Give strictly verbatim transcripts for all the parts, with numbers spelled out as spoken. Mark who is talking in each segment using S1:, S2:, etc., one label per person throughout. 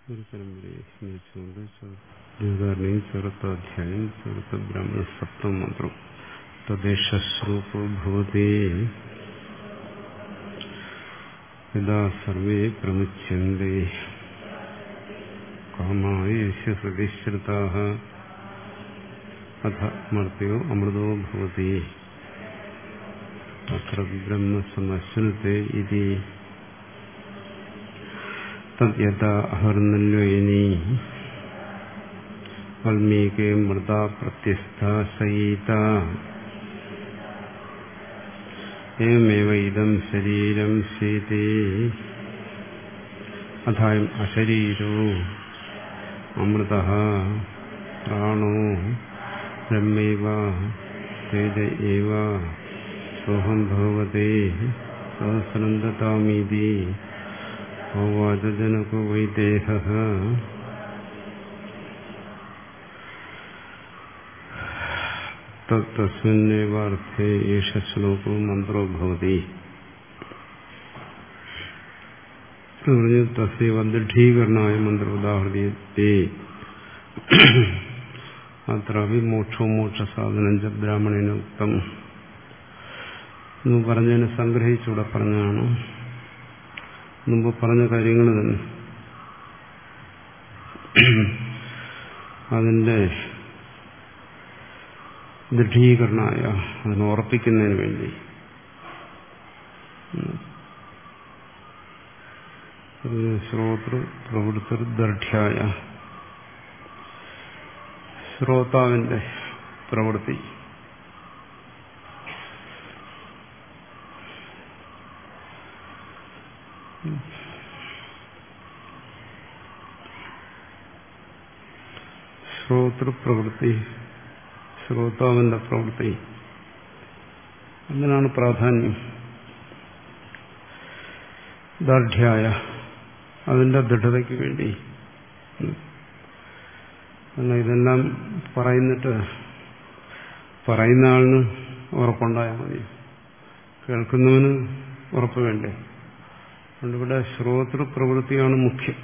S1: ഒരു പരമ്പരയെ സ്മരിച്ചുകൊണ്ട് ദ്വികാരണയും ചെറുത്താധ്യായം ചെറുത്ത ബ്രാഹ്മണ സപ്തം മന്ത്രം തദ്ദേശശ്രൂപോ ഭവതി യഥാ സർവേ പ്രമുച്യന്തെ കാമായ ഹൃദി ശ്രുതാഃ അഥ മർത്യോ അമൃതോ ഭവതി അത്ര ബ്രഹ്മ സമശ്നുതേ ഇതി തദ്യഥാ അഹർനല്വേനി വൽമീകേ മൃതാ പ്രത്യസ്ഥാ സയീത ഏവമേവ ഇദം ശരീരം സീതേ അഥായം അശരീരോ അമൃതഃ പ്രാണോ ബ്രഹ്മൈവ തേജ ഏവ സോഹം ഭഗവതേ സഹസ്രന്തതാമീതി ഭഗവാജനകോ വൈദേഹഃ തസ്മിന്നേവാർത്ഥേ ഏഷ ശ്ലോകോ മന്ത്രോ ഭവതി. തസ്യൈവ ദൃഢീകരണായ മന്ത്ര ഉദാഹൃതേ അത്രാപി മോക്ഷോ മോക്ഷസാധനം ച ബ്രാഹ്മണേന ഉക്തം എന്ന് പറഞ്ഞതിനെ സംഗ്രഹിച്ചൂടെ പറഞ്ഞതാണ്. മുമ്പ് പറഞ്ഞ കാര്യങ്ങൾ തന്നെ അതിന്റെ ദൃഢീകരണമായ അതിനെ ഉറപ്പിക്കുന്നതിന് വേണ്ടി ശ്രോതൃ പ്രവൃത്തർ ദർഢ്യായ ശ്രോതാവിന്റെ പ്രവൃത്തി ശ്രോതൃപ്രവൃത്തി ശ്രോതാവിന്റെ പ്രവൃത്തി അതിനാണ് പ്രാധാന്യം. ദാർഢ്യായ അതിന്റെ ദൃഢതയ്ക്ക് വേണ്ടി. കാരണം ഇതെല്ലാം പറയുന്നിട്ട് പറയുന്ന ആളിന് ഉറപ്പുണ്ടായാൽ മതി, കേൾക്കുന്നവന് ഉറപ്പ് വേണ്ടേ. അതുകൊണ്ടിവിടെ ശ്രോതൃപ്രവൃത്തിയാണ് മുഖ്യം.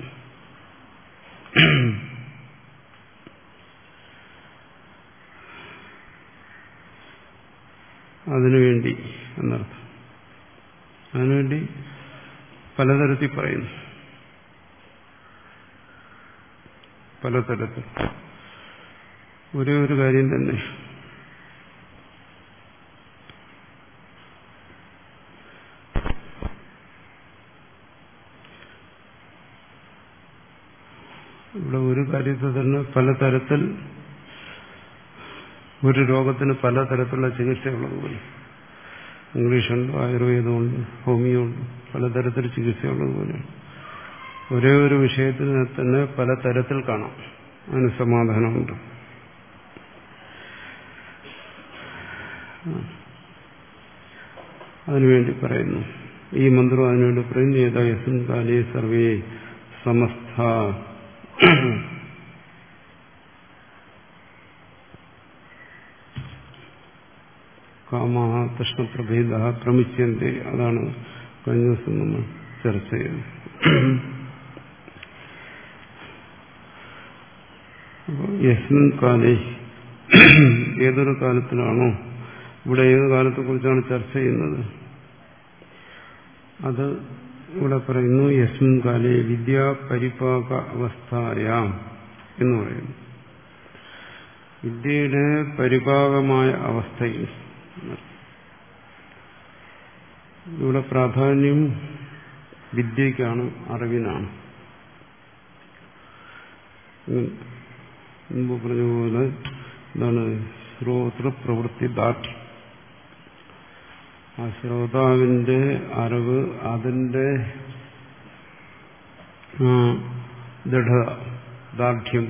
S1: അതിനുവേണ്ടി എന്നർത്ഥം. അതിനുവേണ്ടി പലതരത്തിൽ പറയുന്നു, പലതരത്തിൽ. ഒരേ ഒരു കാര്യം തന്നെ. ഇവിടെ ഒരു കാര്യത്തെ തന്നെ പലതരത്തിൽ, ഒരു രോഗത്തിന് പലതരത്തിലുള്ള ചികിത്സയുള്ളതുപോലെ. ഇംഗ്ലീഷുണ്ട്, ആയുർവേദമുണ്ട്, ഹോമിയോ ഉണ്ട്, പലതരത്തിൽ ചികിത്സയുള്ളതുപോലെ. ഒരേ ഒരു വിഷയത്തിന് തന്നെ പലതരത്തിൽ കാണാം, അതിന് സമാധാനമുണ്ട്. അതിനുവേണ്ടി പറയുന്നു ഈ മന്ത്രം. അതിനുവേണ്ടി പറയുന്നു ഏതാ യസ്മിൻ കാലേ സർവേ സമസ്ത കാമഃ തൃഷ്ണപ്രഭേദഃ പ്രമുച്യന്തെ. അതാണ് കഴിഞ്ഞ ദിവസം നമ്മൾ ചർച്ച ചെയ്തത്. യസ്മിൻ കാലേ, ഏതൊരു കാലത്തിലാണോ, ഇവിടെ ഏത് കാലത്തെക്കുറിച്ചാണ് ചർച്ച ചെയ്യുന്നത് അത് ഇവിടെ പറയുന്നു. യസ്മിൻ കാലേ വിദ്യാപരിപാക അവസ്ഥായാം എന്ന് പറയുന്നു. വിദ്യയുടെ പരിപാകമായ അവസ്ഥയിൽ. ഇവിടെ പ്രാധാന്യം വിദ്യയ്ക്കാണ്, അറിവിനാണ്. മുമ്പ് പറഞ്ഞതുപോലെ എന്താണ് ശ്രോതൃപ്രവൃത്തി ദാർഢ്യം. ആ ശ്രോതാവിന്റെ അറിവ്, അതിന്റെ ദൃഢത, ദാർഢ്യം,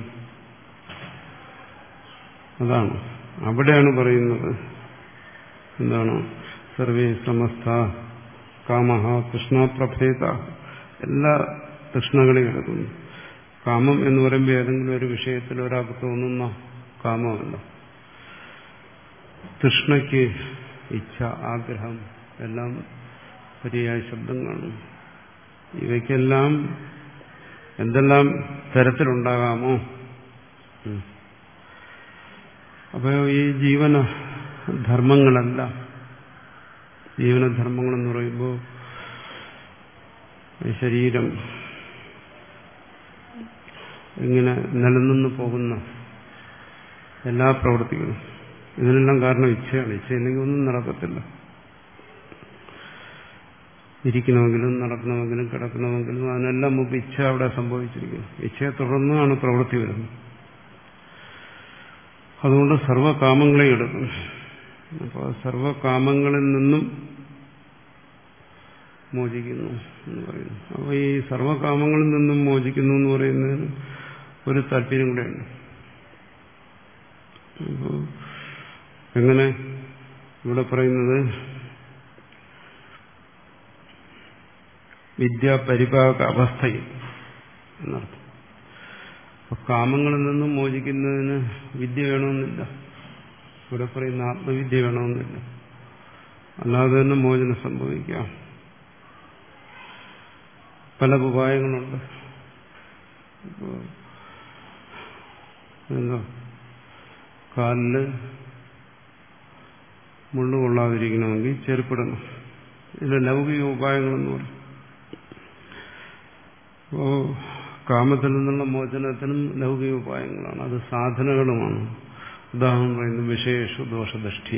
S1: അതാണ് അവിടെയാണ് പറയുന്നത്. എന്താണ് സർവേ സമസ്ത കാമഃ തൃഷ്ണാപ്രഭേദ. എല്ലാ തൃഷ്ണകളെയും എടുക്കുന്നു. കാമം എന്ന് പറയുമ്പോൾ ഏതെങ്കിലും ഒരു വിഷയത്തിൽ ഒരാൾക്ക് തോന്നുന്ന കാമമല്ല. തൃഷ്ണയ്ക്ക് ഇച്ഛ, ആഗ്രഹം എല്ലാം പര്യായ ശബ്ദങ്ങളാണ്. ഇവയ്ക്കെല്ലാം എന്തെല്ലാം തരത്തിലുണ്ടാകാമോ. അപ്പോൾ ഈ ജീവന ധർമ്മങ്ങളല്ല, ജീവനധർമ്മങ്ങളെന്ന് പറയുമ്പോൾ ശരീരം ഇങ്ങനെ നിലനിന്ന് പോകുന്ന എല്ലാ പ്രവൃത്തികളും, ഇതിനെല്ലാം കാരണം ഇച്ഛയാണ്. ഇച്ഛയില്ലെങ്കിൽ ഒന്നും നടക്കത്തില്ല. ഇരിക്കണമെങ്കിലും നടക്കണമെങ്കിലും കിടക്കണമെങ്കിലും അതിനെല്ലാം മുമ്പ് ഇച്ഛ അവിടെ സംഭവിച്ചിരിക്കുന്നു. ഇച്ഛയെ തുടർന്നാണ് പ്രവൃത്തി വരുന്നത്. അതുകൊണ്ട് സർവകാമങ്ങളെ എടുക്കും. അപ്പോൾ സർവകാമങ്ങളിൽ നിന്നും മോചിക്കുന്നു എന്ന് പറയുന്നു. അപ്പോൾ ഈ സർവകാമങ്ങളിൽ നിന്നും മോചിക്കുന്നു എന്ന് പറയുന്നതിന് ഒരു താല്പര്യം കൂടെയുണ്ട്. അപ്പോൾ എങ്ങനെ ഇവിടെ പറയുന്നത് വിദ്യാപരിപാക അവസ്ഥയിൽ എന്നർത്ഥം. അപ്പൊ കാമങ്ങളിൽ നിന്നും മോചിക്കുന്നതിന് വിദ്യ വേണമെന്നില്ല. ഇവിടെ പറയുന്ന ആത്മവിദ്യ വേണമെന്നില്ല. അല്ലാതെ തന്നെ മോചനം സംഭവിക്കാം. പല ഉപായങ്ങളുണ്ട്. എന്താ കാലില് മുള്ളു കൊള്ളാതിരിക്കണമെങ്കിൽ ചെരുപ്പിടണം. ഇതിലെ ലൗകിക ഉപായങ്ങളെന്ന് പറയും. അപ്പോ കാമത്തിൽ നിന്നുള്ള മോചനത്തിനും ലൗകിക ഉപായങ്ങളാണ്, അത് സാധനകളുമാണ്. ഉദാഹരണം പറയുന്നത് വിഷയേഷു ദോഷദൃഷ്ടി,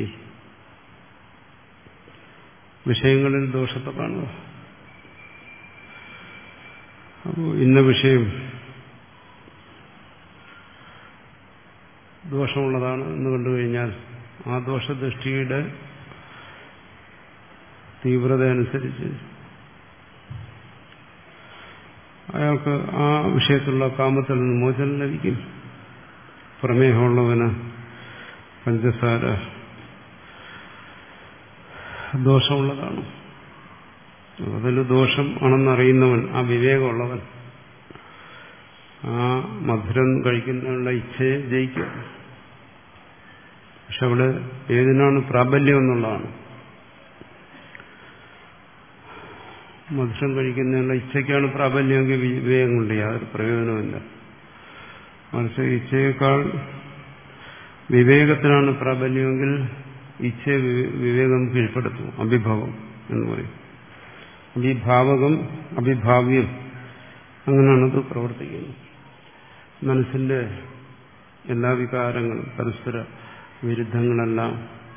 S1: വിഷയങ്ങളിൽ ദോഷത്തെ കാണുക. അപ്പോൾ ഇന്ന വിഷയം ദോഷമുള്ളതാണ് എന്ന് കണ്ടുകഴിഞ്ഞാൽ ആ ദോഷദൃഷ്ടിയുടെ തീവ്രത അനുസരിച്ച് അയാൾക്ക് ആ വിഷയത്തിലുള്ള കാമത്തിൽ നിന്ന് മോചനം ലഭിക്കും. പ്രമേഹമുള്ളവന് പഞ്ചസാര ദോഷമുള്ളതാണ്, അതിൽ ദോഷം ആണെന്നറിയുന്നവൻ, ആ വിവേകമുള്ളവൻ, ആ മധുരം കഴിക്കുന്നതിനുള്ള ഇച്ഛയെ ജയിക്കും. പക്ഷെ അവിടെ ഏതിനാണ് പ്രാബല്യം എന്നുള്ളതാണ്. മധുരം കഴിക്കുന്നതിനുള്ള ഇച്ഛയ്ക്കാണ് പ്രാബല്യമെങ്കിൽ വിവേകം കൊണ്ട് യാതൊരു പ്രയോജനമില്ല. മറിച്ച് ഇച്ഛയേക്കാൾ വിവേകത്തിനാണ് പ്രാബല്യമെങ്കിൽ ഇച്ഛയെ വിവേകം കീഴ്പ്പെടുത്തും. അഭിഭാവം എന്ന് പറയും. അഭിഭാവകം അഭിഭാവ്യം, അങ്ങനെയാണത് പ്രവർത്തിക്കുന്നത്. മനസ്സിന്റെ എല്ലാ വികാരങ്ങളും പരസ്പര വിരുദ്ധങ്ങളെല്ലാം,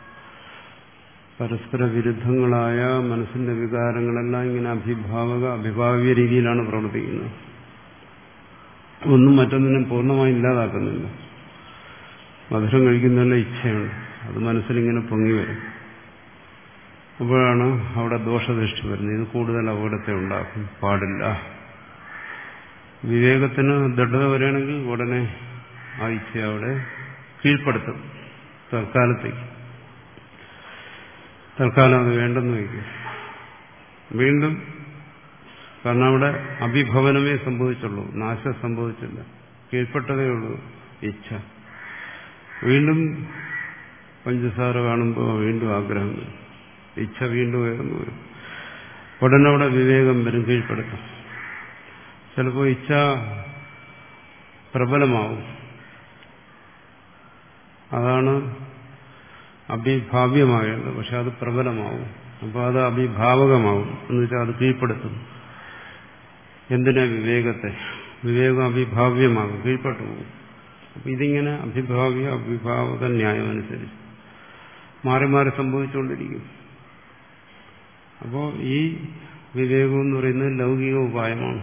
S1: പരസ്പര വിരുദ്ധങ്ങളായ മനസ്സിന്റെ വികാരങ്ങളെല്ലാം ഇങ്ങനെ അഭിഭാവക അഭിഭാവ്യ രീതിയിലാണ് പ്രവർത്തിക്കുന്നത്. ഒന്നും മറ്റൊന്നിനും പൂർണ്ണമായി ഇല്ലാതാക്കുന്നില്ല. മധുരം കഴിക്കുന്നതിനുള്ള ഇച്ഛയുണ്ട്, അത് മനസ്സിലിങ്ങനെ പൊങ്ങി വരും. അപ്പോഴാണ് അവിടെ ദോഷദൃഷ്ടി വരുന്നത്. ഇത് കൂടുതൽ അപകടത്തെ ഉണ്ടാക്കും, പാടില്ല. വിവേകത്തിന് ദൃഢത വരികയാണെങ്കിൽ ഉടനെ ആ ഇച്ഛ അവിടെ കീഴ്പ്പെടുത്തും. തൽക്കാലത്തേക്ക് തൽക്കാലം അത് വേണ്ടെന്ന് വയ്ക്കും. വീണ്ടും, കാരണം അവിടെ അഭിഭവനമേ സംഭവിച്ചുള്ളൂ, നാശം സംഭവിച്ചില്ല, കീഴ്പ്പെട്ടതേ ഉള്ളൂ ഇച്ഛ. വീണ്ടും പഞ്ചസാര കാണുമ്പോൾ വീണ്ടും ആഗ്രഹം വരും, ഇച്ഛ വീണ്ടും ഉയർന്നു വരും. ഉടനെ അവിടെ വിവേകം വരും, കീഴ്പ്പെടുത്തും. ചിലപ്പോൾ ഇച്ഛ പ്രബലമാവും. അതാണ് അഭിഭാവ്യമാകേണ്ടത്, പക്ഷെ അത് പ്രബലമാവും. അപ്പോൾ അത് അഭിഭാവകമാവും, എന്ന് വെച്ചാൽ അത് കീഴ്പ്പെടുത്തും. എന്തിനാ വിവേകത്തെ? വിവേകം അഭിഭാവ്യമാകും, കീഴ്പ്പെട്ടു പോകും. അപ്പം ഇതിങ്ങനെ അഭിഭാവ്യ അഭിഭാവക ന്യായം അനുസരിച്ച് മാറി മാറി സംഭവിച്ചുകൊണ്ടിരിക്കും. അപ്പോൾ ഈ വിവേകം എന്ന് പറയുന്നത് ലൗകിക ഉപായമാണ്.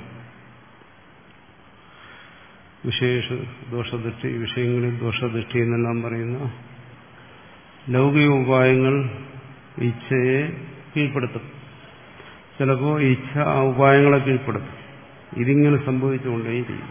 S1: വിശേഷ ദോഷദൃഷ്ടി, വിഷയങ്ങളിൽ ദോഷദൃഷ്ടി എന്നെല്ലാം പറയുന്ന ലൗകിക ഉപായങ്ങൾ ഇച്ഛയെ കീഴ്പ്പെടുത്തും. ചിലപ്പോൾ ഇച്ഛ ആ ഉപായങ്ങളെ കീഴ്പ്പെടുത്തും. ഇതിങ്ങനെ സംഭവിച്ചുകൊണ്ടേയിരിക്കും.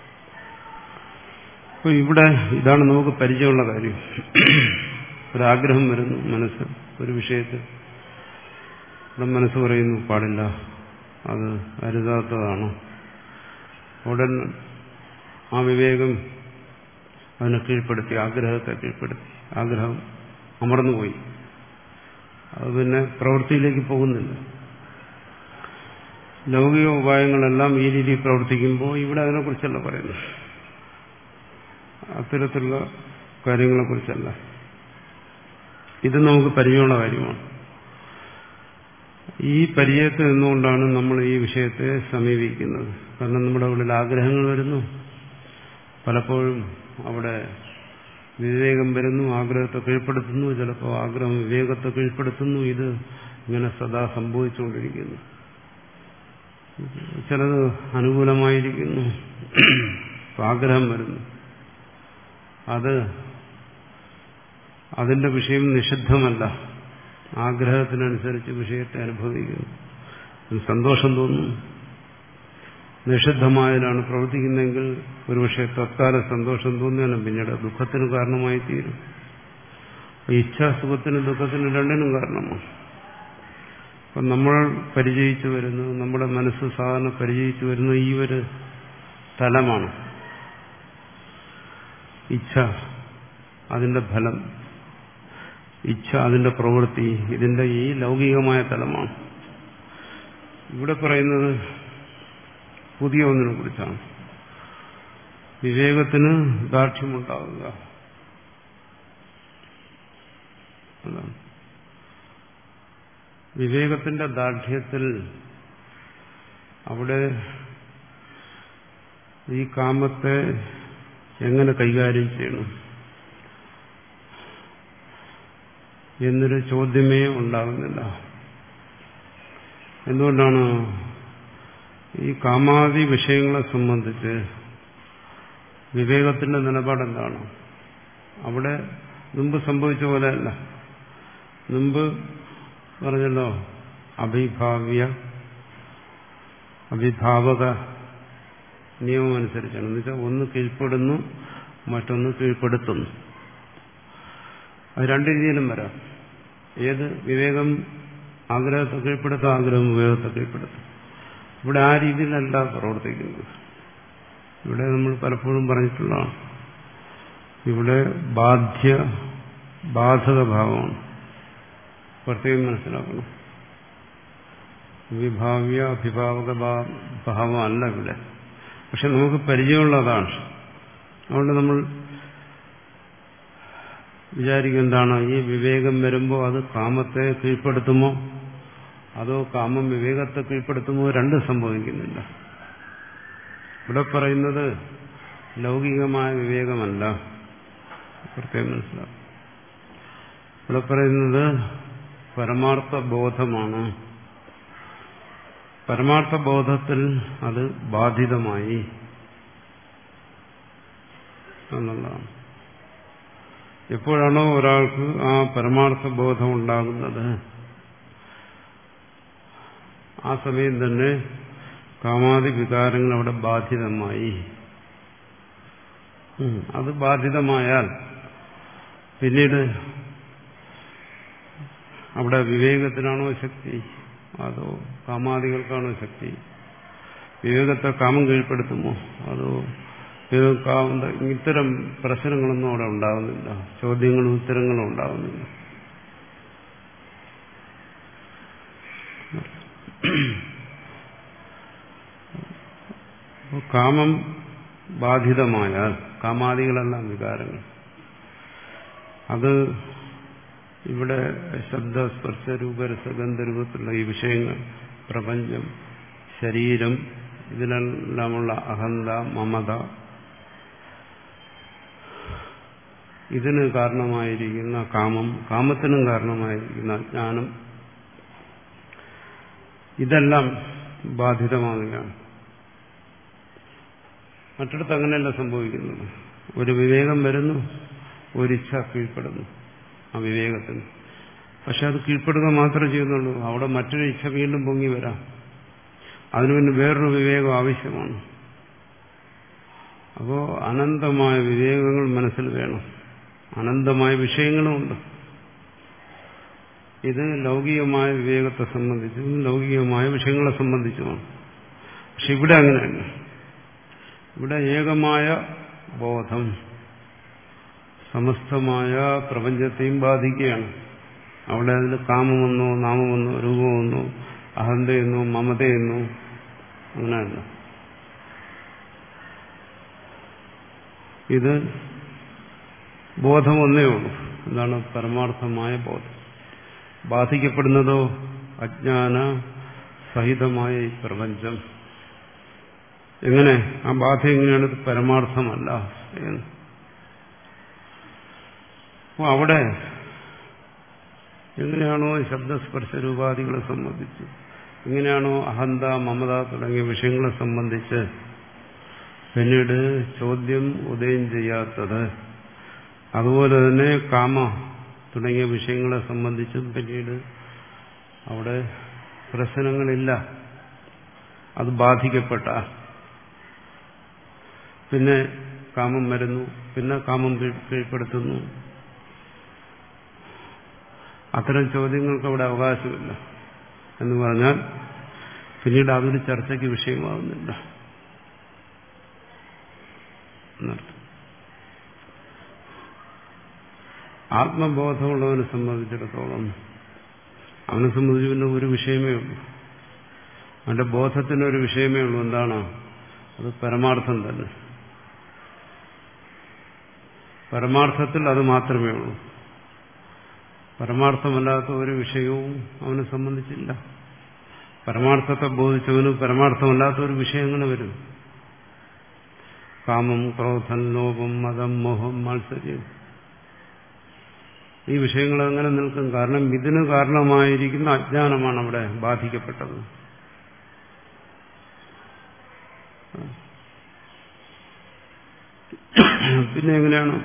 S1: അപ്പോൾ ഇവിടെ ഇതാണ് നമുക്ക് പരിചയമുള്ള കാര്യം. ഒരാഗ്രഹം വരുന്നു മനസ്സ് ഒരു വിഷയത്തിൽ, ഇവിടെ മനസ്സ് പറയുന്നു പാടില്ല, അത് അരുതാത്തതാണ്. ഉടൻ ആ വിവേകം അതിനെ കീഴ്പ്പെടുത്തി, ആഗ്രഹത്തെ കീഴ്പ്പെടുത്തി. ആഗ്രഹം അമർന്നുപോയി, അത് പിന്നെ പ്രവൃത്തിയിലേക്ക് പോകുന്നില്ല. ലൗകിക ഉപായങ്ങളെല്ലാം ഈ രീതിയിൽ പ്രവർത്തിക്കുമ്പോൾ ഇവിടെ അതിനെക്കുറിച്ചല്ല പറയുന്നത്. അത്തരത്തിലുള്ള കാര്യങ്ങളെക്കുറിച്ചല്ല. ഇത് നമുക്ക് പരിചയമുള്ള കാര്യമാണ്. ഈ പരിചയത്തിൽ നിന്നുകൊണ്ടാണ് നമ്മൾ ഈ വിഷയത്തെ സമീപിക്കുന്നത്. കാരണം നമ്മുടെ ഉള്ളിൽ ആഗ്രഹങ്ങൾ വരുന്നു, പലപ്പോഴും അവിടെ വിവേകം വരുന്നു, ആഗ്രഹത്തെ കീഴ്പ്പെടുത്തുന്നു, ചിലപ്പോൾ ആഗ്രഹം വിവേകത്തെ കീഴ്പ്പെടുത്തുന്നു. ഇത് ഇങ്ങനെ സദാ സംഭവിച്ചുകൊണ്ടിരിക്കുന്നു. ചിലത് അനുകൂലമായിരിക്കുന്നു, ആഗ്രഹം വരുന്നു, അത് അതിന്റെ വിഷയം നിഷിദ്ധമല്ല, ആഗ്രഹത്തിനനുസരിച്ച് വിഷയത്തെ അനുഭവിക്കുന്നു, സന്തോഷം തോന്നുന്നു. നിഷിദ്ധമായതിലാണ് പ്രവർത്തിക്കുന്നതെങ്കിൽ ഒരു പക്ഷേ തത്കാല സന്തോഷം തോന്നിയാലും പിന്നീട് ദുഃഖത്തിന് കാരണമായി തീരും. ഇച്ഛാസുഖത്തിനും ദുഃഖത്തിനും രണ്ടിനും കാരണമാണ്. അപ്പം നമ്മൾ പരിചയിച്ചു വരുന്നത്, നമ്മുടെ മനസ്സ് സാധാരണ പരിചയിച്ചു വരുന്നത് ഈ ഒരു തലമാണ്. ഇച്ഛ, അതിന്റെ ഫലം, ഇച്ഛ അതിന്റെ പ്രവൃത്തി, ഇതിന്റെ ഈ ലൗകികമായ തലമാണ്. ഇവിടെ പറയുന്നത് പുതിയ ഒന്നിനെ കുറിച്ചാണ്. വിവേകത്തിന് ദാർഢ്യമുണ്ടാവുക. അതാണ് വിവേകത്തിന്റെ ദാർഢ്യത്തിൽ. അവിടെ ഈ കാമത്തെ എങ്ങനെ കൈകാര്യം ചെയ്യണം എന്നൊരു ചോദ്യമേ ഉണ്ടാകുന്നില്ല. എന്തുകൊണ്ടാണ്? ഈ കാമാദി വിഷയങ്ങളെ സംബന്ധിച്ച് വിവേകത്തിന്റെ നിലപാടെന്താണ്? അവിടെ മുമ്പ് സംഭവിച്ച പോലെയല്ല. മുമ്പ് പറഞ്ഞല്ലോ, അഭിഭാവ്യ അഭിഭാവക നിയമം അനുസരിച്ചാണ്. എന്ന് വെച്ചാൽ ഒന്ന് കീഴ്പ്പെടുന്നു, മറ്റൊന്ന് കീഴ്പ്പെടുത്തുന്നു. അത് രണ്ട് രീതിയിലും വരാം. ഏത് വിവേകം ആഗ്രഹത്തെ കീഴ്പ്പെടുത്തും, ആഗ്രഹം വിവേകത്തെ കീഴ്പ്പെടുത്തും. ഇവിടെ ആ രീതിയിലല്ല പ്രവർത്തിക്കുന്നത്. ഇവിടെ നമ്മൾ പലപ്പോഴും പറഞ്ഞിട്ടുള്ളതാണ്, ഇവിടെ ബാധ്യ ബാധക ഭാവമാണ്. പ്രത്യേകം മനസ്സിലാക്കണം. വിഭാവ്യ അഭിഭാവക ഭാവം അല്ല ഇവിടെ. പക്ഷെ നമുക്ക് പരിചയമുള്ളതാണ്. അതുകൊണ്ട് നമ്മൾ വിചാരിക്കും, എന്താണ് ഈ വിവേകം വരുമ്പോൾ അത് കാമത്തെ കീഴ്പ്പെടുത്തുമോ അതോ കാമം വിവേകത്തെ കീഴ്പ്പെടുത്തുമോ? രണ്ടും സംഭവിക്കുന്നില്ല. ഇവിടെ പറയുന്നത് ലൗകികമായ വിവേകമല്ല, പ്രത്യേകം മനസ്സിലാക്കും. ഇവിടെ പറയുന്നത് പരമാർത്ഥ ബോധമാണ്. പരമാർത്ഥ ബോധത്തിൽ അത് ബാധിതമായി എന്നുള്ളതാണ്. എപ്പോഴാണോ ഒരാൾക്ക് ആ പരമാർത്ഥ ബോധം ഉണ്ടാകുന്നത്, ആ സമയം തന്നെ കാമാദി വികാരങ്ങൾ അവിടെ ബാധിതമായി. അത് ബാധിതമായാൽ പിന്നീട് അവിടെ വിവേകത്തിനാണോ ശക്തി അതോ കാമാദികൾക്കാണോ ശക്തി? വിവേകത്തെ കാമം കീഴ്പ്പെടുത്തുമോ അതോ വിവേകാന്ത? ഇത്തരം പ്രശ്നങ്ങളൊന്നും അവിടെ ഉണ്ടാകുന്നില്ല, ചോദ്യങ്ങളും ഉത്തരങ്ങളും ഉണ്ടാകുന്നില്ല. കാമം ബാധിതമായാൽ, കാമാദികളെല്ലാം വികാരങ്ങൾ, അത് ഇവിടെ ശബ്ദ സ്പർശ രൂപരസഗന്ധരൂപത്തിലുള്ള ഈ വിഷയങ്ങൾ, പ്രപഞ്ചം, ശരീരം, ഇതിലെല്ലാമുള്ള അഹന്ത, മമത, ഇതിന് കാരണമായിരിക്കുന്ന കാമം, കാമത്തിനും കാരണമായിരിക്കുന്ന അജ്ഞാനം, ഇതെല്ലാം ബാധിതമാവുകയാണ്. മറ്റിടത്ത് അങ്ങനെയല്ല സംഭവിക്കുന്നത്. ഒരു വിവേകം വരുന്നു, ഒരിച്ഛ കീഴ്പ്പെടുന്നു ആ വിവേകത്തിന്. പക്ഷെ അത് കീഴ്പ്പെടുക മാത്രമേ ചെയ്യുന്നുള്ളൂ. അവിടെ മറ്റൊരു ഇച്ഛ വീണ്ടും പൊങ്ങി വരാം. അതിനു പിന്നെ വേറൊരു വിവേകം ആവശ്യമാണ്. അപ്പോൾ അനന്തമായ വിവേകങ്ങൾ മനസ്സിൽ വേണം. അനന്തമായ വിഷയങ്ങളുമുണ്ട്. ഇത് ലൗകികമായ വിവേകത്തെ സംബന്ധിച്ചും ലൗകികമായ വിഷയങ്ങളെ സംബന്ധിച്ചുമാണ്. പക്ഷെ ഇവിടെ അങ്ങനെയല്ല. ഇവിടെ ഏകമായ ബോധം സമസ്തമായ പ്രപഞ്ചത്തെയും ബാധിക്കുകയാണ്. അവിടെ അതിൽ കാമമെന്നോ നാമമെന്നോ രൂപമെന്നോ അഹന്തയെന്നോ മമതയെന്നോ അങ്ങനെയല്ല. ഇത് ബോധം ഒന്നേ ഉള്ളൂ. എന്താണ്? പരമാർത്ഥമായ ബോധം. ബാധിക്കപ്പെടുന്നതോ അജ്ഞാന സഹിതമായ ഈ പ്രപഞ്ചം. എങ്ങനെ? ആ ബാധ എങ്ങനെയാണ്? ഇത് പരമാർത്ഥമല്ല എന്ന്. അപ്പോൾ അവിടെ എങ്ങനെയാണോ ശബ്ദസ്പർശ രൂപാദികളെ സംബന്ധിച്ച്, എങ്ങനെയാണോ അഹന്ത മമത തുടങ്ങിയ വിഷയങ്ങളെ സംബന്ധിച്ച് പിന്നീട് ചോദ്യം ഉദയം ചെയ്യാത്തത്, അതുപോലെ തന്നെ കാമ തുടങ്ങിയ വിഷയങ്ങളെ സംബന്ധിച്ചും പിന്നീട് അവിടെ പ്രശ്നങ്ങളില്ല. അത് ബാധിക്കപ്പെട്ട പിന്നെ കാമം വരുന്നു, പിന്നെ കാമം കീഴ്പ്പെടുത്തുന്നു. അത്തരം ചോദ്യങ്ങൾക്ക് അവിടെ അവകാശമില്ല എന്ന് പറഞ്ഞാൽ പിന്നീട് അതൊരു ചർച്ചയ്ക്ക് വിഷയമാകുന്നില്ല എന്നർത്ഥം. ആത്മബോധമുള്ളവനെ സംബന്ധിച്ചിടത്തോളം അവനെ സംബന്ധിച്ച് പിന്നെ ഒരു വിഷയമേ ഉള്ളൂ. അവന്റെ ബോധത്തിനൊരു വിഷയമേ ഉള്ളൂ. എന്താണ്? അത് പരമാർത്ഥം തന്നെ. പരമാർത്ഥത്തിൽ അത് മാത്രമേ ഉള്ളൂ. പരമാർത്ഥമല്ലാത്ത ഒരു വിഷയവും അവനെ സംബന്ധിച്ചില്ല. പരമാർത്ഥത്തെ ബോധിച്ചവന് പരമാർത്ഥമല്ലാത്ത ഒരു വിഷയങ്ങൾ വരും. കാമം, ക്രോധം, ലോപം, മതം, മോഹം, മാത്സര്യം, ഈ വിഷയങ്ങൾ അങ്ങനെ നിൽക്കും. കാരണം ഇതിന് കാരണമായിരിക്കുന്ന അജ്ഞാനമാണ് അവിടെ ബാധിക്കപ്പെട്ടത്. പിന്നെ എങ്ങനെയാണ്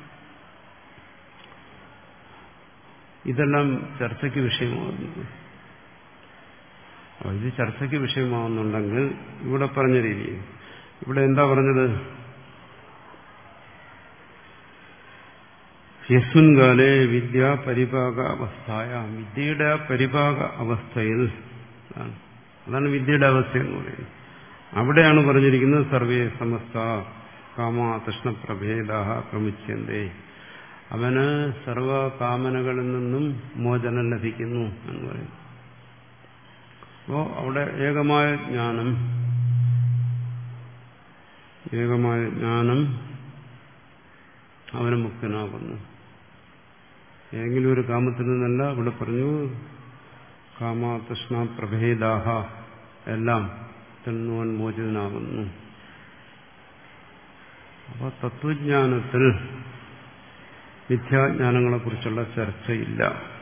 S1: ഇതെല്ലാം ചർച്ചയ്ക്ക് വിഷയമാകുന്നത്? ഇത് ചർച്ചയ്ക്ക് വിഷയമാകുന്നുണ്ടെങ്കിൽ ഇവിടെ പറഞ്ഞ രീതി, ഇവിടെ എന്താ പറഞ്ഞത്? യസ്മിൻകാലേ വിദ്യ പരിഭാഗ അവസ്ഥയ, വിദ്യയുടെ പരിഭാഗ അവസ്ഥയിൽ, അതാണ് വിദ്യയുടെ അവസ്ഥ എന്ന് പറയുന്നത്. അവിടെയാണ് പറഞ്ഞിരിക്കുന്നത് സർവേ സമസ്ത കാമ തൃഷ്ണപ്രഭേദ പ്രമുച്യന്തേ, അവന് സർവ കാമനകളിൽ നിന്നും മോചനം ലഭിക്കുന്നു എന്ന് പറയുന്നു. അപ്പോ അവിടെ ഏകമായ ജ്ഞാനം, ഏകമായ ജ്ഞാനം അവന് മുക്തനാകുന്നു. ഏതെങ്കിലും ഒരു കാമത്തിൽ നിന്നല്ല, ഇവിടെ പറഞ്ഞു കാമ തൃഷ്ണ പ്രഭേദാഹ, എല്ലാം അവൻ മോചിതനാകുന്നു. അപ്പോൾ തത്വജ്ഞാനത്തിൽ മിഥ്യാജ്ഞാനങ്ങളെക്കുറിച്ചുള്ള ചർച്ചയില്ല.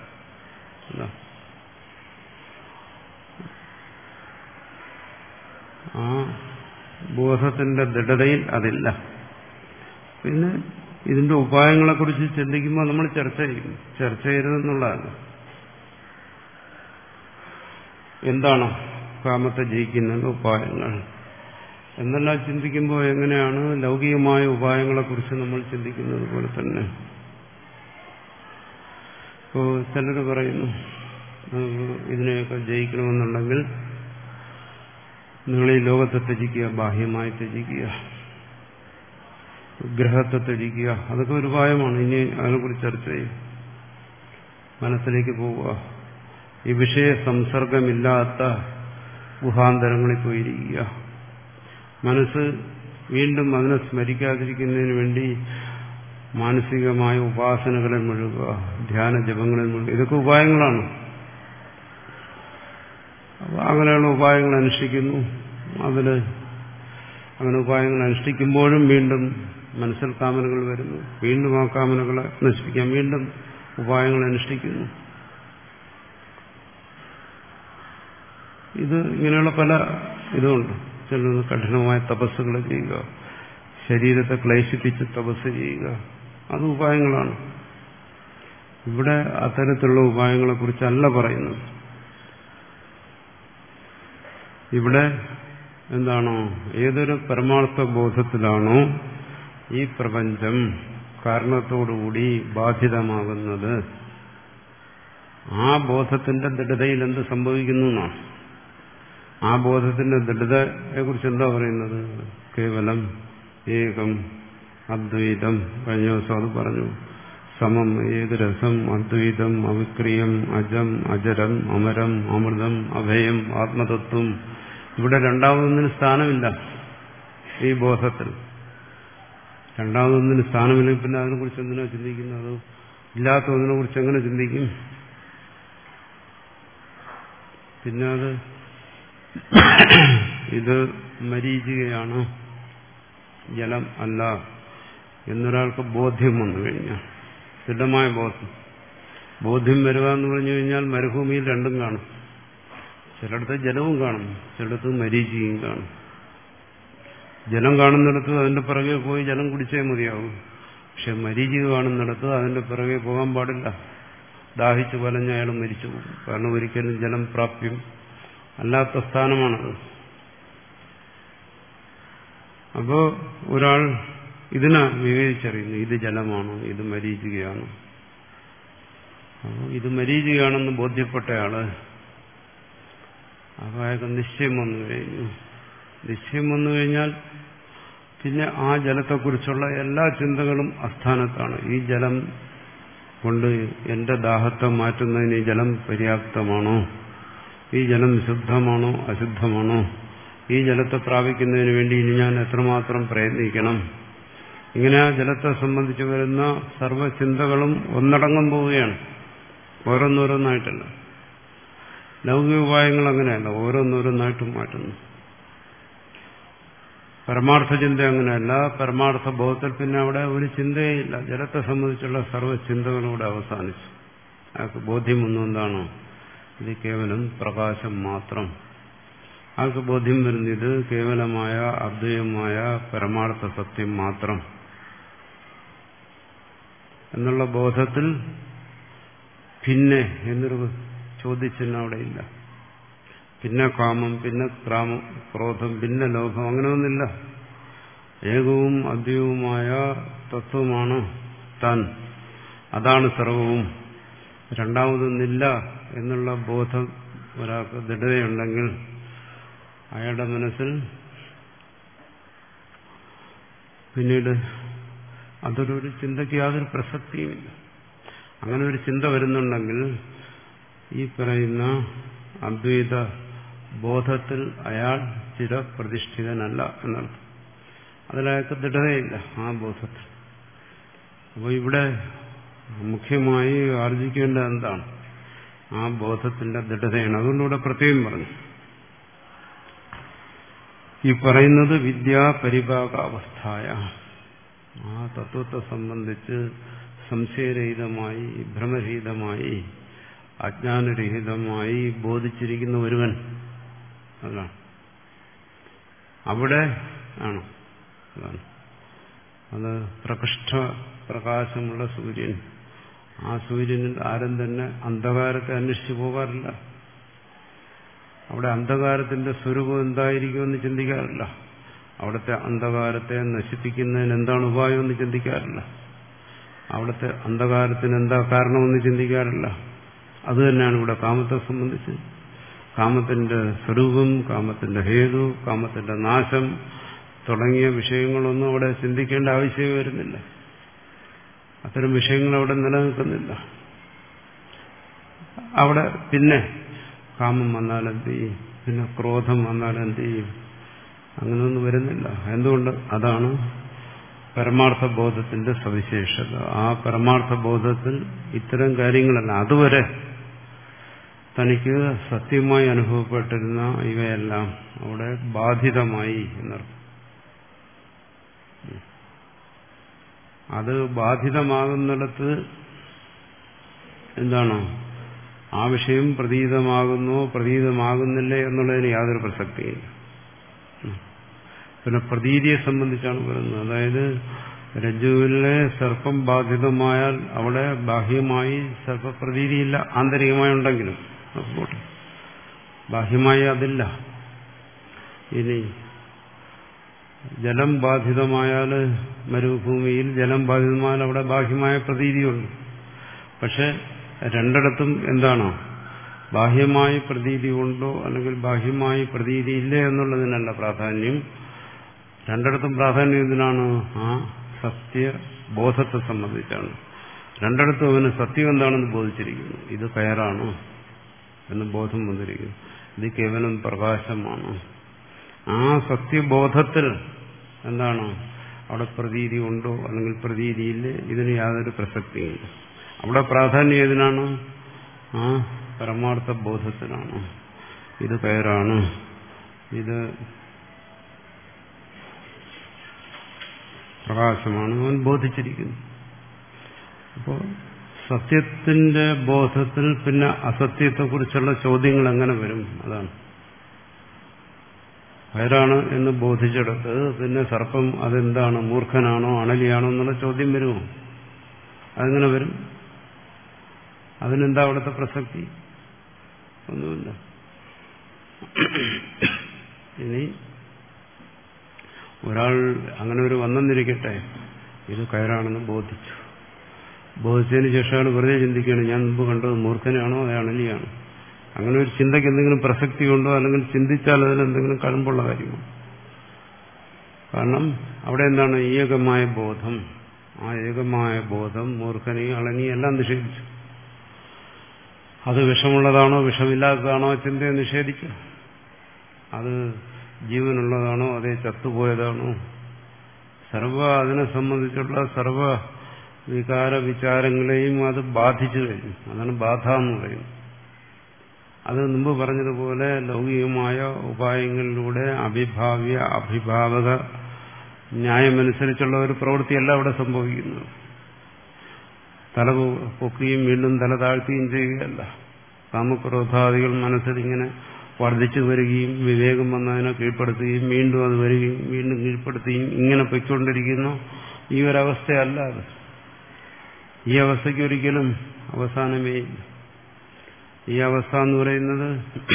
S1: ആ ബോധത്തിന്റെ ദൃഢതയിൽ അതില്ല. പിന്നെ ഇതിന്റെ ഉപായങ്ങളെക്കുറിച്ച് ചിന്തിക്കുമ്പോൾ നമ്മൾ ചർച്ച ചെയ്യും. ചർച്ച ചെയ്യരുതെന്നുള്ളതല്ല. എന്താണ് കാമത്തെ ജയിക്കുന്നതിന്റെ ഉപായങ്ങൾ എന്നെല്ലാം ചിന്തിക്കുമ്പോൾ എങ്ങനെയാണ് ലൗകികമായ ഉപായങ്ങളെക്കുറിച്ച് നമ്മൾ ചിന്തിക്കുന്നത് പോലെ തന്നെ. ഇപ്പോൾ ചിലർ പറയുന്നു ഇതിനെയൊക്കെ ജയിക്കണമെന്നുണ്ടെങ്കിൽ നിങ്ങൾ ഈ ലോകത്തെ ത്യജിക്കുക, ബാഹ്യമായി ത്യജിക്കുക, ഗ്രഹത്തെ ത്യജിക്കുക, അതൊക്കെ ഒരു ഉപായമാണ്. ഇനി അതിനെക്കുറിച്ച് ചർച്ച ചെയ്യും. മനസ്സിലേക്ക് പോവുക, ഈ വിഷയ സംസർഗമില്ലാത്ത ഗുഹാന്തരങ്ങളിൽ പോയിരിക്കുക, മനസ്സ് വീണ്ടും അതിനെ സ്മരിക്കാതിരിക്കുന്നതിന് വേണ്ടി മാനസികമായ ഉപാസനകളെ മുഴുകുക, ധ്യാന ജപങ്ങളിൽ മുഴുകുക, ഇതൊക്കെ ഉപായങ്ങളാണ്. അപ്പോൾ അങ്ങനെയുള്ള ഉപായങ്ങൾ അനുഷ്ഠിക്കുന്നു. അതിൽ അങ്ങനെ ഉപായങ്ങൾ അനുഷ്ഠിക്കുമ്പോഴും വീണ്ടും മനസ്സിൽ കാമനകൾ വരുന്നു. വീണ്ടും ആ കാമനകളെ നശിപ്പിക്കാൻ വീണ്ടും ഉപായങ്ങൾ അനുഷ്ഠിക്കുന്നു. ഇത് ഇങ്ങനെയുള്ള പല ഇതുമുണ്ട്. ചിലർ കഠിനമായ തപസ്സുകൾ ചെയ്യുക, ശരീരത്തെ ക്ലേശിപ്പിച്ച് തപസ് ചെയ്യുക, അത് ഉപായങ്ങളാണ്. ഇവിടെ അത്തരത്തിലുള്ള ഉപായങ്ങളെ കുറിച്ചല്ല പറയുന്നത്. ഇവിടെ എന്താണോ, ഏതൊരു പരമാർത്ഥ ബോധത്തിലാണോ ഈ പ്രപഞ്ചം കാരണത്തോടുകൂടി ബാധിതമാകുന്നത്, ആ ബോധത്തിന്റെ ദൃഢതയിൽ എന്ത് സംഭവിക്കുന്നു എന്നാണ്. ആ ബോധത്തിന്റെ ദൃഢതയെക്കുറിച്ച് എന്താ പറയുന്നത്? കേവലം, ഏകം, അദ്വൈതം. കഴിഞ്ഞ ദിവസം അത് പറഞ്ഞു. സമം, ഏകരസം, അദ്വൈതം, അവിക്രിയം, അജം, അജരം, അമരം, അമൃതം, അഭയം, ആത്മതത്വം, ഇവിടെ രണ്ടാമതൊന്നിന് സ്ഥാനമില്ല. ഈ ബോധത്തിൽ രണ്ടാമതൊന്നിന് സ്ഥാനമില്ലെങ്കിൽ പിന്നെ അതിനെക്കുറിച്ച് എന്തിനാ ചിന്തിക്കുന്നത്? ഇല്ലാത്ത ഒന്നിനെ കുറിച്ച് എങ്ങനെ ചിന്തിക്കും? പിന്നെ അത് ഇത് മരീചികയാണ്, ജലം അല്ല എന്നൊരാൾക്ക് ബോധ്യം വന്നു കഴിഞ്ഞാൽ, ദൃഢമായ ബോധം ബോധ്യം വരിക എന്ന് പറഞ്ഞു കഴിഞ്ഞാൽ മരുഭൂമിയിൽ രണ്ടും കാണും. ചിലയിടത്ത് ജലവും കാണും, ചിലയിടത്ത് മരീചികയും കാണും. ജലം കാണുന്നിടത്ത് അതിന്റെ പിറകെ പോയി ജലം കുടിച്ചേ മതിയാവും. പക്ഷെ മരീചിക കാണുന്നിടത്ത് അതിന്റെ പിറകെ പോകാൻ പാടില്ല. ദാഹിച്ചു വലഞ്ഞ അയാൾ മരിച്ചു പോകും. കാരണം ഒരിക്കലും ജലം പ്രാപ്യം അല്ലാത്ത സ്ഥാനമാണത്. അപ്പോ ഒരാൾ ഇതിനെ വിവേചിച്ചറിയുന്നു, ഇത് ജലമാണ്, ഇത് മരീചികയാണ്. അപ്പോൾ ഇത് മരീചികയാണെന്ന് ബോധ്യപ്പെട്ടയാള് അപ്പോൾ അയാൾക്ക് നിശ്ചയം വന്നു കഴിഞ്ഞു. നിശ്ചയം വന്നു കഴിഞ്ഞാൽ പിന്നെ ആ ജലത്തെക്കുറിച്ചുള്ള എല്ലാ ചിന്തകളും അസ്ഥാനത്താണ്. ഈ ജലം കൊണ്ട് എന്റെ ദാഹത്തെ മാറ്റുന്നതിന് ഈ ജലം പര്യാപ്തമാണോ? ഈ ജലം ശുദ്ധമാണോ അശുദ്ധമാണോ? ഈ ജലത്തെ പ്രാപിക്കുന്നതിന് വേണ്ടി ഇനി ഞാൻ എത്രമാത്രം പ്രയത്നിക്കണം? ഇങ്ങനെ ആ ജലത്തെ സംബന്ധിച്ച് വരുന്ന സർവ്വചിന്തകളും ഒന്നടങ്കം പോവുകയാണ്, ഓരോന്നോരോന്നായിട്ടല്ല. ലൗകിക ഉപായങ്ങൾ അങ്ങനെയല്ല, ഓരോന്നോരോന്നായിട്ടും മാറ്റുന്നു. പരമാർത്ഥ ചിന്ത അങ്ങനെയല്ല. പരമാർത്ഥ ബോധത്തിൽ പിന്നെ അവിടെ ഒരു ചിന്തയില്ല. ജലത്തെ സംബന്ധിച്ചുള്ള സർവ്വചിന്തകളൂടെ അവസാനിച്ചു. അയാൾക്ക് ബോധ്യം ഒന്നും എന്താണോ? ഇത് കേവലം പ്രകാശം മാത്രം. ആൾക്ക് ബോധ്യം വരുന്നത് ഇത് കേവലമായ അദ്വൈതമായ പരമാർത്ഥ സത്യം മാത്രം എന്നുള്ള ബോധത്തിൽ പിന്നെ എന്നൊരു ചോദ്യചിഹ്നം അവിടെ ഇല്ല. പിന്നെ കാമം, പിന്നെ ക്രാമം, ക്രോധം, പിന്നെ ലോഭം, അങ്ങനെയൊന്നുമില്ല. ഏകവും അദ്വൈതവുമായ തത്വമാണ് താൻ, അതാണ് സർവവും, രണ്ടാമതൊന്നില്ല എന്നുള്ള ബോധം ഒരാൾക്ക് ദൃഢതയുണ്ടെങ്കിൽ അയാളുടെ മനസ്സിൽ പിന്നീട് അതൊരു ചിന്തയ്ക്ക് യാതൊരു പ്രസക്തിയുമില്ല. അങ്ങനെ ഒരു ചിന്ത വരുന്നുണ്ടെങ്കിൽ ഈ പറയുന്ന അദ്വൈത ബോധത്തിൽ അയാൾ ചിരപ്രതിഷ്ഠിതനല്ല എന്നർത്ഥം. അതിലയാൾക്ക് ദൃഢതയില്ല ആ ബോധത്തിൽ. അപ്പോൾ ഇവിടെ മുഖ്യമായി ആർജിക്കേണ്ടത് എന്താണ്? ആ ബോധത്തിന്റെ ദൃഢതയാണ്. അതുകൊണ്ടിവിടെ പ്രത്യേകം പറഞ്ഞു. ഈ പറയുന്നത് വിദ്യാപരിഭാഗാവസ്ഥായ, ആ തത്വത്തെ സംബന്ധിച്ച് സംശയരഹിതമായി, ഭ്രമരഹിതമായി, അജ്ഞാനരഹിതമായി ബോധിച്ചിരിക്കുന്ന ഒരുവൻ, അതാണ് അവിടെ ആണ്. അതാണ് അത് പ്രകൃഷ്ട പ്രകാശമുള്ള സൂര്യൻ. ആ സൂര്യനിൽ ആരും തന്നെ അന്ധകാരത്തെ അന്വേഷിച്ചു പോകാറില്ല. അവിടെ അന്ധകാരത്തിന്റെ സ്വരൂപം എന്തായിരിക്കുമെന്ന് ചിന്തിക്കാറില്ല. അവിടുത്തെ അന്ധകാരത്തെ നശിപ്പിക്കുന്നതിന് എന്താണ് ഉപായമെന്ന് ചിന്തിക്കാറില്ല. അവിടുത്തെ അന്ധകാരത്തിന് എന്താ കാരണമെന്ന് ചിന്തിക്കാറില്ല. അതുതന്നെയാണ് ഇവിടെ കാമത്തെ സംബന്ധിച്ച്. കാമത്തിന്റെ സ്വരൂപം, കാമത്തിന്റെ ഹേതു, കാമത്തിന്റെ നാശം തുടങ്ങിയ വിഷയങ്ങളൊന്നും അവിടെ ചിന്തിക്കേണ്ട ആവശ്യമേ വരുന്നില്ല. അത്തരം വിഷയങ്ങൾ അവിടെ നിലനിൽക്കുന്നില്ല. അവിടെ പിന്നെ കാമം വന്നാൽ എന്ത് ചെയ്യും, പിന്നെ ക്രോധം വന്നാൽ എന്ത് ചെയ്യും, അങ്ങനെയൊന്നും വരുന്നില്ല. എന്തുകൊണ്ട്? അതാണ് പരമാർത്ഥ ബോധത്തിന്റെ സവിശേഷത. ആ പരമാർത്ഥ ബോധത്തിൽ ഇത്തരം കാര്യങ്ങളല്ല. അതുവരെ തനിക്ക് സത്യമായി അനുഭവപ്പെട്ടിരുന്ന ഇവയെല്ലാം അവിടെ ബാധിതമായി എന്നർത്ഥം. അത് ബാധിതമാകുന്നിടത്ത് എന്താണ് ആ വിഷയം പ്രതീതമാകുന്നോ പ്രതീതമാകുന്നില്ലേ എന്നുള്ളതിന് യാതൊരു പ്രസക്തിയില്ല. പിന്നെ പ്രതീതിയെ സംബന്ധിച്ചാണ് പറയുന്നത്. അതായത് രജ്ജുവിലെ സർപ്പം ബാധിതമായാൽ അവിടെ ബാഹ്യമായി സർപ്പപ്രതീതിയില്ല, ആന്തരികമായി ഉണ്ടെങ്കിലും ബാഹ്യമായി അതില്ല. ഇനി ജലം ബാധിതമായാൽ മരുഭൂമിയിൽ ജലം ബാധിതമായാൽ അവിടെ ബാഹ്യമായ പ്രതീതിയുണ്ട്. പക്ഷെ രണ്ടിടത്തും എന്താണോ ബാഹ്യമായി പ്രതീതി ഉണ്ടോ അല്ലെങ്കിൽ ബാഹ്യമായി പ്രതീതി ഇല്ലേ എന്നുള്ളതിനല്ല പ്രാധാന്യം. രണ്ടിടത്തും പ്രാധാന്യം എന്തിനാണ്? ആ സത്യബോധത്തെ സംബന്ധിച്ചാണ്. രണ്ടിടത്തും അവന് സത്യം എന്താണെന്ന് ബോധിച്ചിരിക്കുന്നു. ഇത് കയറാണ് എന്ന് ബോധം വന്നിരിക്കുന്നു. ഇത് കേവലം പ്രകാശമാണ് ആ സത്യബോധത്തിൽ എന്താണ് അവിടെ പ്രതീതി ഉണ്ടോ അല്ലെങ്കിൽ പ്രതീതിയില്ല, ഇതിന് യാതൊരു പ്രസക്തിയില്ല. അവിടെ പ്രാധാന്യം ഏതിനാണ്? ആ പരമാർത്ഥ ബോധത്തിനാണ്. ഇത് കയറാണ്, ഇത് പ്രകാശമാണ്, അവൻ ബോധിച്ചിരിക്കുന്നു. അപ്പോൾ സത്യത്തിന്റെ ബോധത്തിൽ പിന്നെ അസത്യത്തെക്കുറിച്ചുള്ള ചോദ്യങ്ങൾ എങ്ങനെ വരും? അതാണ് കയറാണ് എന്ന് ബോധിച്ചെടുത്ത് പിന്നെ സർപ്പം അതെന്താണ്, മൂർഖനാണോ അണലിയാണോ എന്നുള്ള ചോദ്യം വരുമോ? അതെങ്ങനെ വരും? അതിനെന്താ അവിടുത്തെ പ്രസക്തി? ഒന്നുമില്ല. ഇനി ഒരാൾ അങ്ങനെ ഒരു വന്നെന്നിരിക്കട്ടെ, ഇത് കയറാണെന്ന് ബോധിച്ചു. ബോധിച്ചതിന് ശേഷം അയാൾ വെറുതെ ചിന്തിക്കുകയാണ്, ഞാൻ മുമ്പ് കണ്ടത് മൂർഖനാണോ അത് അണലിയാണോ? അങ്ങനെ ഒരു ചിന്തയ്ക്ക് എന്തെങ്കിലും പ്രസക്തി ഉണ്ടോ? അല്ലെങ്കിൽ ചിന്തിച്ചാൽ അതിനെന്തെങ്കിലും കഴമ്പുള്ള കാര്യമോ? കാരണം അവിടെ എന്താണ് ഏകമായ ബോധം. ആ ഏകമായ ബോധം മൂർഖനെയും അളനെയും എല്ലാം നിഷേധിച്ചു. അത് വിഷമുള്ളതാണോ വിഷമില്ലാത്തതാണോ ചിന്തയെ നിഷേധിച്ചു. അത് ജീവനുള്ളതാണോ അതേ ചത്തുപോയതാണോ, സർവ അതിനെ സംബന്ധിച്ചുള്ള സർവ വികാര വിചാരങ്ങളെയും അത് ബാധിച്ചു കഴിഞ്ഞു. അതാണ് ബാധ എന്ന് പറയുന്നത്. അത് മുമ്പ് പറഞ്ഞതുപോലെ ലൗകികമായ ഉപായങ്ങളിലൂടെ അഭിഭാവ്യ അഭിഭാവക ന്യായമനുസരിച്ചുള്ള ഒരു പ്രവൃത്തിയല്ല അവിടെ സംഭവിക്കുന്നത്. തല പൊക്കുകയും വീണ്ടും തല താഴ്ത്തുകയും ചെയ്യുകയല്ല. കാമക്രോധാദികൾ മനസ്സിൽ ഇങ്ങനെ വർദ്ധിച്ചു വരികയും വിവേകം വന്നതിനെ കീഴ്പ്പെടുത്തുകയും വീണ്ടും അത് വരികയും വീണ്ടും കീഴ്പ്പെടുത്തുകയും ഇങ്ങനെ പൊയ്ക്കൊണ്ടിരിക്കുന്നു. ഈ ഒരവസ്ഥയല്ല അത്. ഈ അവസ്ഥയ്ക്ക് ഒരിക്കലും അവസാനമേ ഇല്ല. ഈ അവസ്ഥ എന്ന് പറയുന്നത്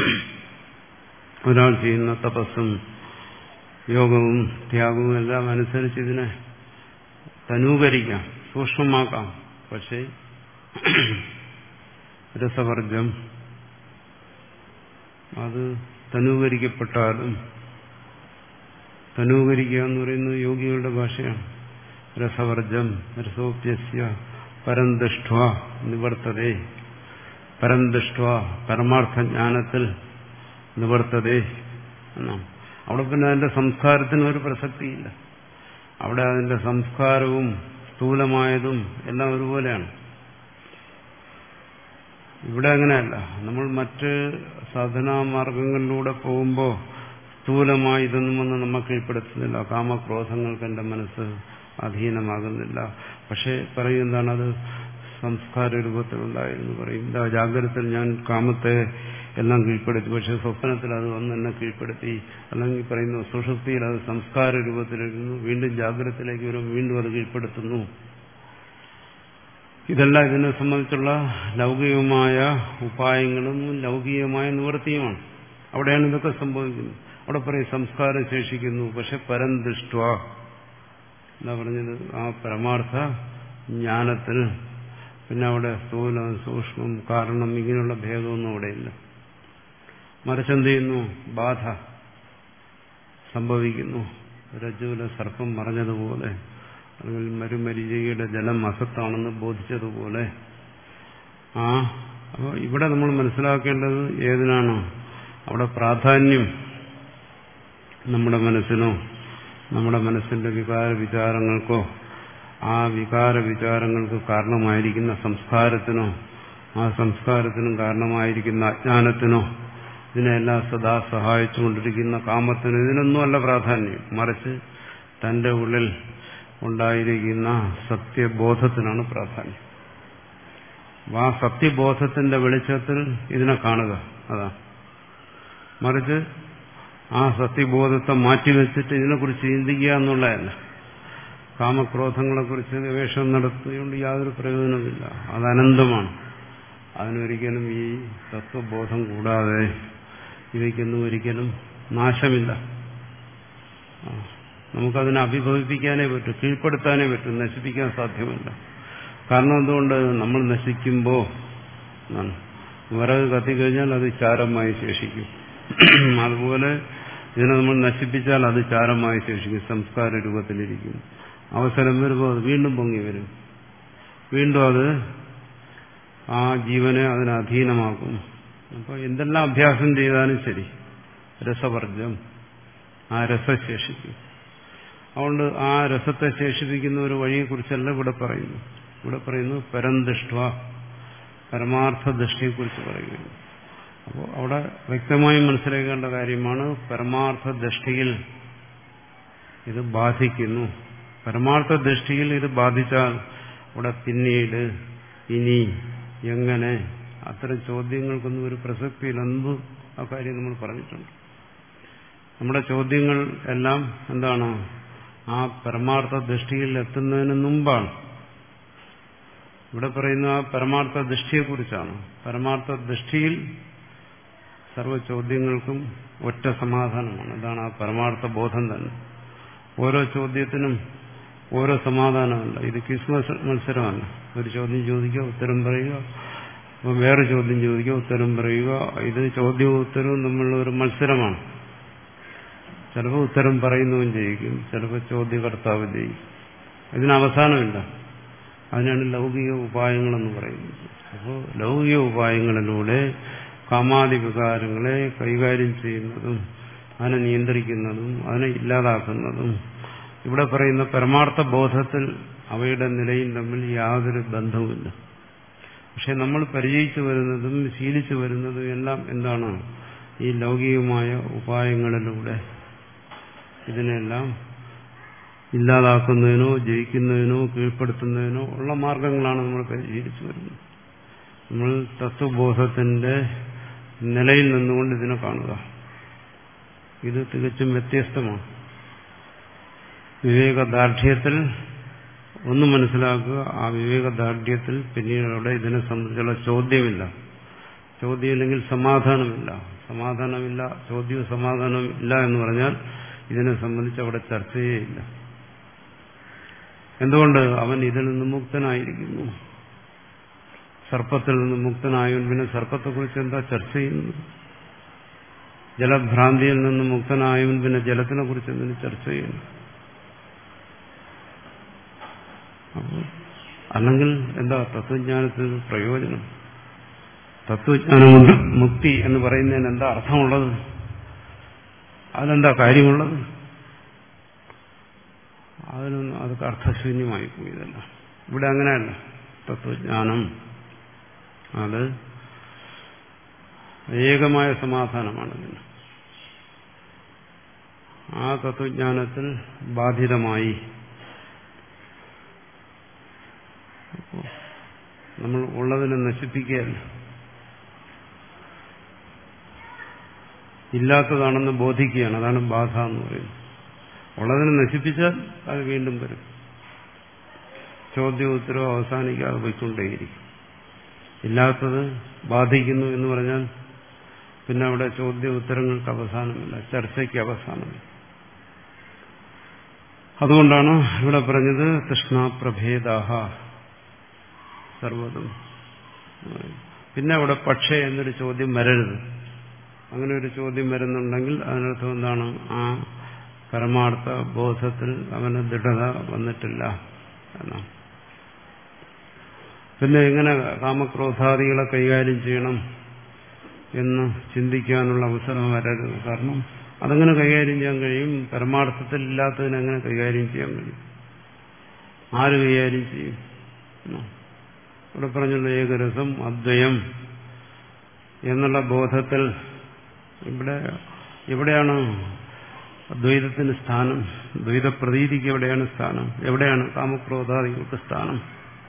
S1: ഒരാൾ ചെയ്യുന്ന തപസ്സും യോഗവും ത്യാഗവും എല്ലാം അനുസരിച്ച് ഇതിനെ തനൂകരിക്കാം, സൂക്ഷ്മമാക്കാം. പക്ഷേ രസവർജം അത് തനൂകരിക്കപ്പെട്ടാലും, തനൂകരിക്കുക എന്ന് പറയുന്നത് യോഗികളുടെ ഭാഷയാണ്. രസവർജം രസോപ്യസ്യ പരംദൃഷ്ട നിവർത്തതേ, പരംദൃഷ്ട പരമാർത്ഥജ്ഞാനത്തിൽ നിവർത്തതേ എന്നാണ്. അവിടെ പിന്നെ അതിന്റെ സംസ്കാരത്തിന് ഒരു പ്രസക്തിയില്ല. അവിടെ അതിന്റെ സംസ്കാരവും സ്ഥൂലമായതും എല്ലാം ഒരുപോലെയാണ്. ഇവിടെ അങ്ങനെയല്ല. നമ്മൾ മറ്റ് സാധനാമാർഗങ്ങളിലൂടെ പോകുമ്പോൾ സ്ഥൂലമായി ഇതൊന്നും വന്ന് നമ്മൾ കീഴ്പ്പെടുത്തുന്നില്ല. കാമക്രോധങ്ങൾക്ക് എന്റെ മനസ്സ് അധീനമാകുന്നില്ല. പക്ഷെ പറയും എന്താണ്, അത് സംസ്കാര രൂപത്തിലുണ്ടായിരുന്നു. പറയും എന്താ ജാഗ്രതത്തിൽ ഞാൻ കാമത്തെ എല്ലാം കീഴ്പ്പെടുത്തി, പക്ഷെ സ്വപ്നത്തിൽ അത് വന്ന് എന്നെ കീഴ്പ്പെടുത്തി. അല്ലെങ്കിൽ പറയുന്നു സുഷുപ്തിയിൽ അത് സംസ്കാര രൂപത്തിലിരുന്നു, വീണ്ടും ജാഗ്രതത്തിലേക്ക് വരും, വീണ്ടും അത് കീഴ്പ്പെടുത്തുന്നു. ഇതെല്ലാം ഇതിനെ സംബന്ധിച്ചുള്ള ലൗകികമായ ഉപായങ്ങളും ലൗകികമായ നിവൃത്തിയുമാണ്. അവിടെയാണ് ഇതൊക്കെ സംഭവിക്കുന്നത്. അവിടെ പറയും സംസ്കാരം ശേഷിക്കുന്നു, പക്ഷെ പരം ദൃഷ്ട എന്താ പറഞ്ഞത്, ആ പരമാർത്ഥ ജ്ഞാനത്തിൽ പിന്നെ അവിടെ സ്ഥൂലം സൂക്ഷ്മം കാരണം ഇങ്ങനെയുള്ള ഭേദമൊന്നും അവിടെയില്ല. മറിച്ചെന്ത് ചെയ്യുന്നു, ബാധ സംഭവിക്കുന്നു. രജ്ജുവിലെ സർപ്പം പറഞ്ഞതുപോലെ, അല്ലെങ്കിൽ മരുമരിചയുടെ ജലം അസത്താണെന്ന് ബോധിച്ചതുപോലെ. ആ അപ്പോൾ ഇവിടെ നമ്മൾ മനസ്സിലാക്കേണ്ടത് ഏതിനാണ് അവിടെ പ്രാധാന്യം? നമ്മുടെ മനസ്സിനോ നമ്മുടെ മനസ്സിന്റെ വികാര വിചാരങ്ങൾക്കോ ആ വികാര വിചാരങ്ങൾക്ക് കാരണമായിരിക്കുന്ന സംസ്കാരത്തിനോ ആ സംസ്കാരത്തിനും കാരണമായിരിക്കുന്ന അജ്ഞാനത്തിനോ ഇതിനെല്ലാം സദാ സഹായിച്ചുകൊണ്ടിരിക്കുന്ന കാമത്തിനോ ഇതിനൊന്നുമല്ല പ്രാധാന്യം. മറിച്ച് തന്റെ ഉള്ളിൽ ഉണ്ടായിരിക്കുന്ന സത്യബോധത്തിനാണ് പ്രാധാന്യം. ആ സത്യബോധത്തിന്റെ വെളിച്ചത്തിൽ ഇതിനെ കാണുക, അതാ. മറിച്ച് ആ സത്യബോധത്തെ മാറ്റിവെച്ചിട്ട് ഇതിനെക്കുറിച്ച് ചിന്തിക്കുക എന്നുള്ളതല്ല. കാമക്രോധങ്ങളെക്കുറിച്ച് ഗവേഷണം നടത്തിയുകൊണ്ട് യാതൊരു പ്രയോജനമില്ല. അത് അനന്തമാണ്. അതിനൊരിക്കലും ഈ തത്വബോധം കൂടാതെ ഇവയ്ക്കൊന്നും ഒരിക്കലും നാശമില്ല. നമുക്കതിനെ അഭിഭവിപ്പിക്കാനേ പറ്റൂ, കീഴ്പ്പെടുത്താനേ പറ്റൂ, നശിപ്പിക്കാൻ സാധ്യമല്ല. കാരണം എന്തുകൊണ്ട്, നമ്മൾ നശിക്കുമ്പോൾ വിറക് കത്തിക്കഴിഞ്ഞാൽ അത് ചാരമായി ശേഷിക്കും. അതുപോലെ ഇതിനെ നമ്മൾ നശിപ്പിച്ചാൽ അത് ചാരമായി ശേഷിക്കും, സംസ്കാര രൂപത്തിലിരിക്കും. അവസരം വരുമ്പോൾ അത് വീണ്ടും പൊങ്ങി വരും, വീണ്ടും അത് ആ ജീവനെ അതിന് അധീനമാക്കും. അപ്പോൾ എന്തെല്ലാം അഭ്യാസം ചെയ്താലും ശരി, രസവർജം ആ രസം ശേഷിക്കും. അതുകൊണ്ട് ആ രസത്തെ ശേഷിപ്പിക്കുന്ന ഒരു വഴിയെക്കുറിച്ചല്ല ഇവിടെ പറയുന്നു. ഇവിടെ പറയുന്നു പരംദൃഷ്ട, പരമാർത്ഥ ദൃഷ്ടിയെക്കുറിച്ച് പറയുകയാണ്. അപ്പോൾ അവിടെ വ്യക്തമായി മനസ്സിലാക്കേണ്ട കാര്യമാണ്, പരമാർത്ഥ ദൃഷ്ടിയിൽ ഇത് ബാധിക്കുന്നു. പരമാർത്ഥ ദൃഷ്ടിയിൽ ഇത് ബാധിച്ചാൽ അവിടെ പിന്നീട്, ഇനി, എങ്ങനെ, അത്തരം ചോദ്യങ്ങൾക്കൊന്നും ഒരു പ്രസക്തിയില്ലെന്ന് ആ കാര്യം നമ്മൾ പറഞ്ഞിട്ടുണ്ട്. നമ്മുടെ ചോദ്യങ്ങൾ എല്ലാം എന്താണ്? ആ പരമാർത്ഥ ദൃഷ്ടിയിൽ എത്തുന്നതിന് മുമ്പാണ്. ഇവിടെ പറയുന്ന ആ പരമാർത്ഥ ദൃഷ്ടിയെക്കുറിച്ചാണ്. പരമാർത്ഥ ദൃഷ്ടിയിൽ സർവ്വ ചോദ്യങ്ങൾക്കും ഒറ്റ സമാധാനമാണ്. അതാണ് ആ പരമാർത്ഥ ബോധം തന്നെ. ഓരോ ചോദ്യത്തിനും ഓരോ സമാധാനമല്ല. ഇത് ക്വിസ് മത്സരമല്ല. ഒരു ചോദ്യം ചോദിക്കുക, ഉത്തരം പറയുക, വേറെ ചോദ്യം ചോദിക്കുക, ഉത്തരം പറയുക. ഇത് ചോദ്യവും ഉത്തരവും തമ്മിലുള്ള ഒരു മത്സരമാണ്. ചിലപ്പോൾ ഉത്തരം പറയുന്നവൻ ജയിക്കും, ചിലപ്പോൾ ചോദ്യകർത്താവ് ജയിക്കും. ഇതിന് അവസാനമില്ല. അതിനാണ് ലൗകിക ഉപായങ്ങളെന്ന് പറയുന്നത്. അപ്പോൾ ലൗകിക ഉപായങ്ങളിലൂടെ കാമാദി വികാരങ്ങളെ കൈകാര്യം ചെയ്യുന്നതും അതിനെ നിയന്ത്രിക്കുന്നതും അതിനെ ഇല്ലാതാക്കുന്നതും, ഇവിടെ പറയുന്ന പരമാർത്ഥ ബോധത്തിൽ അവയുടെ നിലയും തമ്മിൽ യാതൊരു ബന്ധവുമില്ല. പക്ഷെ നമ്മൾ പരിചയിച്ചു വരുന്നതും ശീലിച്ചു വരുന്നതും എല്ലാം എന്താണ്? ഈ ലൗകികമായ ഉപായങ്ങളിലൂടെ ഇതിനെല്ലാം ഇല്ലാതാക്കുന്നതിനോ ജയിക്കുന്നതിനോ കീഴ്പ്പെടുത്തുന്നതിനോ ഉള്ള മാർഗങ്ങളാണ് നമ്മൾ പരിശീലിച്ചു വരുന്നത്. നമ്മൾ തത്വബോധത്തിന്റെ നിലയിൽ നിന്നുകൊണ്ട് ഇതിനെ കാണുക. ഇത് തികച്ചും വ്യത്യസ്തമാണ്. വിവേകദാർഢ്യത്തിൽ ഒന്ന് മനസ്സിലാക്കുക, ആ വിവേകദാർഢ്യത്തിൽ പിന്നീട് അവിടെ ഇതിനെ സംബന്ധിച്ചുള്ള ചോദ്യമില്ല. ചോദ്യമില്ലെങ്കിൽ സമാധാനമില്ല. സമാധാനമില്ല, ചോദ്യവും സമാധാനവും ഇല്ല എന്ന് പറഞ്ഞാൽ ഇതിനെ സംബന്ധിച്ച് അവിടെ ചർച്ചയേയില്ല. എന്തുകൊണ്ട്? അവൻ ഇതിൽ നിന്ന് മുക്തനായിരിക്കുന്നു. സർപ്പത്തിൽ നിന്ന് മുക്തനായവൻ പിന്നെ സർപ്പത്തെക്കുറിച്ച് എന്താ ചർച്ച ചെയ്യുന്നത്? ജലഭ്രാന്തിയിൽ നിന്ന് മുക്തനായവൻ പിന്നെ ജലത്തിനെ കുറിച്ച് എന്തിനു ചർച്ച ചെയ്യുന്നു? അല്ലെങ്കിൽ എന്താ തത്വജ്ഞാനത്തിന് പ്രയോജനം? തത്വജ്ഞാനം കൊണ്ട് മുക്തി എന്ന് പറയുന്നതിന് എന്താ അർത്ഥമുള്ളത്? അതിലെന്താ കാര്യമുള്ളത്? അതിനൊന്നും അതൊക്കെ അർത്ഥശൂന്യമായി പോയതല്ല. ഇവിടെ അങ്ങനെയല്ല. തത്വജ്ഞാനം അത് ഏകമായ സമാധാനമാണ്. ഇതിന് ആ തത്വജ്ഞാനത്തിൽ ബാധിതമായി നമ്മൾ ഉള്ളതിനെ നശിപ്പിക്കുകയല്ല, ഇല്ലാത്തതാണെന്ന് ബോധിക്കുകയാണ്. അതാണ് ബാധ എന്ന് പറയുന്നത്. ഉള്ളതിനെ നശിപ്പിച്ചാൽ അത് വീണ്ടും വരും. ചോദ്യം ഉത്തരവും അവസാനിക്കാതെ പോയിക്കൊണ്ടേയിരിക്കും. ഇല്ലാത്തത് ബാധിക്കുന്നു എന്ന് പറഞ്ഞാൽ പിന്നെ അവിടെ ചോദ്യ ഉത്തരങ്ങൾക്ക് അവസാനമില്ല, ചർച്ചയ്ക്ക് അവസാനമില്ല. അതുകൊണ്ടാണ് ഇവിടെ പറഞ്ഞത് തൃഷ്ണാപ്രഭേദാഹ സർവ്വതും. പിന്നെ അവിടെ പക്ഷേ എന്നൊരു ചോദ്യം വരരുത്. അങ്ങനെ ഒരു ചോദ്യം വരുന്നുണ്ടെങ്കിൽ അതിനർത്ഥം എന്താണ്? ആ പരമാർത്ഥ ബോധത്തിൽ അവന് ദൃഢത വന്നിട്ടില്ല എന്നാണ്. പിന്നെ എങ്ങനെ കാമക്രോധാദികളെ കൈകാര്യം ചെയ്യണം എന്ന് ചിന്തിക്കാനുള്ള അവസരം വരരുത്. കാരണം അതെങ്ങനെ കൈകാര്യം ചെയ്യാൻ കഴിയും? പരമാർത്ഥത്തിൽ ഇല്ലാത്തതിനെ എങ്ങനെ കൈകാര്യം ചെയ്യാൻ കഴിയും? ആര് കൈകാര്യം ചെയ്യും? ഇവിടെ പറഞ്ഞുള്ള ഏകരസം, അദ്വയം എന്നുള്ള ബോധത്തിൽ ഇവിടെ എവിടെയാണ് ദ്വൈതത്തിന് സ്ഥാനം? ദ്വൈതപ്രതീതിക്ക് എവിടെയാണ് സ്ഥാനം? എവിടെയാണ് കാമക്രോധാദികൾക്ക് സ്ഥാനം?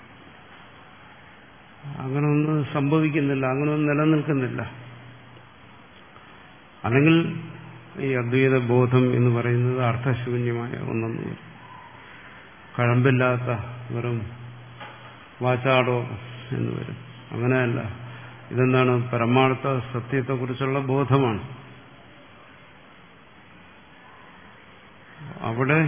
S1: അങ്ങനെ ഒന്നും സംഭവിക്കുന്നില്ല, അങ്ങനെ ഒന്നും നിലനിൽക്കുന്നില്ല. അല്ലെങ്കിൽ ഈ അദ്വൈത ബോധം എന്ന് പറയുന്നത് അർത്ഥശൂന്യമായ ഒന്നെന്ന് വരും. കഴമ്പില്ലാത്ത വെറും വാചാടോ എന്ന് വരും. അങ്ങനെയല്ല. ഇതെന്താണ്? പരമാർത്ഥ സത്യത്തെക്കുറിച്ചുള്ള ബോധമാണ്. അവിടെ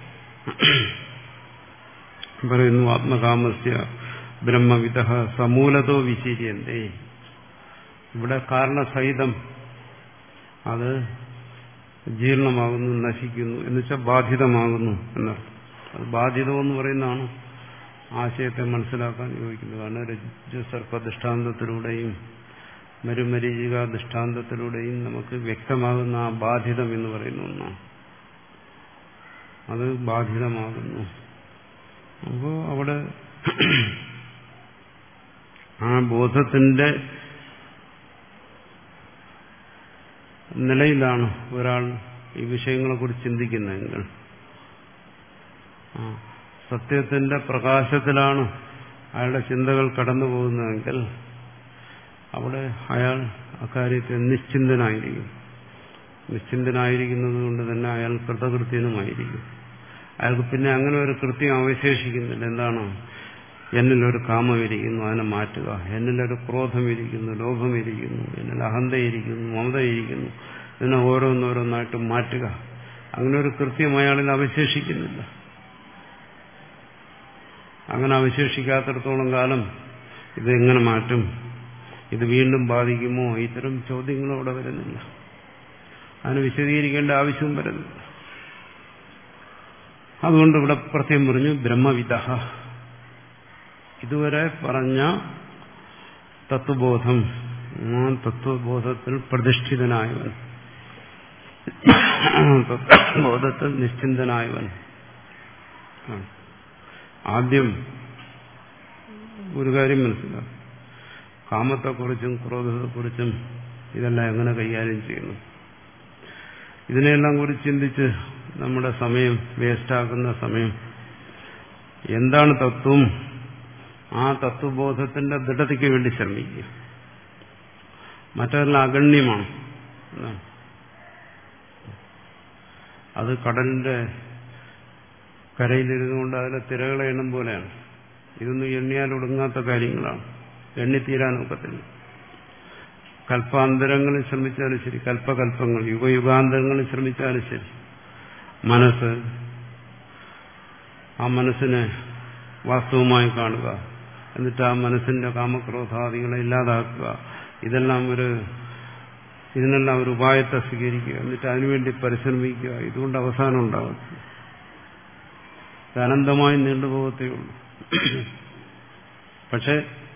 S1: പറയുന്നു ആത്മകാമസ്യ ബ്രഹ്മവിദ സമൂലതോ വിശീര്യന്തേ. ഇവിടെ കാരണസഹിതം അത് ജീർണമാകുന്നു, നശിക്കുന്നു എന്ന് വെച്ചാൽ ബാധിതമാകുന്നു എന്നർത്ഥം. അത് ബാധിതമെന്ന് പറയുന്നതാണ് ആശയത്തെ മനസ്സിലാക്കാൻ യോജിക്കുന്നത്. കാരണം രജ്ജുസർപ്പ ദൃഷ്ടാന്തത്തിലൂടെയും മരുമരീചിക ദൃഷ്ടാന്തത്തിലൂടെയും നമുക്ക് വ്യക്തമാകുന്ന ആ ബാധിതം എന്ന് പറയുന്ന ഒന്നാണ്. അത് ബാധിതമാകുന്നു. അപ്പോൾ അവിടെ ആ ബോധത്തിന്റെ നിലയിലാണ് ഒരാൾ ഈ വിഷയങ്ങളെക്കുറിച്ച് ചിന്തിക്കുന്നതെങ്കിൽ, സത്യത്തിന്റെ പ്രകാശത്തിലാണ് അയാളുടെ ചിന്തകൾ കടന്നു പോകുന്നതെങ്കിൽ അവിടെ അയാൾ അക്കാര്യത്തിൽ നിശ്ചിന്തനായിരിക്കും. നിശ്ചിന്തനായിരിക്കുന്നത് കൊണ്ട് തന്നെ അയാൾ കൃതകൃത്യനുമായിരിക്കും. അയാൾക്ക് പിന്നെ അങ്ങനെ ഒരു കൃത്യം അവശേഷിക്കുന്നില്ല. എന്താണ്? എന്നിലൊരു കാമമിരിക്കുന്നു, അതിനെ മാറ്റുക. എന്നിലൊരു ക്രോധമിരിക്കുന്നു, ലോഭമിരിക്കുന്നു, എന്നിൽ അഹന്തയിരിക്കുന്നു, മമതയിരിക്കുന്നു, ഇതിനെ ഓരോന്നോരോന്നായിട്ട് മാറ്റുക. അങ്ങനെ ഒരു കൃത്യം അയാളിൽ അവശേഷിക്കുന്നില്ല. അങ്ങനെ അവശേഷിക്കാത്തിടത്തോളം കാലം ഇതെങ്ങനെ മാറ്റും, ഇത് വീണ്ടും ബാധിക്കുമോ, ഇത്തരം ചോദ്യങ്ങളും അവിടെ വരുന്നില്ല. അതിന് വിശദീകരിക്കേണ്ട ആവശ്യവും വരുന്നില്ല. അതുകൊണ്ട് ഇവിടെ പ്രത്യേകം പറഞ്ഞു ബ്രഹ്മവിദഃ. ഇതുവരെ പറഞ്ഞ തത്വബോധം, ആ തത്വബോധത്തിൽ പ്രതിഷ്ഠിതനായവൻ, തത്വബോധത്തിൽ നിശ്ചിന്തനായവൻ. ആദ്യം ഒരു കാര്യം മനസ്സിലാക്കും, കാമത്തെക്കുറിച്ചും ക്രോധത്തെക്കുറിച്ചും ഇതെല്ലാം എങ്ങനെ കൈകാര്യം ചെയ്യുന്നു, ഇതിനെല്ലാം കുറിച്ച് ചിന്തിച്ച് നമ്മുടെ സമയം വേസ്റ്റാക്കുന്ന സമയം. എന്താണ് തത്വം? ആ തത്വബോധത്തിന്റെ ദൃഢതയ്ക്ക് വേണ്ടി ശ്രമിക്കുക. മറ്റെല്ലാം അഗണ്യമാണ്. അത് കടലിന്റെ കരയിലിരുന്നുകൊണ്ട് അതിലെ തിരകളെ എണ്ണം പോലെയാണ്. ഇതൊന്നും എണ്ണിയാൽ ഒടുങ്ങാത്ത കാര്യങ്ങളാണ്, എണ്ണിത്തീരാനൊക്കത്തില്ല. കൽപ്പാന്തരങ്ങളിൽ ശ്രമിച്ചാലും ശരി, കൽപ്പകൽപ്പങ്ങൾ യുഗയുഗാന്തരങ്ങളിൽ ശ്രമിച്ചാലും ശരി, മനസ്സ്, ആ മനസ്സിനെ വാസ്തവമായി കാണുക, എന്നിട്ട് ആ മനസ്സിന്റെ കാമക്രോധാദികളെ ഇല്ലാതാക്കുക, ഇതെല്ലാം ഒരു ഇതിനെല്ലാം ഒരു ഉപായത്തെ സ്വീകരിക്കുക, എന്നിട്ട് അതിനുവേണ്ടി പരിശ്രമിക്കുക. ഇതുകൊണ്ട് അവസാനം ഉണ്ടാകും. അനന്തമായി നീണ്ടുപോകത്തേ ഉള്ളൂ. പക്ഷെ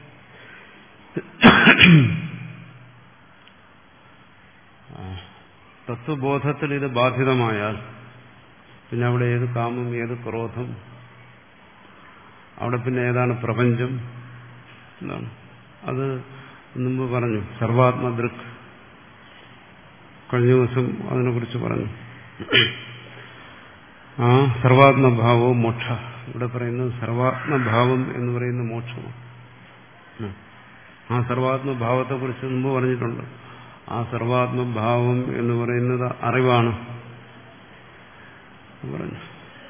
S1: തത്വബോധത്തിൽ ഇത് ബാധിതമായാൽ പിന്നെ അവിടെ ഏത് കാമം, ഏത് ക്രോധം, അവിടെ പിന്നെ ഏതാണ് പ്രപഞ്ചം എന്താണ്? അത് മുമ്പ് പറഞ്ഞു, സർവാത്മദൃക്. കഴിഞ്ഞ ദിവസം അതിനെക്കുറിച്ച് പറഞ്ഞു. ആ സർവാത്മഭാവവും മോക്ഷ. ഇവിടെ പറയുന്നത് സർവാത്മഭാവം എന്ന് പറയുന്ന മോക്ഷമാണ്. ആ സർവാത്മഭാവത്തെക്കുറിച്ച് മുമ്പ് പറഞ്ഞിട്ടുണ്ട്. ആ സർവാത്മഭാവം എന്ന് പറയുന്നത് അറിവാണ് പറഞ്ഞു.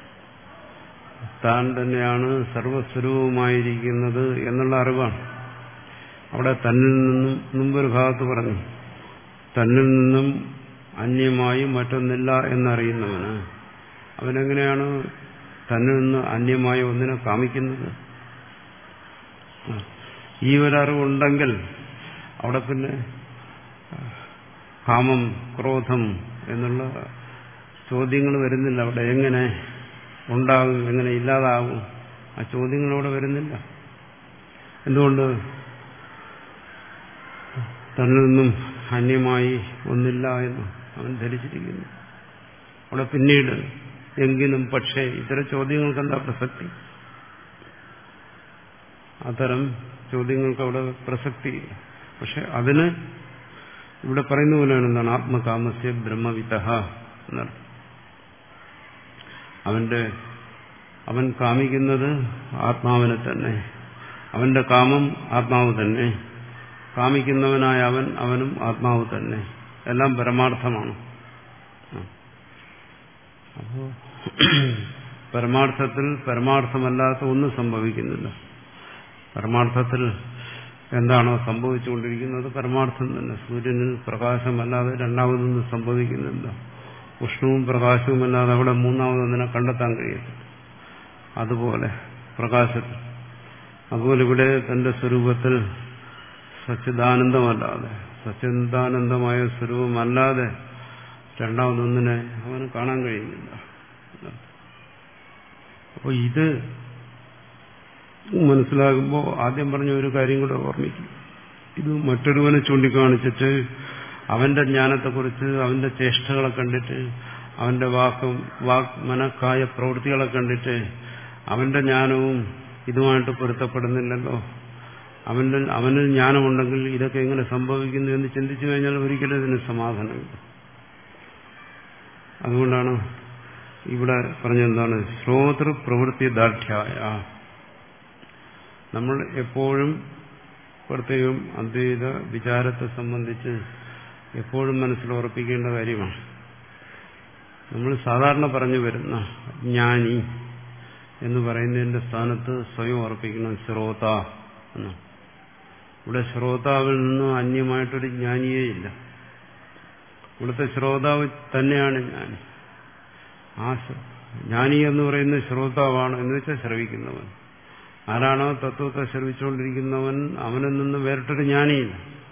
S1: താൻ തന്നെയാണ് സർവസ്വരൂപമായിരിക്കുന്നത് എന്നുള്ള അറിവാണ്. അവിടെ തന്നിൽ നിന്നും മുമ്പൊരു ഭാഗത്ത് പറഞ്ഞു, തന്നിൽ നിന്നും അന്യമായി മറ്റൊന്നില്ല എന്നറിയുന്നവന് അവനെങ്ങനെയാണ് തന്നിൽ നിന്ന് അന്യമായ ഒന്നിനെ കാമിക്കുന്നത്? ഈ ഒരറിവുണ്ടെങ്കിൽ അവിടെ പിന്നെ കാമം, ക്രോധം എന്നുള്ള ചോദ്യങ്ങൾ വരുന്നില്ല. അവിടെ എങ്ങനെ ഉണ്ടാകും, എങ്ങനെ ഇല്ലാതാകും, ആ ചോദ്യങ്ങൾ അവിടെ വരുന്നില്ല. എന്തുകൊണ്ട്? തന്നിൽ നിന്നും അന്യമായി ഒന്നില്ല എന്ന് അവൻ ധരിച്ചിരിക്കുന്നു. അവിടെ പിന്നീട് എങ്കിലും പക്ഷേ ഇത്തരം ചോദ്യങ്ങൾക്ക് എന്താ പ്രസക്തി? അത്തരം ചോദ്യങ്ങൾക്ക് അവിടെ പ്രസക്തിയില്ല. പക്ഷെ അതിന് ഇവിടെ പറയുന്ന പോലെയാണ് എന്താണ് ആത്മകാമസ്യ ബ്രഹ്മവിദഃ എന്നർത്ഥം. അവന്റെ അവൻ കാമിക്കുന്നത് ആത്മാവിനെ തന്നെ, അവന്റെ കാമം ആത്മാവ് തന്നെ, കാമിക്കുന്നവനായ അവൻ അവനും ആത്മാവ് തന്നെ, എല്ലാം പരമാർത്ഥമാണ്. അപ്പോ പരമാർത്ഥത്തിൽ പരമാർത്ഥമല്ലാത്ത ഒന്നും സംഭവിക്കുന്നില്ല. പരമാർത്ഥത്തിൽ എന്താണോ സംഭവിച്ചുകൊണ്ടിരിക്കുന്നത് പരമാർത്ഥം തന്നെ. സൂര്യനിൽ പ്രകാശമല്ലാതെ രണ്ടാമതൊന്നും സംഭവിക്കുന്നില്ല. ഉഷ്ണവും പ്രകാശവുമല്ലാതെ അവിടെ മൂന്നാമതൊന്നിനെ കണ്ടെത്താൻ കഴിയും. അതുപോലെ പ്രകാശത്തിൽ, അതുപോലെ ഇവിടെ തന്റെ സ്വരൂപത്തിൽ സച്ചിദാനന്ദമല്ലാതെ, സച്ചിദാനന്ദമായ സ്വരൂപമല്ലാതെ രണ്ടാമതൊന്നിനെ അവന് കാണാൻ കഴിയുന്നില്ല. അപ്പോൾ ഇത് മനസ്സിലാകുമ്പോൾ ആദ്യം പറഞ്ഞ ഒരു കാര്യം കൂടെ ഓർമ്മിക്കും. ഇത് മറ്റൊരുവനെ ചൂണ്ടിക്കാണിച്ചിട്ട് അവന്റെ ജ്ഞാനത്തെക്കുറിച്ച്, അവന്റെ ചേഷ്ടകളെ കണ്ടിട്ട് അവന്റെ വാക്കും വാക് മനക്കായ പ്രവൃത്തികളെ കണ്ടിട്ട് അവന്റെ ജ്ഞാനവും ഇതുമായിട്ട് പൊരുത്തപ്പെടുന്നില്ലല്ലോ. അവന്റെ അവന് ജ്ഞാനമുണ്ടെങ്കിൽ ഇതൊക്കെ എങ്ങനെ സംഭവിക്കുന്നു എന്ന് ചിന്തിച്ചു കഴിഞ്ഞാൽ ഒരിക്കലും ഇതിന് സമാധാനമില്ല. അതുകൊണ്ടാണ് ഇവിടെ പറഞ്ഞെന്താണ് ശ്രോതൃ പ്രവൃത്തി ദാർഢ്യായ. നമ്മൾ എപ്പോഴും പ്രത്യേകം അദ്വൈത വിചാരത്തെ സംബന്ധിച്ച് എപ്പോഴും മനസ്സിൽ ഉറപ്പിക്കേണ്ട കാര്യമാണ്. നമ്മൾ സാധാരണ പറഞ്ഞു വരുന്ന ജ്ഞാനി എന്ന് പറയുന്നതിന്റെ സ്ഥാനത്ത് സ്വയം ഉറപ്പിക്കണം ശ്രോത എന്ന്. ഇവിടെ ശ്രോതാവിൽ നിന്നും അന്യമായിട്ടൊരു ജ്ഞാനിയേ ഇല്ല. ഇവിടുത്തെ ശ്രോതാവ് തന്നെയാണ് ജ്ഞാനി. ആ ജ്ഞാനി എന്ന് പറയുന്നത് ശ്രോതാവാണ് എന്ന് വെച്ചാൽ ശ്രവിക്കുന്നവൻ. ആരാണോ തത്വത്തെ ശ്രവിച്ചുകൊണ്ടിരിക്കുന്നവൻ അവനിൽ നിന്ന് വേറിട്ടൊരു ജ്ഞാനിയില്ല.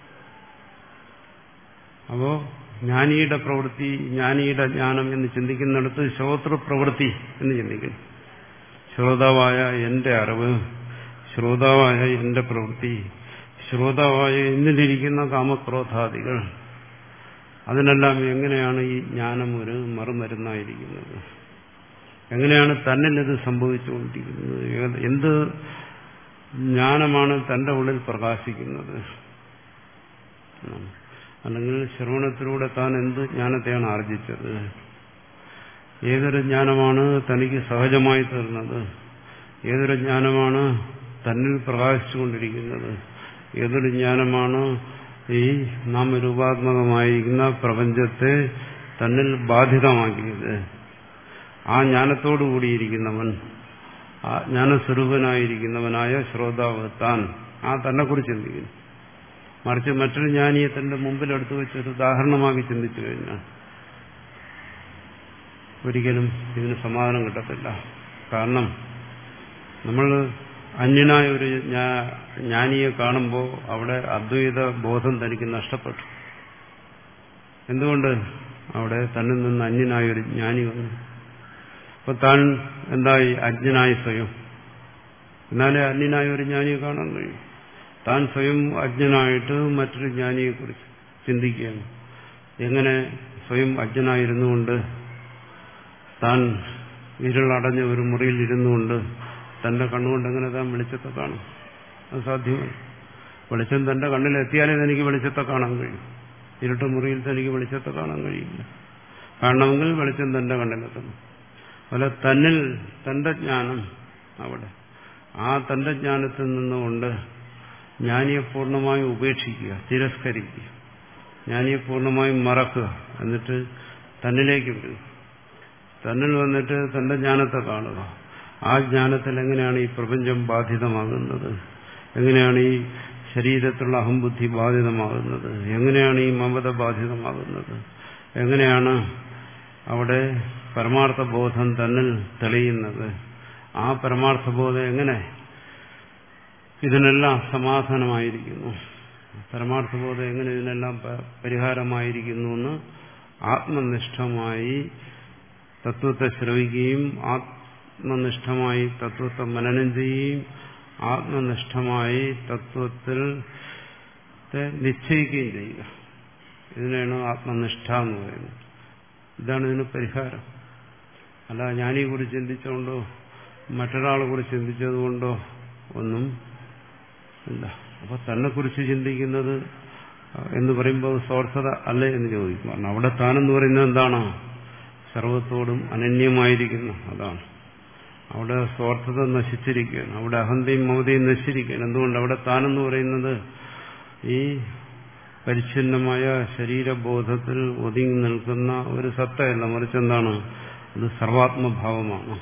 S1: അപ്പോ ജ്ഞാനിയുടെ പ്രവൃത്തി, ജ്ഞാനിയുടെ ജ്ഞാനം എന്ന് ചിന്തിക്കുന്നിടത്ത് ശ്രോതൃ പ്രവൃത്തി എന്ന് ചിന്തിക്കുന്നു. ശ്രോതാവായ എന്റെ അറിവ്, ശ്രോതാവായ എന്റെ പ്രവൃത്തി, ശ്രോതാവായ എന്നിലിരിക്കുന്ന കാമക്രോധാദികൾ, അതിനെല്ലാം എങ്ങനെയാണ് ഈ ജ്ഞാനം ഒരു മറുമരുന്നായിരിക്കുന്നത്? എങ്ങനെയാണ് തന്നിൽ ഇത് സംഭവിച്ചുകൊണ്ടിരിക്കുന്നത്? എന്ത് ജ്ഞാനമാണ് തന്റെ ഉള്ളിൽ പ്രകാശിക്കുന്നത്? അല്ലെങ്കിൽ ശ്രവണത്തിലൂടെ താൻ എന്ത് ജ്ഞാനത്തെയാണ് ആർജിച്ചത്? ഏതൊരു ജ്ഞാനമാണ് തനിക്ക് സഹജമായി തീർന്നത്? ഏതൊരു ജ്ഞാനമാണ് തന്നിൽ പ്രകാശിച്ചുകൊണ്ടിരിക്കുന്നത്? ഏതൊരു ജ്ഞാനമാണ് ഈ നാമരൂപാത്മകമായിരിക്കുന്ന പ്രപഞ്ചത്തെ തന്നിൽ ബാധിതമാക്കിയത്? ആ ജ്ഞാനത്തോടുകൂടിയിരിക്കുന്നവൻ, ആ ജ്ഞാനസ്വരൂപനായിരിക്കുന്നവനായ ശ്രോതാവ് താൻ ആ തന്നെക്കുറിച്ച് ചിന്തിക്കുന്നു. മറിച്ച് മറ്റൊരു ജ്ഞാനിയെ തന്റെ മുമ്പിൽ എടുത്തു വെച്ചൊരു ഉദാഹരണമാക്കി ചിന്തിച്ചു കഴിഞ്ഞാൽ ഒരിക്കലും ഇതിന് സമാധാനം കിട്ടത്തില്ല. കാരണം നമ്മൾ അന്യനായ ഒരു ജ്ഞാനിയെ കാണുമ്പോൾ അവിടെ അദ്വൈത ബോധം തനിക്ക് നഷ്ടപ്പെട്ടു. എന്തുകൊണ്ട്? അവിടെ തന്നിൽ നിന്ന് അന്യനായ ഒരു ജ്ഞാനി വന്നു. അപ്പൊ താൻ എന്തായി? അജ്ഞനായി സ്വയം. എന്നാലേ അന്യനായ ഒരു ജ്ഞാനിയെ കാണാൻ കഴിയും. താൻ സ്വയം അജ്ഞനായിട്ട് മറ്റൊരു ജ്ഞാനിയെക്കുറിച്ച് ചിന്തിക്കുകയാണ്. എങ്ങനെ സ്വയം അജ്ഞനായിരുന്നുകൊണ്ട് താൻ ഇരുളടഞ്ഞ ഒരു മുറിയിൽ ഇരുന്നുകൊണ്ട് തന്റെ കണ്ണുകൊണ്ട് എങ്ങനെ താൻ വെളിച്ചത്തെ കാണും? അത് സാധ്യമല്ല. വെളിച്ചം തന്റെ കണ്ണിലെത്തിയാലേ തനിക്ക് വെളിച്ചത്തെ കാണാൻ കഴിയും. ഇരുട്ട മുറിയിൽ തനിക്ക് വെളിച്ചത്തെ കാണാൻ കഴിയില്ല. കാണണമെങ്കിൽ വെളിച്ചം തന്റെ കണ്ണിലെത്തണം. അതുപോലെ തന്നിൽ തന്റെ ജ്ഞാനം അവിടെ, ആ തന്റെ ജ്ഞാനത്തിൽ നിന്നുകൊണ്ട് ജ്ഞാനിയെ പൂർണ്ണമായും ഉപേക്ഷിക്കുക, തിരസ്കരിക്കുക, ജ്ഞാനിയെ പൂർണ്ണമായും മറക്കുക, എന്നിട്ട് തന്നിലേക്ക് വരിക. തന്നിൽ വന്നിട്ട് തന്റെ ജ്ഞാനത്തെ കാണുക. ആ ജ്ഞാനത്തിൽ എങ്ങനെയാണ് ഈ പ്രപഞ്ചം ബാധിതമാകുന്നത്? എങ്ങനെയാണ് ഈ ശരീരത്തിലുള്ള അഹംബുദ്ധി ബാധിതമാകുന്നത്? എങ്ങനെയാണ് ഈ മമത ബാധിതമാകുന്നത്? എങ്ങനെയാണ് അവിടെ പരമാർത്ഥ ബോധം തന്നിൽ തെളിയുന്നത്? ആ പരമാർത്ഥ ബോധം എങ്ങനെ ഇതിനെല്ലാം സമാധാനമായിരിക്കുന്നു? പരമാർത്ഥബോധം എങ്ങനെ ഇതിനെല്ലാം പരിഹാരമായിരിക്കുന്നു എന്ന് ആത്മനിഷ്ഠമായി തത്വത്തെ ശ്രവിക്കുകയും ആത്മനിഷ്ഠമായി തത്വത്തെ മനനം ചെയ്യുകയും ആത്മനിഷ്ഠമായി തത്വത്തിൽ നിശ്ചയിക്കുകയും ചെയ്യുക. ഇതിനാണ് ആത്മനിഷ്ഠ എന്ന് പറയുന്നത്. ഇതാണ് ഇതിന് പരിഹാരം. അല്ല ജ്ഞാനിയെ കുറിച്ച് ചിന്തിച്ചുകൊണ്ടോ മറ്റൊരാളെ കുറിച്ച് ചിന്തിച്ചതുകൊണ്ടോ ഒന്നും ഇല്ല. അപ്പൊ തന്നെക്കുറിച്ച് ചിന്തിക്കുന്നത് എന്ന് പറയുമ്പോൾ സ്വാർത്ഥത അല്ലേ എന്ന് ചോദിക്കും. കാരണം അവിടെ താനെന്ന് പറയുന്നത് എന്താണ്? സർവത്തോടും അനന്യമായിരിക്കുന്നു. അതാണ് അവിടെ സ്വാർത്ഥത നശിച്ചിരിക്കുകയാണ്. അവിടെ അഹന്തയും മമതയും നശിച്ചിരിക്കുകയാണ്. എന്തുകൊണ്ട്? അവിടെ താനെന്ന് പറയുന്നത് ഈ പരിച്ഛിന്നമായ ശരീരബോധത്തിൽ ഒതുങ്ങി നിൽക്കുന്ന ഒരു സത്തയല്ല, മറിച്ച് എന്താണ്? അത് സർവാത്മഭാവമാണ്,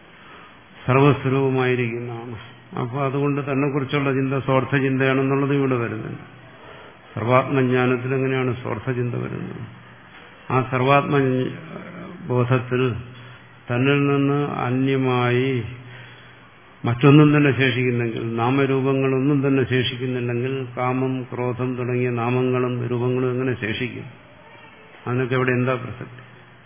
S1: സർവസ്വരൂപമായിരിക്കുന്നതാണ്. അപ്പൊ അതുകൊണ്ട് തന്നെ കുറിച്ചുള്ള ചിന്ത സ്വാർത്ഥ ചിന്തയാണെന്നുള്ളത് ഇവിടെ വരുന്നുണ്ട്. സർവാത്മജ്ഞാനത്തിൽ എങ്ങനെയാണ് സ്വാർത്ഥ ചിന്ത വരുന്നത്? ആ സർവാത്മ ബോധത്തിൽ തന്നിൽ നിന്ന് അന്യമായി മറ്റൊന്നും തന്നെ ശേഷിക്കുന്നെങ്കിൽ, നാമരൂപങ്ങളൊന്നും തന്നെ ശേഷിക്കുന്നുണ്ടെങ്കിൽ കാമം, ക്രോധം തുടങ്ങിയ നാമങ്ങളും രൂപങ്ങളും എങ്ങനെ ശേഷിക്കും? അതിനൊക്കെ അവിടെ എന്താ പ്രസക്തി?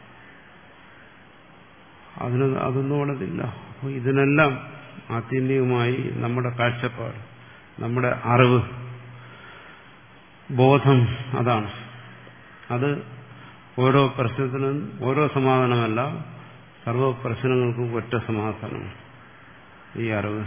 S1: അതിന് അതൊന്നും ഉള്ളതില്ല. അപ്പോൾ ഇതിനെല്ലാം ആത്യന്തികമായി നമ്മുടെ കാഴ്ചപ്പാട്, നമ്മുടെ അറിവ്, ബോധം, അതാണ് അത് ഓരോ പ്രശ്നത്തിനും ഓരോ സമാധാനമല്ല, സർവ പ്രശ്നങ്ങൾക്കും ഒറ്റ സമാധാനം ഈ അറിവ്.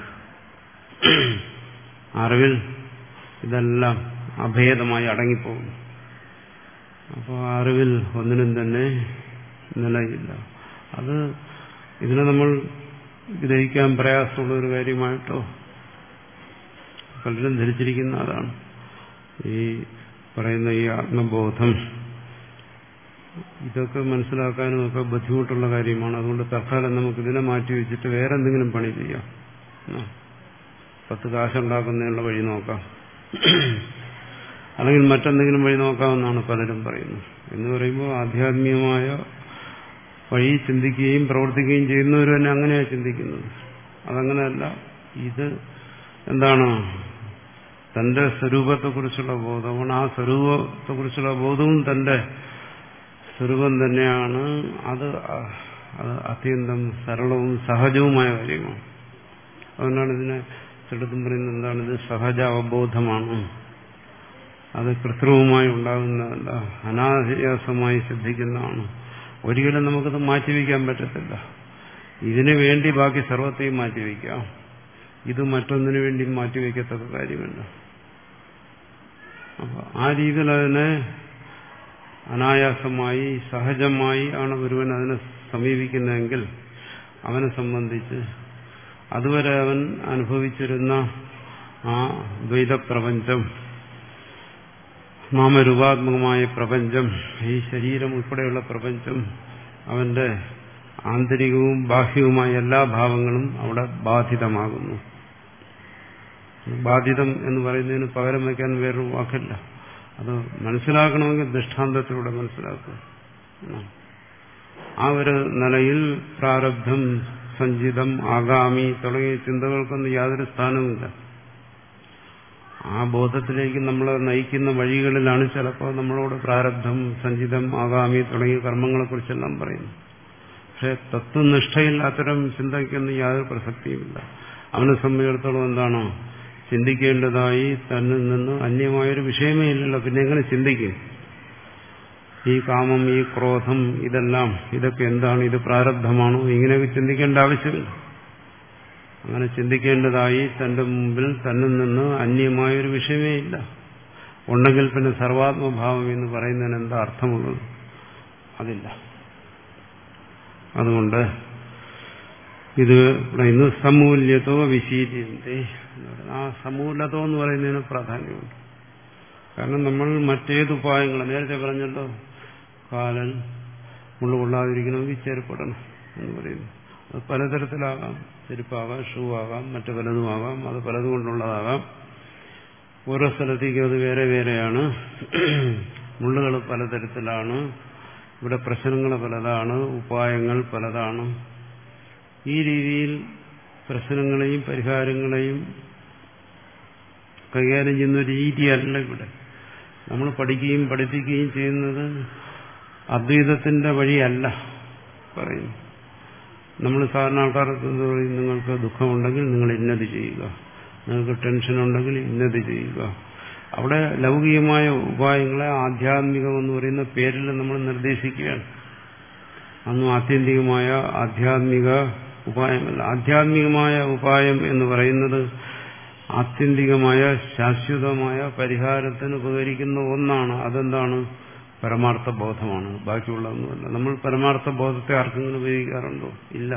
S1: അറിവിൽ ഇതെല്ലാം അഭേദമായി അടങ്ങിപ്പോകും. അപ്പോൾ അറിവിൽ ഒന്നിനും തന്നെ നിലയില്ല. അത് ഇതിനെ നമ്മൾ ഗ്രഹിക്കാൻ പ്രയാസമുള്ള ഒരു കാര്യമായിട്ടോ പലരും ധരിച്ചിരിക്കുന്ന അതാണ്. ഈ പറയുന്ന ഈ ആത്മബോധം ഇതൊക്കെ മനസ്സിലാക്കാനും ഒക്കെ ബുദ്ധിമുട്ടുള്ള കാര്യമാണ്. അതുകൊണ്ട് തൽക്കാലം നമുക്ക് ഇതിനെ മാറ്റി വെച്ചിട്ട് വേറെ എന്തെങ്കിലും പണി ചെയ്യാം. പത്ത് കാശുണ്ടാക്കുന്നതിനുള്ള വഴി നോക്കാം, അല്ലെങ്കിൽ മറ്റെന്തെങ്കിലും വഴി നോക്കാമെന്നാണ് പലരും പറയുന്നത്. എന്ന് പറയുമ്പോൾ ആധ്യാത്മികമായ വഴി ചിന്തിക്കുകയും പ്രവർത്തിക്കുകയും ചെയ്യുന്നവർ തന്നെ അങ്ങനെയാണ് ചിന്തിക്കുന്നത്. അതങ്ങനെയല്ല. ഇത് എന്താണ്? തന്റെ സ്വരൂപത്തെക്കുറിച്ചുള്ള ബോധമാണ്. ആ സ്വരൂപത്തെക്കുറിച്ചുള്ള ബോധവും തന്റെ സ്വരൂപം തന്നെയാണ്. അത് അത് അത്യന്തം സരളവും സഹജവുമായ കാര്യമാണ്. അതുകൊണ്ടാണ് ഇതിനെ ചിലതും പറയുന്നത് എന്താണ്? ഇത് സഹജ അവബോധമാണ്. അത് കൃത്രിമമായി ഉണ്ടാകുന്നതല്ല, അനായാസമായി സിദ്ധിക്കുന്നതാണ്. ഒരിക്കലും നമുക്കത് മാറ്റിവെക്കാൻ പറ്റത്തില്ല. ഇതിനു വേണ്ടി ബാക്കി സർവത്തെയും മാറ്റിവെക്കാം. ഇത് മറ്റൊന്നിനു വേണ്ടി മാറ്റിവെക്കത്തക്ക കാര്യമല്ല. അപ്പൊ ആ രീതിയിൽ അതിനെ അനായാസമായി സഹജമായി ആണ് ഒരുവൻ അതിനെ സമീപിക്കുന്നതെങ്കിൽ അവനെ സംബന്ധിച്ച് അതുവരെ അവൻ അനുഭവിച്ചിരുന്ന ആ ദ്വൈതപ്രപഞ്ചം, നാമരൂപാത്മകമായ പ്രപഞ്ചം, ഈ ശരീരം ഉൾപ്പെടെയുള്ള പ്രപഞ്ചം, അവന്റെ ആന്തരികവും ബാഹ്യവുമായ എല്ലാ ഭാവങ്ങളും അവിടെ ബാധിതമാകുന്നു. ബാധിതം എന്ന് പറയുന്നതിന് പകരം വയ്ക്കാൻ വേറൊരു വാക്കല്ല. അത് മനസ്സിലാക്കണമെങ്കിൽ ദൃഷ്ടാന്തത്തിലൂടെ മനസ്സിലാക്കുക. ആ ഒരു നിലയിൽ പ്രാരബ്ധം, സഞ്ചിതം, ആഗാമി തുടങ്ങിയ ചിന്തകൾക്കൊന്നും യാതൊരു സ്ഥാനവുമില്ല. ആ ബോധത്തിലേക്ക് നമ്മളെ നയിക്കുന്ന വഴികളിലാണ് ചിലപ്പോൾ നമ്മളോട് പ്രാരബ്ധം, സഞ്ചിതം, ആഗാമി തുടങ്ങിയ കർമ്മങ്ങളെക്കുറിച്ചെല്ലാം പറയുന്നു. പക്ഷെ തത്വനിഷ്ഠയിൽ അത്തരം ചിന്തയ്ക്കൊന്നും യാതൊരു പ്രസക്തിയുമില്ല. അവനെ സംബന്ധിച്ചിടത്തോളം എന്താണോ ചിന്തിക്കേണ്ടതായി തന്നിൽ നിന്ന് അന്യമായൊരു വിഷയമേ ഇല്ലല്ലോ. പിന്നെ എങ്ങനെ ചിന്തിക്കും? ഈ കാമം, ഈ ക്രോധം, ഇതെല്ലാം ഇതൊക്കെ എന്താണ്? ഇത് പ്രാരബ്ധമാണോ? ഇങ്ങനെയൊക്കെ ചിന്തിക്കേണ്ട ആവശ്യമില്ല. അങ്ങനെ ചിന്തിക്കേണ്ടതായി തന്റെ മുമ്പിൽ തന്നിൽ നിന്ന് അന്യമായൊരു വിഷയമേ ഇല്ല. ഉണ്ടെങ്കിൽ പിന്നെ സർവാത്മഭാവം എന്ന് പറയുന്നതിന് എന്താ അർത്ഥമുള്ളത്? അതില്ല. അതുകൊണ്ട് ഇത് ഇന്ന് സമൂല്യതോ വിശീര്യന്തേ, ആ സമൂലതോ എന്ന് പറയുന്നതിന് പ്രാധാന്യമുണ്ട്. കാരണം നമ്മൾ മറ്റേത് ഉപായങ്ങൾ നേരത്തെ പറഞ്ഞല്ലോ, കാലൻ മുള്ളു കൊള്ളാതിരിക്കണമെങ്കിൽ ചെരുപ്പിടണം എന്ന് പറയുന്നു. അത് പലതരത്തിലാകാം. ചെരുപ്പാകാം, ഷൂ ആകാം, മറ്റു പലതുമാകാം. അത് പലതും കൊണ്ടുള്ളതാകാം. ഓരോ സ്ഥലത്തേക്കും അത് വേറെ വേറെയാണ്. മുള്ളുകൾ പലതരത്തിലാണ്. ഇവിടെ പ്രശ്നങ്ങൾ പലതാണ്, ഉപായങ്ങൾ പലതാണ്. ഈ രീതിയിൽ പ്രശ്നങ്ങളെയും പരിഹാരങ്ങളെയും കൈകാര്യം ചെയ്യുന്ന ഒരു രീതിയല്ല ഇവിടെ. നമ്മൾ പഠിക്കുകയും പഠിപ്പിക്കുകയും ചെയ്യുന്നത് അദ്വൈതത്തിന്റെ വഴിയല്ല പറയുന്നു. നമ്മൾ സാധാരണ ആൾക്കാർക്ക് പറയും, നിങ്ങൾക്ക് ദുഃഖമുണ്ടെങ്കിൽ നിങ്ങൾ ഇന്നത് ചെയ്യുക, നിങ്ങൾക്ക് ടെൻഷൻ ഉണ്ടെങ്കിൽ ഇന്നത് ചെയ്യുക. അവിടെ ലൗകികമായ ഉപായങ്ങളെ ആധ്യാത്മികമെന്ന് പറയുന്ന പേരിൽ നമ്മൾ നിർദ്ദേശിക്കുകയാണ്. അന്നും ആത്യന്തികമായ ആധ്യാത്മിക ഉപായമല്ല. ആധ്യാത്മികമായ ഉപായം എന്ന് പറയുന്നത് ആത്യന്തികമായ ശാശ്വതമായ പരിഹാരത്തിന് ഉപകരിക്കുന്ന ഒന്നാണ്. അതെന്താണ്? പരമാർത്ഥ ബോധമാണ്. ബാക്കിയുള്ളതൊന്നുമല്ല. നമ്മൾ പരമാർത്ഥ ബോധത്തെ ആർക്കെങ്കിലും ഉപയോഗിക്കാറുണ്ടോ? ഇല്ല.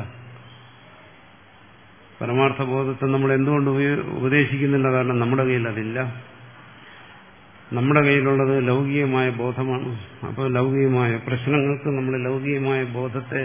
S1: പരമാർത്ഥ ബോധത്തെ നമ്മൾ എന്തുകൊണ്ട് ഉപദേശിക്കുന്നില്ല? കാരണം നമ്മുടെ കയ്യിൽ അതില്ല. നമ്മുടെ കയ്യിലുള്ളത് ലൗകികമായ ബോധമാണ്. അപ്പോൾ ലൗകികമായ പ്രശ്നങ്ങൾക്ക് നമ്മൾ ലൗകികമായ ബോധത്തെ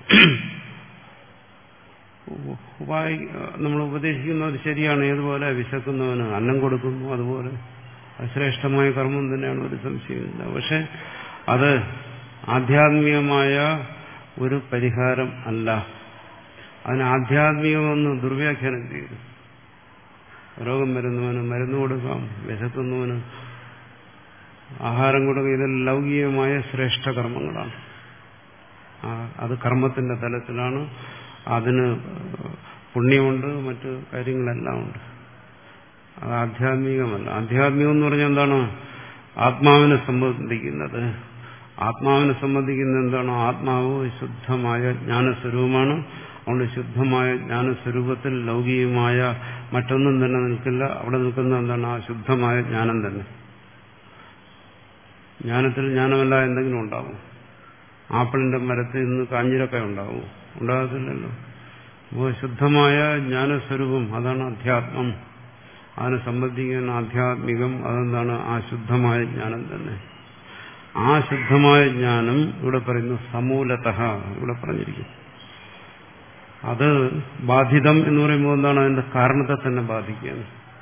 S1: ഉപായ നമ്മൾ ഉപദേശിക്കുന്നത് ശരിയാണ്. ഏതുപോലെ വിശക്കുന്നവന് അന്നം കൊടുക്കുന്നു, അതുപോലെ ശ്രേഷ്ഠമായ കർമ്മം തന്നെയാണ്, ഒരു സംശയമില്ല. പക്ഷെ അത് ആധ്യാത്മികമായ ഒരു പരിഹാരം അല്ല. അതിന് ആധ്യാത്മികമെന്ന് ദുർവ്യാഖ്യാനം ചെയ്തു. രോഗം വരുന്നവന് മരുന്ന് കൊടുക്കാം, വിശക്കുന്നവന് ആഹാരം കൊടുക്കുക. ഇതെല്ലാം ലൗകികമായ ശ്രേഷ്ഠ കർമ്മങ്ങളാണ്. അത് കർമ്മത്തിന്റെ തലത്തിലാണ്. അതിന് പുണ്യമുണ്ട്, മറ്റു കാര്യങ്ങളെല്ലാം ഉണ്ട്. അത് ആധ്യാത്മികമല്ല. ആധ്യാത്മികം എന്ന് പറഞ്ഞാൽ എന്താണ്? ആത്മാവിനെ സംബന്ധിക്കുന്നത്. ആത്മാവിനെ സംബന്ധിക്കുന്ന എന്താണ്? ആത്മാവ് ശുദ്ധമായ ജ്ഞാനസ്വരൂപമാണ്. അതുകൊണ്ട് ശുദ്ധമായ ജ്ഞാനസ്വരൂപത്തിൽ ലൗകികമായ മറ്റൊന്നും തന്നെ നിൽക്കില്ല. അവിടെ നിൽക്കുന്ന എന്താണ്? ആ ശുദ്ധമായ ജ്ഞാനം തന്നെ. ജ്ഞാനത്തിൽ ജ്ഞാനമല്ല എന്തെങ്കിലും ഉണ്ടാവും? ആപ്പിളിന്റെ മരത്തിൽ നിന്ന് കാഞ്ഞിരക്ക ഉണ്ടാവും? ഉണ്ടാകത്തില്ലല്ലോ. അപ്പോൾ ശുദ്ധമായ ജ്ഞാനസ്വരൂപം, അതാണ് അധ്യാത്മം. അതിനെ സംബന്ധിക്കുന്ന ആധ്യാത്മികം അതെന്താണ്? ആ ശുദ്ധമായ ജ്ഞാനം തന്നെ. ആ ശുദ്ധമായ ജ്ഞാനം ഇവിടെ പറയുന്നു സമൂലതഃ, ഇവിടെ പറഞ്ഞിരിക്കുന്നു. അത് ബാധിതം എന്ന് പറയുമ്പോൾ എന്താണ്? അതിന്റെ കാരണത്തെ തന്നെ ബാധിക്കുകയാണ്.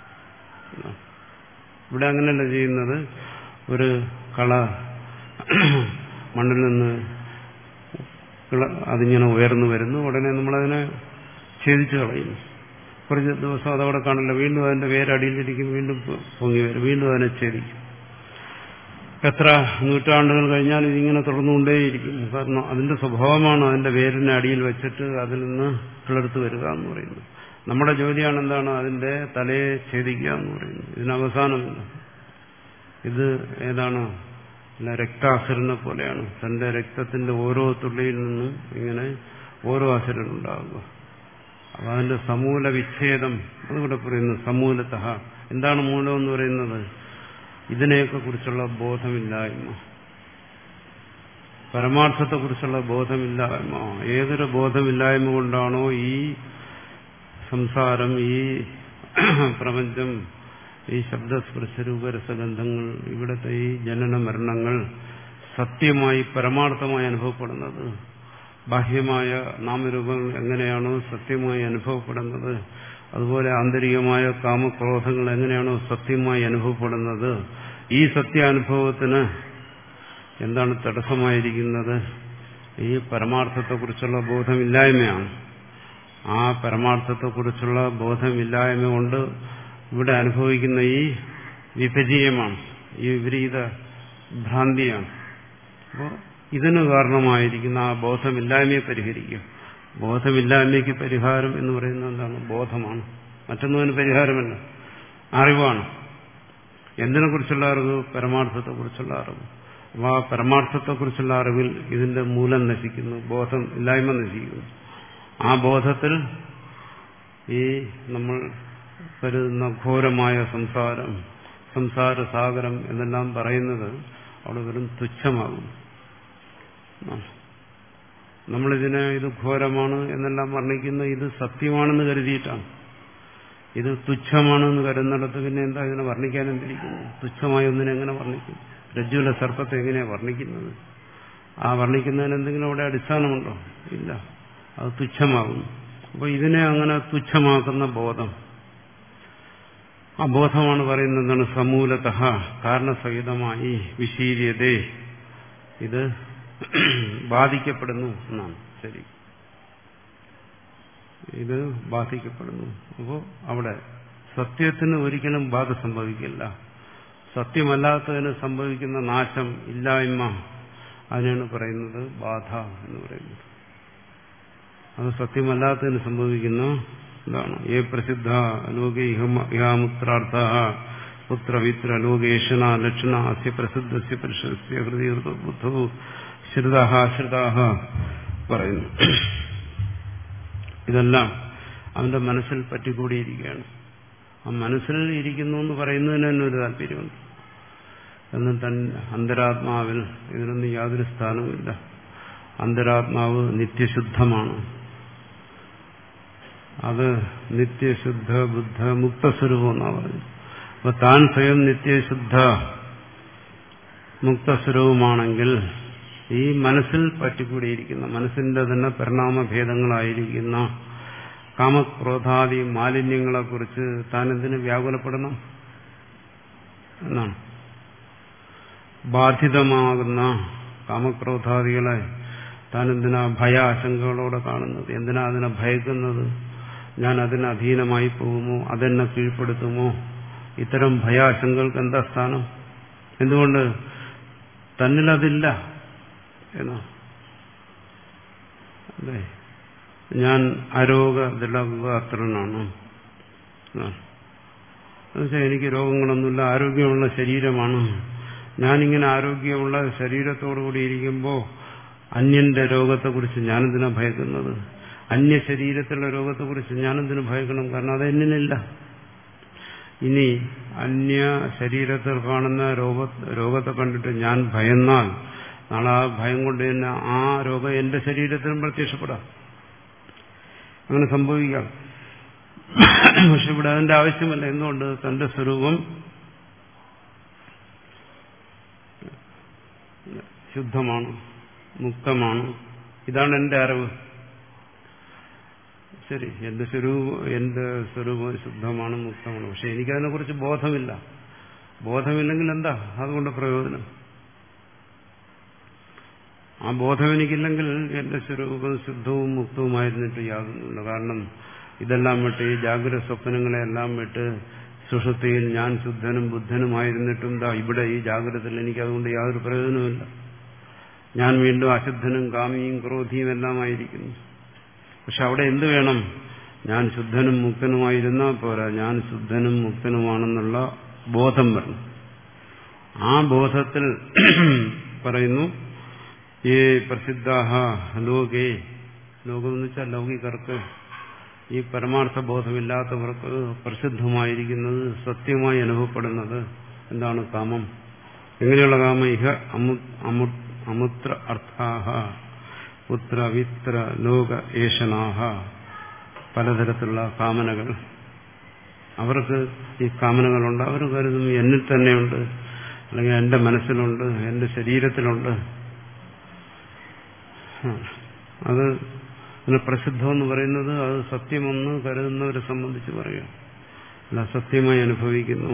S1: ഇവിടെ അങ്ങനെയല്ല ചെയ്യുന്നത്. ഒരു കള മണ്ണിൽ നിന്ന് അതിങ്ങനെ ഉയർന്നു വരുന്നു, ഉടനെ നമ്മളതിനെ ഛേദിച്ചു കളയുന്നു. കുറച്ച് ദിവസം അതവിടെ കാണില്ല, വീണ്ടും അതിന്റെ വേരടിയിലിരിക്കും, വീണ്ടും പൊങ്ങി വരും, വീണ്ടും അതിനെ ഛേദിക്കും. എത്ര നൂറ്റാണ്ടുകൾ കഴിഞ്ഞാൽ ഇതിങ്ങനെ തുടർന്നുകൊണ്ടേയിരിക്കും. കാരണം അതിന്റെ സ്വഭാവമാണ് അതിന്റെ വേരിനെ അടിയിൽ വെച്ചിട്ട് അതിൽ നിന്ന് കിളർത്ത് വരിക എന്ന് പറയുന്നത്. നമ്മുടെ ജോലിയാണ് എന്താണ്? അതിന്റെ തലയെ ഛേദിക്കുക എന്ന് പറയുന്നത്. ഇതിന് അവസാനമില്ല. ഇത് ഏതാണ്? രക്താസുരനെ പോലെയാണ്. തന്റെ രക്തത്തിന്റെ ഓരോ തുള്ളിയിൽ നിന്നും ഇങ്ങനെ ഓരോ അസുരനുണ്ടാകുക. അപ്പൊ അതിന്റെ സമൂല വിച്ഛേദം അതുകൂടെ പറയുന്നു. സമൂലതഃ. എന്താണ് മൂലം എന്ന് പറയുന്നത്? ഇതിനെയൊക്കെ കുറിച്ചുള്ള ബോധമില്ലായ്മ, പരമാർത്ഥത്തെക്കുറിച്ചുള്ള ബോധമില്ലായ്മ. ഏതൊരു ബോധമില്ലായ്മ കൊണ്ടാണോ ഈ സംസാരം, ഈ പ്രപഞ്ചം, ഈ ശബ്ദസ്പർശരൂപരസഗന്ധങ്ങൾ, ഇവിടുത്തെ ഈ ജനന മരണങ്ങൾ സത്യമായി പരമാർത്ഥമായി അനുഭവപ്പെടുന്നത്, ബാഹ്യമായ നാമരൂപങ്ങൾ എങ്ങനെയാണോ സത്യമായി അനുഭവപ്പെടുന്നത്, അതുപോലെ ആന്തരികമായ കാമക്രോധങ്ങൾ എങ്ങനെയാണോ സത്യമായി അനുഭവപ്പെടുന്നത്, ഈ സത്യാനുഭവത്തിന് എന്താണ് തടസ്സമായിരിക്കുന്നത്? ഈ പരമാർത്ഥത്തെക്കുറിച്ചുള്ള ബോധമില്ലായ്മയാണ്. ആ പരമാർത്ഥത്തെക്കുറിച്ചുള്ള ബോധമില്ലായ്മ കൊണ്ട് ഇവിടെ അനുഭവിക്കുന്ന ഈ വിപരീയമാണ്, ഈ വിപരീത ഭ്രാന്തിയാണ്. അപ്പോൾ ഇതിന് കാരണമായിരിക്കുന്ന ആ ബോധമില്ലായ്മയെ പരിഹരിക്കും. ബോധമില്ലായ്മയ്ക്ക് പരിഹാരം എന്ന് പറയുന്നത് എന്താണ്? ബോധമാണ്. മറ്റൊന്നിന് പരിഹാരമല്ല, അറിവാണ്. എന്തിനെ കുറിച്ചുള്ള അറിവ്? പരമാർത്ഥത്തെക്കുറിച്ചുള്ള അറിവ്. അപ്പോൾ ആ പരമാർത്ഥത്തെക്കുറിച്ചുള്ള അറിവിൽ ഇതിന്റെ മൂലം നശിക്കുന്നു, ബോധം ഇല്ലായ്മ നശിക്കുന്നു. ആ ബോധത്തിൽ ഈ നമ്മൾ കരുതുന്ന ഘോരമായ സംസാരം, സംസാര സാഗരം എന്നെല്ലാം പറയുന്നത് അവിടെ വെറും തുച്ഛമാകും. നമ്മളിതിനെ ഇത് ഘോരമാണ് എന്നെല്ലാം വർണ്ണിക്കുന്ന ഇത് സത്യമാണെന്ന് കരുതിയിട്ടാണ്. ഇത് തുച്ഛമാണെന്ന് കരുതുന്നിടത്ത് പിന്നെ എന്താ ഇതിനെ വർണ്ണിക്കാൻ എന്തിരിക്കുന്നു? തുച്ഛമായ ഒന്നിനെ എങ്ങനെ വർണ്ണിക്കും? രജ്ജുവിലെ സർപ്പത്തെ എങ്ങനെയാണ് വർണ്ണിക്കുന്നത്? ആ വർണ്ണിക്കുന്നതിന് എന്തെങ്കിലും അവിടെ അടിസ്ഥാനമുണ്ടോ? ഇല്ല, അത് തുച്ഛമാകുന്നു. അപ്പോൾ ഇതിനെ അങ്ങനെ തുച്ഛമാക്കുന്ന ബോധം, ആ ബോധമാണ് പറയുന്നത് എന്താണ്? സമൂലതഃ, കാരണസഹിതമായി വിശീര്യതേ, ഇത് ബാധിക്കപ്പെടുന്നു എന്നാണ്. ശരി, ഇത് ബാധിക്കപ്പെടുന്നു. അപ്പോൾ അവിടെ സത്യത്തിന് ഒരിക്കലും ബാധ സംഭവിക്കില്ല. സത്യമല്ലാത്തതിന് സംഭവിക്കുന്ന നാശം, ഇല്ലായ്മ, അതിനാണ് പറയുന്നത് ബാധ എന്ന് പറയുന്നത്. അത് സത്യമല്ലാത്തതിന് സംഭവിക്കുന്ന ഇതാണ്. ഏ പ്രസിദ്ധ ലോകേ ഇഹാമുത്രാർത്ഥ പുത്രവിത്ര ലോകേഷണ ലക്ഷണ അസ്യ പ്രസിദ്ധസ്യ പുരുഷസ്യ ഹൃദയ ബുദ്ധോ ശ്രുതാഹ ശ്രുതാഹ പറയുന്നു. ഇതെല്ലാം അവന്റെ മനസ്സിൽ പറ്റിക്കൂടിയിരിക്കുകയാണ്. ആ മനസ്സിൽ ഇരിക്കുന്നു എന്ന് പറയുന്നതിന് തന്നെ ഒരു താല്പര്യമുണ്ട്. എന്നും തൻ അന്തരാത്മാവിൽ ഇതിനൊന്നും യാതൊരു സ്ഥാനവുമില്ല. അന്തരാത്മാവ് നിത്യശുദ്ധമാണ്. അത് നിത്യശുദ്ധ ബുദ്ധ മുക്തസ്വരൂപം എന്നാണ് പറയുന്നത്. അപ്പൊ താൻ സ്വയം നിത്യശുദ്ധ മുക്തസ്വരൂപമാണെങ്കിൽ ഈ മനസ്സിൽ പറ്റിക്കൂടിയിരിക്കുന്ന, മനസ്സിന്റെ തന്നെ പരിണാമഭേദങ്ങളായിരിക്കുന്ന കാമക്രോധാദി മാലിന്യങ്ങളെക്കുറിച്ച് താൻ എന്തിനു വ്യാകുലപ്പെടണം എന്നാണ്. ബാധിതമാകുന്ന കാമക്രോധാദികളെ താൻ എന്തിനാ ഭയാശങ്കകളോടെ കാണുന്നത്? എന്തിനാ അതിനെ ഭയക്കുന്നത്? ഞാൻ അതിന് അധീനമായി പോകുമോ? അതെന്നെ കീഴ്പ്പെടുത്തുമോ? ഇത്തരം ഭയാശങ്കകൾക്ക് എന്താ സ്ഥാനം? എന്തുകൊണ്ട്? തന്നിലതില്ല എന്നാ. അല്ലേ, ഞാൻ അരോഗ ദൃഢഗാത്രനാണ്. എന്നുവെച്ചാൽ എനിക്ക് രോഗങ്ങളൊന്നുമില്ല, ആരോഗ്യമുള്ള ശരീരമാണ്, ഞാനിങ്ങനെ ആരോഗ്യമുള്ള ശരീരത്തോടുകൂടി ഇരിക്കുമ്പോൾ അന്യന്റെ രോഗത്തെക്കുറിച്ച് ഞാനെന്തിനാ ഭയക്കുന്നത്? അന്യ ശരീരത്തിലുള്ള രോഗത്തെക്കുറിച്ച് ഞാനെന്തിനു ഭയക്കണം? കാരണം അത് എന്നിനില്ല. ഇനി അന്യ ശരീരത്തിൽ കാണുന്ന രോഗ രോഗത്തെ കണ്ടിട്ട് ഞാൻ ഭയന്നാൽ നാളെ ആ ഭയം കൊണ്ട് തന്നെ ആ രോഗം എന്റെ ശരീരത്തിലും പ്രത്യക്ഷപ്പെടാം. അങ്ങനെ സംഭവിക്കാം. പക്ഷെ ഇവിടെ അതിന്റെ ആവശ്യമല്ല. എന്തുകൊണ്ട്? തന്റെ സ്വരൂപം ശുദ്ധമാണ്, മുക്തമാണ്. ഇതാണ് എന്റെ അറിവ്. ശരി, എന്റെ സ്വരൂപം എന്റെ സ്വരൂപം ശുദ്ധമാണ്, മുക്തമാണ്. പക്ഷെ എനിക്കതിനെക്കുറിച്ച് ബോധമില്ല. ബോധമില്ലെങ്കിൽ എന്താ അതുകൊണ്ട് പ്രയോജനം? ആ ബോധം എനിക്കില്ലെങ്കിൽ എന്റെ സ്വരൂപം ശുദ്ധവും മുക്തവുമായിരുന്നിട്ട് യാതൊന്നുമില്ല. കാരണം ഇതെല്ലാം വിട്ട്, ഈ ജാഗ്രത സ്വപ്നങ്ങളെല്ലാം വിട്ട് സുഷുപ്തിയിൽ ഞാൻ ശുദ്ധനും ബുദ്ധനുമായിരുന്നിട്ടും എന്താ ഇവിടെ ഈ ജാഗ്രതയിൽ എനിക്ക് അതുകൊണ്ട് യാതൊരു പ്രയോജനവുമില്ല. ഞാൻ വീണ്ടും അശുദ്ധനും കാമിയും ക്രോധിയും എല്ലാമായിരിക്കുന്നു. പക്ഷെ അവിടെ എന്ത് വേണം? ഞാൻ ശുദ്ധനും മുക്തനുമായിരുന്നാൽ പോരാ, ഞാൻ ശുദ്ധനും മുക്തനുമാണെന്നുള്ള ബോധം വരണം. ആ ബോധത്തിൽ പറയുന്നു ഈ പ്രസിദ്ധാഹ ലോകേ, ലോകമെന്ന് വെച്ചാൽ ലൗകികർക്ക്, ഈ പരമാർത്ഥ ബോധമില്ലാത്തവർക്ക് പ്രസിദ്ധമായിരിക്കുന്നത്, സത്യമായി അനുഭവപ്പെടുന്നത് എന്താണ്? കാമം. എങ്ങനെയുള്ള കാമം? ഇഹ അമു അമുത്ര അർത്ഥാഹ പുത്ര വിത്ര ലോക ഏഷനാഹ, പലതരത്തിലുള്ള കാമനകൾ. അവർക്ക് ഈ കാമനകളുണ്ട്. അവർ കരുതുന്നു എന്നിൽ തന്നെയുണ്ട്, അല്ലെങ്കിൽ എന്റെ മനസ്സിലുണ്ട്, എന്റെ ശരീരത്തിലുണ്ട്. അത് പ്രസിദ്ധമെന്ന് പറയുന്നത് അത് സത്യമെന്ന് കരുതുന്നവരെ സംബന്ധിച്ച് പറയാം. അല്ല, സത്യമായി അനുഭവിക്കുന്നു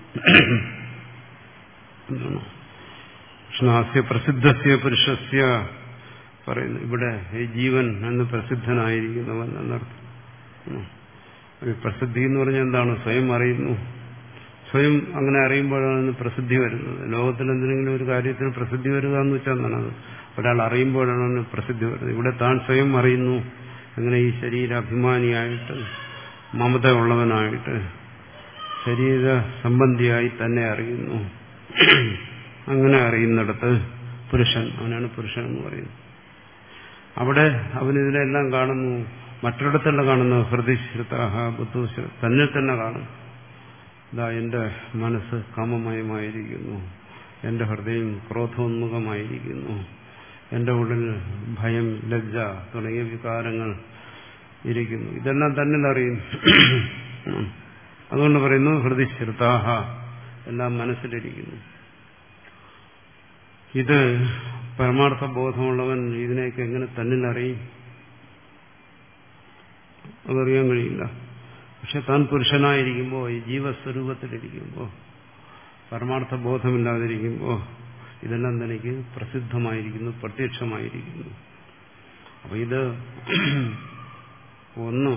S1: എന്നാണ്. കൃഷ്ണാസ്യ പ്രസിദ്ധസ്യ പുരുഷസ്യ പറയുന്നു. ഇവിടെ ഈ ജീവൻ എന്ന് പ്രസിദ്ധനായിരിക്കുന്നവൻ എന്നർത്ഥം. പ്രസിദ്ധി എന്ന് പറഞ്ഞാൽ എന്താണ്? സ്വയം അറിയുന്നു. സ്വയം അങ്ങനെ അറിയുമ്പോഴാണ് പ്രസിദ്ധി വരുന്നത്. ലോകത്തിൽ എന്തെങ്കിലും ഒരു കാര്യത്തിന് പ്രസിദ്ധി വരിക എന്ന് വെച്ചാൽ എന്താണ്? അത് ഒരാൾ അറിയുമ്പോഴാണ് പ്രസിദ്ധി വരുന്നത്. ഇവിടെ താൻ സ്വയം അറിയുന്നു. അങ്ങനെ ഈ ശരീരാഭിമാനിയായിട്ട്, മമത ഉള്ളവനായിട്ട്, ശരീര സംബന്ധിയായി തന്നെ അറിയുന്നു. അങ്ങനെ അറിയുന്നിടത്ത് പുരുഷൻ, അവനാണ് പുരുഷൻ എന്ന് പറയുന്നത്. അവിടെ അവനിതിനെല്ലാം കാണുന്നു. മറ്റൊരിടത്തല്ല കാണുന്നു. ഹൃദയശ്രുതാഹ ബുദ്ധുശ്ര, തന്നെ തന്നെ കാണും. ഇതാ എന്റെ മനസ്സ് കാമമയമായിരിക്കുന്നു, എന്റെ ഹൃദയം ക്രോധോന്മുഖമായിരിക്കുന്നു, എന്റെ ഉള്ളിൽ ഭയം, ലജ്ജ തുടങ്ങിയ വികാരങ്ങൾ ഇരിക്കുന്നു. ഇതെല്ലാം തന്നിൽ അറിയും. അതുകൊണ്ട് പറയുന്നു ഹൃദയശ്രുതാഹ, എല്ലാം മനസ്സിലിരിക്കുന്നു. ഇത് പരമാർത്ഥ ബോധമുള്ളവൻ ഇതിനെയൊക്കെ എങ്ങനെ തന്നിൽ അറിയും? അതറിയാൻ കഴിയില്ല. പക്ഷെ താൻ പുരുഷനായിരിക്കുമ്പോൾ, ഈ ജീവസ്വരൂപത്തിലിരിക്കുമ്പോൾ, പരമാർത്ഥ ബോധമില്ലാതിരിക്കുമ്പോൾ ഇതെല്ലാം തനിക്ക് പ്രസിദ്ധമായിരിക്കുന്നു, പ്രത്യക്ഷമായിരിക്കുന്നു. അപ്പൊ ഇത് ഒന്ന്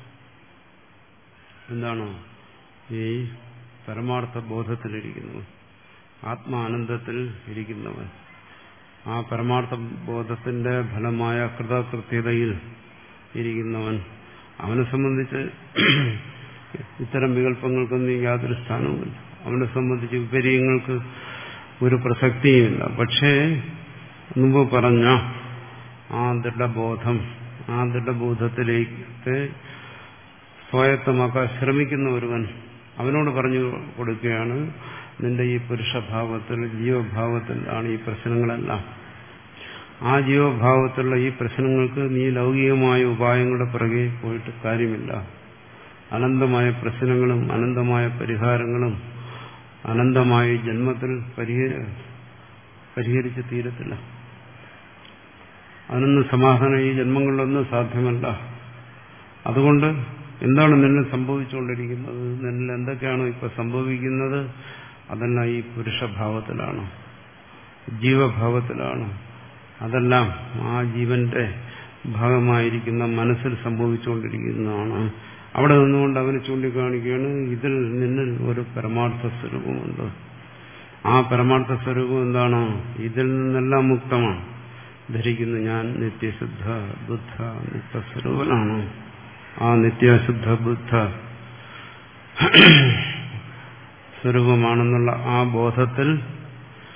S1: എന്താണ്? ഈ പരമാർത്ഥ ബോധത്തിലിരിക്കുന്നവൻ, ആത്മാനന്ദത്തിൽ ഇരിക്കുന്നവൻ, ആ പരമാർത്ഥ ബോധത്തിന്റെ ഫലമായ കൃതകൃത്യതയിൽ ഇരിക്കുന്നവൻ, അവനെ സംബന്ധിച്ച് ഇത്തരം വികല്പങ്ങൾക്കൊന്നും യാതൊരു സ്ഥാനവുമില്ല. അവനെ സംബന്ധിച്ച് വിപര്യങ്ങൾക്ക് ഒരു പ്രസക്തിയുമില്ല. പക്ഷേ മുമ്പ് പറഞ്ഞ ആ ദൃഢബോധം, ആ ദൃഢബോധത്തിലേക്ക് സ്വായത്തമാക്കാൻ ശ്രമിക്കുന്ന ഒരുവൻ, അവനോട് പറഞ്ഞു കൊടുക്കുകയാണ്, നിന്റെ ഈ പുരുഷഭാവത്തിൽ, ജീവഭാവത്തിൽ ആണ് ഈ പ്രശ്നങ്ങളെല്ലാം. ആ ജീവഭാവത്തിലുള്ള ഈ പ്രശ്നങ്ങൾക്ക് നീ ലൗകികമായ ഉപായങ്ങളുടെ പിറകെ പോയിട്ട് കാര്യമില്ല. അനന്തമായ പ്രശ്നങ്ങളും അനന്തമായ പരിഹാരങ്ങളും അനന്തമായ ജന്മത്തിൽ പരിഹരിച്ച് തീരത്തില്ല. അതിനൊന്നും സമാധാനം ഈ ജന്മങ്ങളിലൊന്നും സാധ്യമല്ല. അതുകൊണ്ട് എന്താണ് നിന്നിൽ സംഭവിച്ചുകൊണ്ടിരിക്കുന്നത്? നിന്നിൽ എന്തൊക്കെയാണോ ഇപ്പൊ സംഭവിക്കുന്നത് അതെല്ലാം ഈ പുരുഷഭാവത്തിലാണ്, ജീവഭാവത്തിലാണ്. അതെല്ലാം ആ ജീവന്റെ ഭാഗമായിരിക്കുന്ന മനസ്സിൽ സംഭവിച്ചുകൊണ്ടിരിക്കുന്നതാണ്. അവിടെ നിന്നുകൊണ്ട് അവന് ചൂണ്ടിക്കാണിക്കുകയാണ്, ഇതിൽ നിന്നിൽ ഒരു പരമാർത്ഥ സ്വരൂപമുണ്ട്. ആ പരമാർത്ഥ സ്വരൂപം എന്താണ്? ഇതിൽ നിന്നെല്ലാം മുക്തമാണ്. ധരിക്കുന്നു ഞാൻ നിത്യശുദ്ധ ബുദ്ധ നിത്യസ്വരൂപനാണ്. ആ നിത്യശുദ്ധ ബുദ്ധ സ്വരൂപമാണെന്നുള്ള ആ ബോധത്തിൽ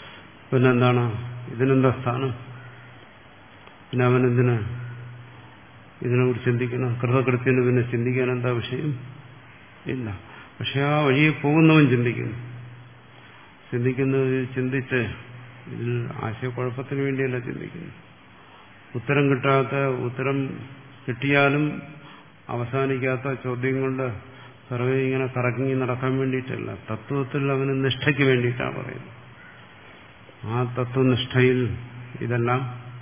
S1: പിന്നെന്താണ്? ഇതിനെന്താ സ്ഥാനം? പിന്നെ അവനെന്തിന് ഇതിനെക്കുറിച്ച് ചിന്തിക്കണം? കൃതകൃത്യന് പിന്നെ ചിന്തിക്കാൻ എന്താ വിഷയം? ഇല്ല. പക്ഷെ ആ വഴിയെ പോകുന്നവൻ ചിന്തിക്കുന്നു. ചിന്തിക്കുന്നത് ചിന്തിച്ച് ഇതിൽ ആശയക്കുഴപ്പത്തിന് വേണ്ടിയല്ല ചിന്തിക്കുന്നു. ഉത്തരം കിട്ടാത്ത, ഉത്തരം കിട്ടിയാലും അവസാനിക്കാത്ത ചോദ്യം കൊണ്ട് പിറകെ ഇങ്ങനെ കറങ്ങി നടക്കാൻ വേണ്ടിയിട്ടല്ല. തത്വത്തിൽ അവന് നിഷ്ഠയ്ക്ക് വേണ്ടിയിട്ടാണ് പറയുന്നത്. ആ തത്വനിഷ്ഠയിൽ ഇതെല്ലാം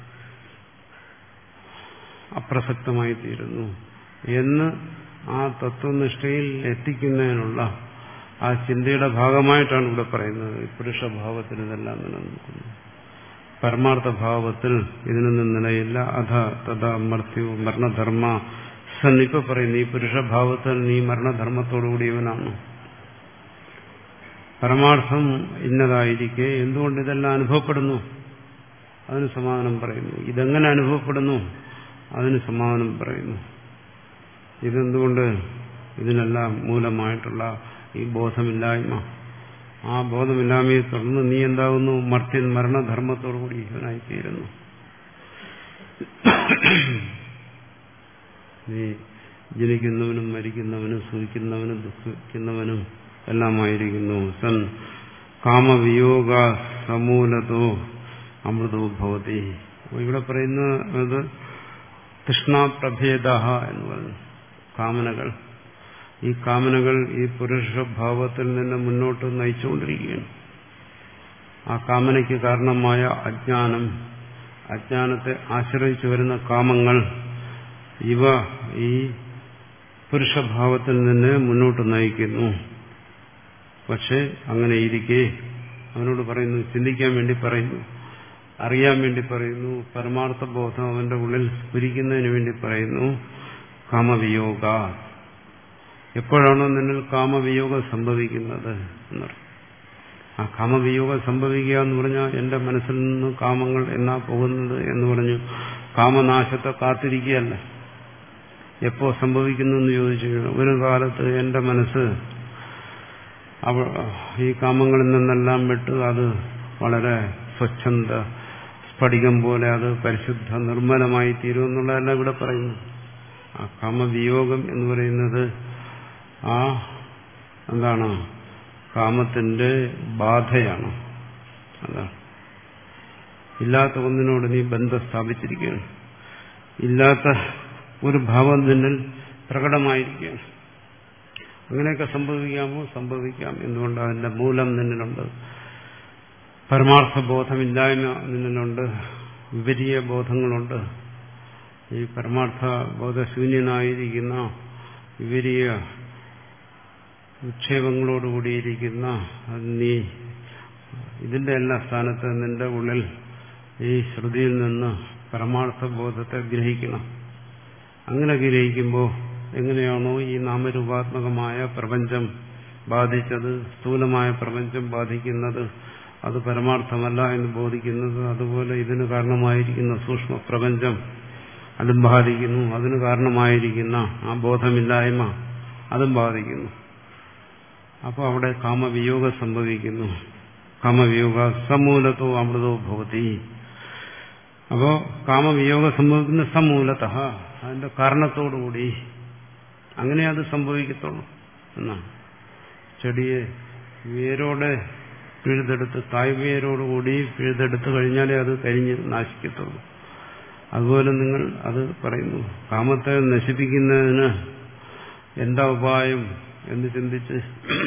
S1: അപ്രസക്തമായി തീരുന്നു എന്ന് ആ തത്വനിഷ്ഠയിൽ എത്തിക്കുന്നതിനുള്ള ആ ചിന്തയുടെ ഭാഗമായിട്ടാണ് ഇവിടെ പറയുന്നത്. പുരുഷഭാവത്തിൽ ഇതെല്ലാം നിലനിൽക്കുന്നു. പരമാർത്ഥ ഭാവത്തിൽ ഇതിനൊന്നും നിലയില്ല. അധ തഥാ മർത്യോ മരണധർമ്മ സൻ. ഇപ്പൊ പറയുന്നു ഈ പുരുഷഭാവത്തിൽ നീ മരണധർമ്മത്തോടുകൂടിയവനാണ്. പരമാർത്ഥം ഇന്നതായിരിക്കെ എന്തുകൊണ്ട് ഇതെല്ലാം അനുഭവപ്പെടുന്നു? അതിന് സമാധാനം പറയുന്നു. ഇതെങ്ങനെ അനുഭവപ്പെടുന്നു? അതിന് സമാധാനം പറയുന്നു. ഇതെന്തുകൊണ്ട്? ഇതിനെല്ലാം മൂലമായിട്ടുള്ള ഈ ബോധമില്ലായ്മ. ആ ബോധമില്ലായ്മയെ തുടർന്ന് നീ എന്താകുന്നു? മർത്യൻ മരണധർമ്മത്തോടുകൂടി ഇവനായിത്തീരുന്നു. നീ ജനിക്കുന്നവനും മരിക്കുന്നവനും സുഖിക്കുന്നവനും ദുഃഖിക്കുന്നവനും എല്ലാമായിരിക്കുന്നു. സൻ കാമവിയോഗ സമൂലതോ അമൃതോ ഭവതി. ഇവിടെ പറയുന്നത് തൃഷ്ണാപ്രഭേദ എന്ന് പറഞ്ഞു. കാമനകൾ, ഈ കാമനകൾ ഈ പുരുഷഭാവത്തിൽ നിന്ന് മുന്നോട്ട് നയിച്ചുകൊണ്ടിരിക്കുകയാണ്. ആ കാമനയ്ക്ക് കാരണമായ അജ്ഞാനം, അജ്ഞാനത്തെ ആശ്രയിച്ചു വരുന്ന കാമങ്ങൾ, ഇവ ഈ പുരുഷഭാവത്തിൽ നിന്ന് മുന്നോട്ട് നയിക്കുന്നു. പക്ഷെ അങ്ങനെ ഇരിക്കെ അവനോട് പറയുന്നു, ചിന്തിക്കാൻ വേണ്ടി പറയുന്നു, അറിയാൻ വേണ്ടി പറയുന്നു, പരമാർത്ഥ ബോധം അവന്റെ ഉള്ളിൽ സ്ഫുരിക്കുന്നതിന് വേണ്ടി പറയുന്നു. കാമവിയോഗ. എപ്പോഴാണോ നിന്നിൽ കാമവിയോഗം സംഭവിക്കുന്നത് എന്നറിയാം. ആ കാമവിയോഗം സംഭവിക്കുക എന്ന് പറഞ്ഞാൽ എന്റെ മനസ്സിൽ നിന്ന് കാമങ്ങൾ എന്നാ പോകുന്നത് എന്ന് പറഞ്ഞു കാമനാശത്തെ കാത്തിരിക്കുകയല്ല. എപ്പോ സംഭവിക്കുന്നു എന്ന് ചോദിച്ചു കഴിഞ്ഞാൽ ഒരു കാലത്ത് എന്റെ മനസ്സ് ഈ കാമങ്ങളിൽ നിന്നെല്ലാം വിട്ട് അത് വളരെ സ്വച്ഛന്ത സ്ഫടികം പോലെ അത് പരിശുദ്ധ നിർമ്മലമായി തീരും എന്നുള്ളതല്ല ഇവിടെ പറയുന്നു. ആ കാമവിയോഗം എന്ന് പറയുന്നത് ആ എന്താണ്? കാമത്തിന്റെ ബാധയാണ്. അതാണ്. ഇല്ലാത്ത ഒന്നിനോട് നീ ബന്ധം സ്ഥാപിച്ചിരിക്കുകയാണ്. ഇല്ലാത്ത ഒരു ഭാവം നിന്നിൽ പ്രകടമായിരിക്കുകയാണ്. അങ്ങനെയൊക്കെ സംഭവിക്കാമോ? സംഭവിക്കാം. എന്തുകൊണ്ട്? അതിന്റെ മൂലം നിന്നിലുണ്ട്. പരമാർത്ഥ ബോധമില്ലായ്മ നിന്നിലുണ്ട്. വിപരീയ ബോധങ്ങളുണ്ട്. ഈ പരമാർത്ഥ ബോധശൂന്യനായിരിക്കുന്ന വിപരീയ വിക്ഷേപങ്ങളോടുകൂടിയിരിക്കുന്ന നീ ഇതിന്റെ എല്ലാ സ്ഥാനത്ത് നിന്റെ ഉള്ളിൽ ഈ ശ്രുതിയിൽ നിന്ന് പരമാർത്ഥ ബോധത്തെ ഗ്രഹിക്കണം. അങ്ങനെ ഗ്രഹിക്കുമ്പോൾ എങ്ങനെയാണോ ഈ നാമരൂപാത്മകമായ പ്രപഞ്ചം ബാധിച്ചത്, സ്ഥൂലമായ പ്രപഞ്ചം ബാധിക്കുന്നത്, അത് പരമാർത്ഥമല്ല എന്ന് ബോധിക്കുന്നത്, അതുപോലെ ഇതിന് കാരണമായിരിക്കുന്ന സൂക്ഷ്മ പ്രപഞ്ചം അതും ബാധിക്കുന്നു. അതിന് കാരണമായിരിക്കുന്ന ആ ബോധമില്ലായ്മ അതും ബാധിക്കുന്നു. അപ്പോൾ അവിടെ കാമവിയോഗം സംഭവിക്കുന്നു. കാമവിയോഗ സമൂലത്തോ അമൃതോ ഭവതി. അപ്പോ കാമവിയോഗം സംഭവിക്കുന്ന സമൂലത, അതിന്റെ കാരണത്തോടുകൂടി. അങ്ങനെ അത് സംഭവിക്കത്തുള്ളൂ എന്നാണ്. ചെടിയെ വേരോടെ പിഴുതെടുത്ത് തായ്വേരോടുകൂടി പിഴുതെടുത്തു കഴിഞ്ഞാലേ അത് കരിഞ്ഞ് നാശിക്കത്തുള്ളൂ. അതുപോലെ നിങ്ങൾ അത് പറയുന്നു. കാമത്തെ നശിപ്പിക്കുന്നതിന് എന്താ ഉപായം എന്ന് ചിന്തിച്ച്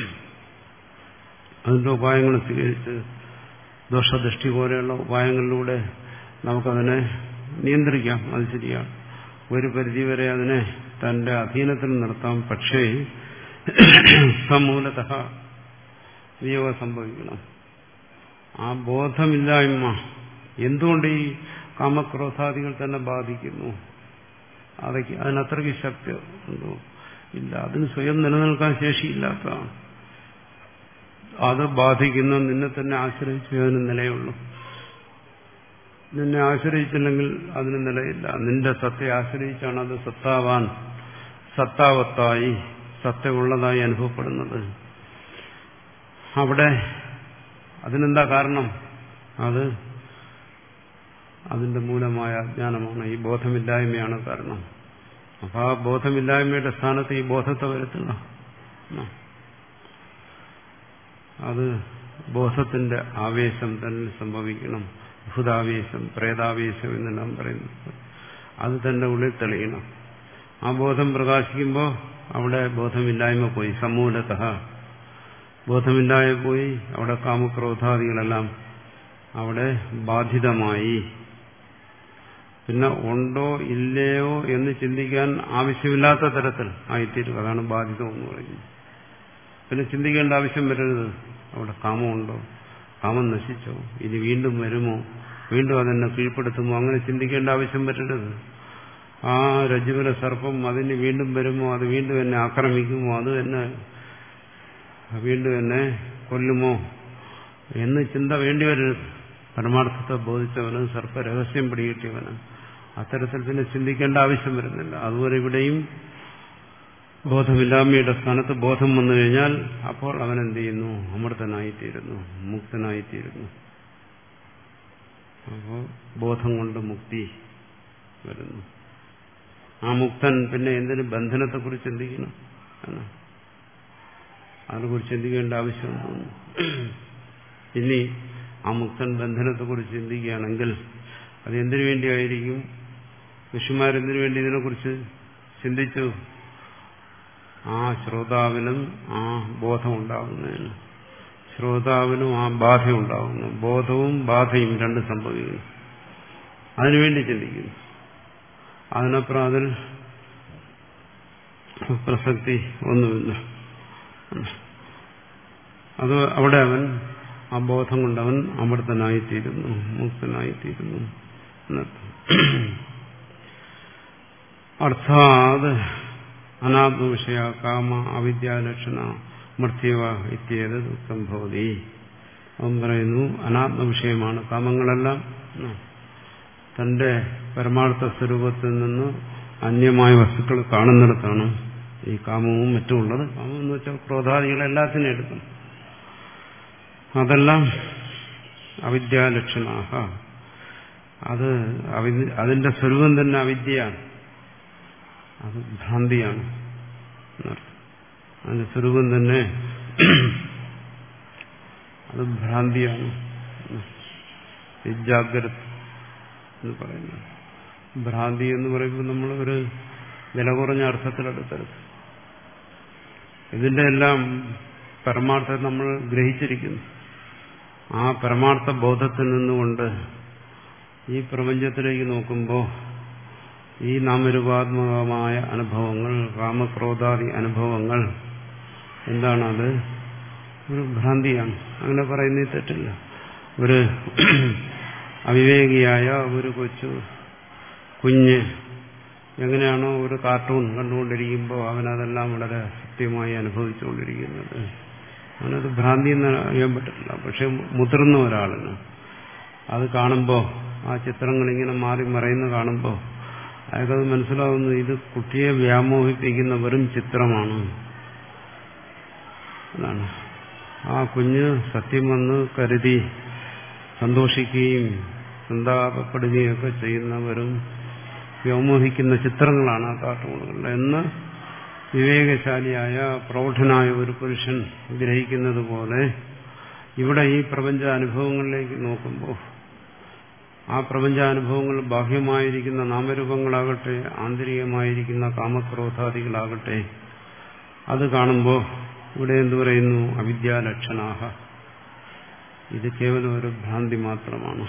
S1: അതിന്റെ ഉപായങ്ങൾ സ്വീകരിച്ച് ദോഷദൃഷ്ടി പോലെയുള്ള ഉപായങ്ങളിലൂടെ നമുക്കതിനെ നിയന്ത്രിക്കാം. അത് ശരിയാണ്. ഒരു പരിധിവരെ അതിനെ തന്റെ അധീനത്തിൽ നിർത്താം. പക്ഷേ സമൂലത വിയോഗം സംഭവിക്കണം. ആ ബോധമില്ലായ്മ എന്തുകൊണ്ട് ഈ കാമക്രോധാദികൾ തന്നെ ബാധിക്കുന്നു? അതൊക്കെ അതിനത്രയ്ക്ക് ശക്തി ഉണ്ടോ? ഇല്ല. അതിന് സ്വയം നിലനിൽക്കാൻ ശേഷിയില്ലാത്തതാണ്. അത് ബാധിക്കുന്ന നിന്നെ തന്നെ ആശ്രയിച്ചു അതിന് നിലയുള്ളൂ. നിന്നെ ആശ്രയിച്ചില്ലെങ്കിൽ അതിന് നിലയില്ല. നിന്റെ സത്തയെ ആശ്രയിച്ചാണ് അത് സത്താവാൻ സത്താവത്തായി സത്തയുള്ളതായി അനുഭവപ്പെടുന്നത്. അവിടെ അതിനെന്താ കാരണം? അത് അതിന്റെ മൂലമായ അജ്ഞാനമാണ്. ഈ ബോധമില്ലായ്മയാണ് കാരണം. അപ്പൊ ആ ബോധമില്ലായ്മയുടെ സ്ഥാനത്ത് ഈ ബോധത്തെ വരുത്തുക. അത് ബോധത്തിന്റെ ആവേശം തന്നെ സംഭവിക്കണം. ഭൂതാവേശം, പ്രേതാവേശം എന്നെല്ലാം പറയുന്നു. അത് തന്നെ ഉള്ളിൽ തെളിയണം. ആ ബോധം പ്രകാശിക്കുമ്പോൾ അവിടെ ബോധമില്ലായ്മ പോയി. സമൂലത ബോധമില്ലായ്മ പോയി. അവിടെ കാമക്രോധാദികളെല്ലാം അവിടെ ബാധിതമായി. പിന്നെ ഉണ്ടോ ഇല്ലയോ എന്ന് ചിന്തിക്കാൻ ആവശ്യമില്ലാത്ത തരത്തിൽ ആയിത്തീരുക. അതാണ് ബാധിതം എന്ന് പറയുന്നത്. പിന്നെ ചിന്തിക്കേണ്ട ആവശ്യം വരരുത്. അവിടെ കാമമുണ്ടോ, കാമം നശിച്ചോ, ഇനി വീണ്ടും വരുമോ, വീണ്ടും അതെന്നെ കീഴ്പ്പെടുത്തുമോ, അങ്ങനെ ചിന്തിക്കേണ്ട ആവശ്യം വരരുത്. ആ രജ്ജുവിലെ സർപ്പം അതിന് വീണ്ടും വരുമോ, അത് വീണ്ടും എന്നെ ആക്രമിക്കുമോ, അത് എന്നെ വീണ്ടും എന്നെ കൊല്ലുമോ എന്ന് ചിന്ത വേണ്ടി വരരുത്. പരമാർത്ഥത്തെ ബോധിച്ചവന്, സർപ്പരഹസ്യം പിടികിട്ടിയവന് അത്തരത്തിൽ പിന്നെ ചിന്തിക്കേണ്ട ആവശ്യം വരുന്നില്ല. അതുപോലെ ഇവിടെയും ബോധമില്ലായ്മയുടെ സ്ഥാനത്ത് ബോധം വന്നു കഴിഞ്ഞാൽ അപ്പോൾ അവൻ എന്ത് ചെയ്യുന്നു? അമൃതനായിത്തീരുന്നു, മുക്തനായിത്തീരുന്നു. അപ്പോൾ ബോധം കൊണ്ട് മുക്തി വരുന്നു. ആ മുക്തൻ പിന്നെ എന്തിന് ബന്ധനത്തെക്കുറിച്ച് ചിന്തിക്കണം? അതിനെക്കുറിച്ച് ചിന്തിക്കേണ്ട ആവശ്യം തോന്നുന്നു. ഇനി ആ മുക്തൻ ബന്ധനത്തെക്കുറിച്ച് ചിന്തിക്കുകയാണെങ്കിൽ അത് എന്തിനു വേണ്ടിയായിരിക്കും? ഋഷിമാരെന്തിനു വേണ്ടി ഇതിനെക്കുറിച്ച് ചിന്തിച്ചു? ആ ശ്രോതാവിനും ആ ബോധം ഉണ്ടാകുന്നതിന്, ശ്രോതാവിനും ആ ബാധ ഉണ്ടാകുന്നു. ബോധവും ബാധയും രണ്ടും സംഭവിക്കുന്നു. അതിനുവേണ്ടി ചിന്തിക്കുന്നു. അതിനപ്പുറം അതിൽ പ്രസക്തി ഒന്നുമില്ല. അത് അവിടെ അവൻ ആ ബോധം കൊണ്ടവൻ അമൃതനായിത്തീരുന്നു, മുക്തനായിത്തീരുന്നു എന്നർത്ഥം. അർത്ഥാത് അനാത്മവിഷയ കാമ അവിദ്യാലക്ഷണ മൃത്യുവ ഇത്യേത് സംഭവതി. അവൻ പറയുന്നു അനാത്മവിഷയമാണ് കാമങ്ങളെല്ലാം. തന്റെ പരമാർത്ഥ സ്വരൂപത്തിൽ നിന്ന് അന്യമായ വസ്തുക്കൾ കാണുന്നിടത്താണ് ഈ കാമവും മറ്റും ഉള്ളത്. കാമം എന്ന് വെച്ചാൽ ക്രോധാദികളെല്ലാത്തിനും എടുക്കണം. അതെല്ലാം അവിദ്യാലക്ഷണാഹ. അത് അതിന്റെ സ്വരൂപം തന്നെ അവിദ്യയാണ്, അത് ഭ്രാന്തിയാണ്. അതിന്റെ സ്വരൂപം തന്നെ അത് ഭ്രാന്തിയാണ്. ജാഗ്രത എന്ന് പറയുന്നത് ഭ്രാന്തി എന്ന് പറയുമ്പോൾ നമ്മൾ ഒരു വില കുറഞ്ഞ അർത്ഥത്തിലെടുത്തത്. ഇതിന്റെ എല്ലാം പരമാർത്ഥം നമ്മൾ ഗ്രഹിച്ചിരിക്കുന്നു. ആ പരമാർത്ഥ ബോധത്തിൽ നിന്നുകൊണ്ട് ഈ പ്രപഞ്ചത്തിലേക്ക് നോക്കുമ്പോൾ ഈ നാമരൂപാത്മകമായ അനുഭവങ്ങൾ, കാമക്രോധാദി അനുഭവങ്ങൾ എന്താണത്? ഒരു ഭ്രാന്തിയാണ്. അങ്ങനെ പറയുന്നതിൽ തെറ്റില്ല. ഒരു അവിവേകിയായ ഒരു കൊച്ചു കുഞ്ഞ് എങ്ങനെയാണോ ഒരു കാർട്ടൂൺ കണ്ടുകൊണ്ടിരിക്കുമ്പോൾ അവനതെല്ലാം വളരെ സത്യമായി അനുഭവിച്ചുകൊണ്ടിരിക്കുന്നത്, അവനത് ഭ്രാന്തി എന്ന് അറിയാൻ പറ്റില്ല. പക്ഷെ മുതിർന്ന ഒരാളിന് അത് കാണുമ്പോൾ, ആ ചിത്രങ്ങളിങ്ങനെ മാറി മറയുന്ന കാണുമ്പോൾ അയാൾക്കത് മനസ്സിലാവുന്നു, ഇത് കുട്ടിയെ വ്യാമോഹിപ്പിക്കുന്ന വെറും ചിത്രമാണ് എന്നാണ്. ആ കുഞ്ഞ് സത്യം വന്ന് കരുതി സന്തോഷിക്കുകയും സന്താപപ്പെടുകയും ഒക്കെ ചെയ്യുന്നവരും വ്യാമോഹിക്കുന്ന ചിത്രങ്ങളാണ് ആ കാർട്ടൂണുകൾ എന്ന് വിവേകശാലിയായ പ്രൗഢനായ ഒരു പുരുഷൻ ഗ്രഹിക്കുന്നത് പോലെ ഇവിടെ ഈ പ്രപഞ്ച അനുഭവങ്ങളിലേക്ക് നോക്കുമ്പോൾ ആ പ്രപഞ്ചാനുഭവങ്ങൾ ബാഹ്യമായിരിക്കുന്ന നാമരൂപങ്ങളാകട്ടെ ആന്തരികമായിരിക്കുന്ന കാമക്രോധാദികളാകട്ടെ അത് കാണുമ്പോൾ ഇവിടെ എന്തു പറയുന്നു? അവിദ്യാലക്ഷണാഹ. ഇത് കേവലം ഒരു ഭ്രാന്തി മാത്രമാണ്.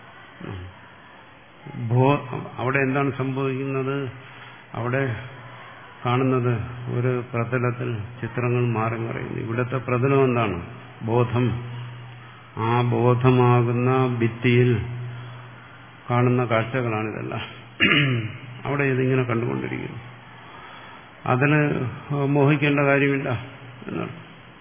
S1: അവിടെ എന്താണ് സംഭവിക്കുന്നത്? അവിടെ കാണുന്നത് ഒരു പ്രതലത്തിൽ ചിത്രങ്ങൾ മാറി മറയുന്നു. ഇവിടുത്തെ പ്രതലം എന്താണ്? ബോധം. ആ ബോധമാകുന്ന ഭിത്തിയിൽ കാണുന്ന കാഴ്ചകളാണിതെല്ലാം. അവിടെ ഇതിങ്ങനെ കണ്ടുകൊണ്ടിരിക്കുന്നു. അതിന് മോഹിക്കേണ്ട കാര്യമില്ല എന്നാണ്.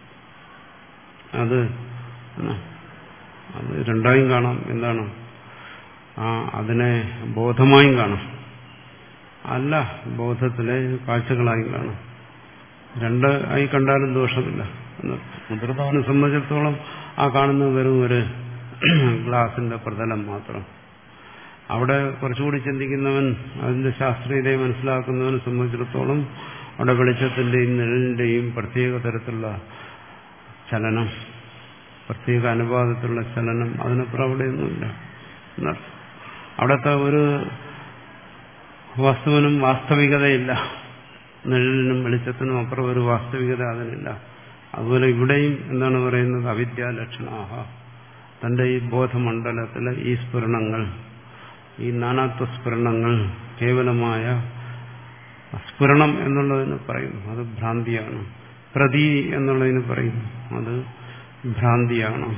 S1: അത് അത് രണ്ടായും കാണാം. എന്താണ്? ആ അതിനെ ബോധമായും കാണാം, അല്ല ബോധത്തിലെ കാഴ്ചകളായും കാണാം. രണ്ട് ആയി കണ്ടാലും ദോഷമില്ല. മുതിർന്നവനെ സംബന്ധിച്ചിടത്തോളം ആ കാണുന്നത് വെറും ഒരു ഗ്ലാസിന്റെ പ്രതലം മാത്രം. അവിടെ കുറച്ചുകൂടി ചിന്തിക്കുന്നവൻ, അതിന്റെ ശാസ്ത്രീയതയെ മനസ്സിലാക്കുന്നവനെ സംബന്ധിച്ചിടത്തോളം അവിടെ വെളിച്ചത്തിന്റെയും നിഴലിന്റെയും പ്രത്യേക തരത്തിലുള്ള ചലനം, പ്രത്യേക അനുപാതത്തിലുള്ള ചലനം, അതിനപ്പുറം അവിടെയൊന്നുമില്ല എന്നർത്ഥം. അവിടുത്തെ ഒരു വസ്തുവിനും വാസ്തവികതയില്ല, നിഴലിനും വെളിച്ചത്തിനും അപ്പുറം ഒരു വാസ്തവികത അതിനില്ല. അതുപോലെ ഇവിടെയും എന്താണ് പറയുന്നത്, അവിദ്യാലക്ഷണാഹ, തന്റെ ഈ ബോധമണ്ഡലത്തിലെ ഈ സ്ഫുരണങ്ങൾ, ഈ നാനാത്വ സ്ഫുരണങ്ങൾ കേവലമായ സ്ഫുരണം എന്നുള്ളതിന് പറയുന്നു, അത് ഭ്രാന്തിയാണ്. പ്രതീ എന്നുള്ളതിന് പറയുന്നു, അത് ഭ്രാന്തിയാണ്.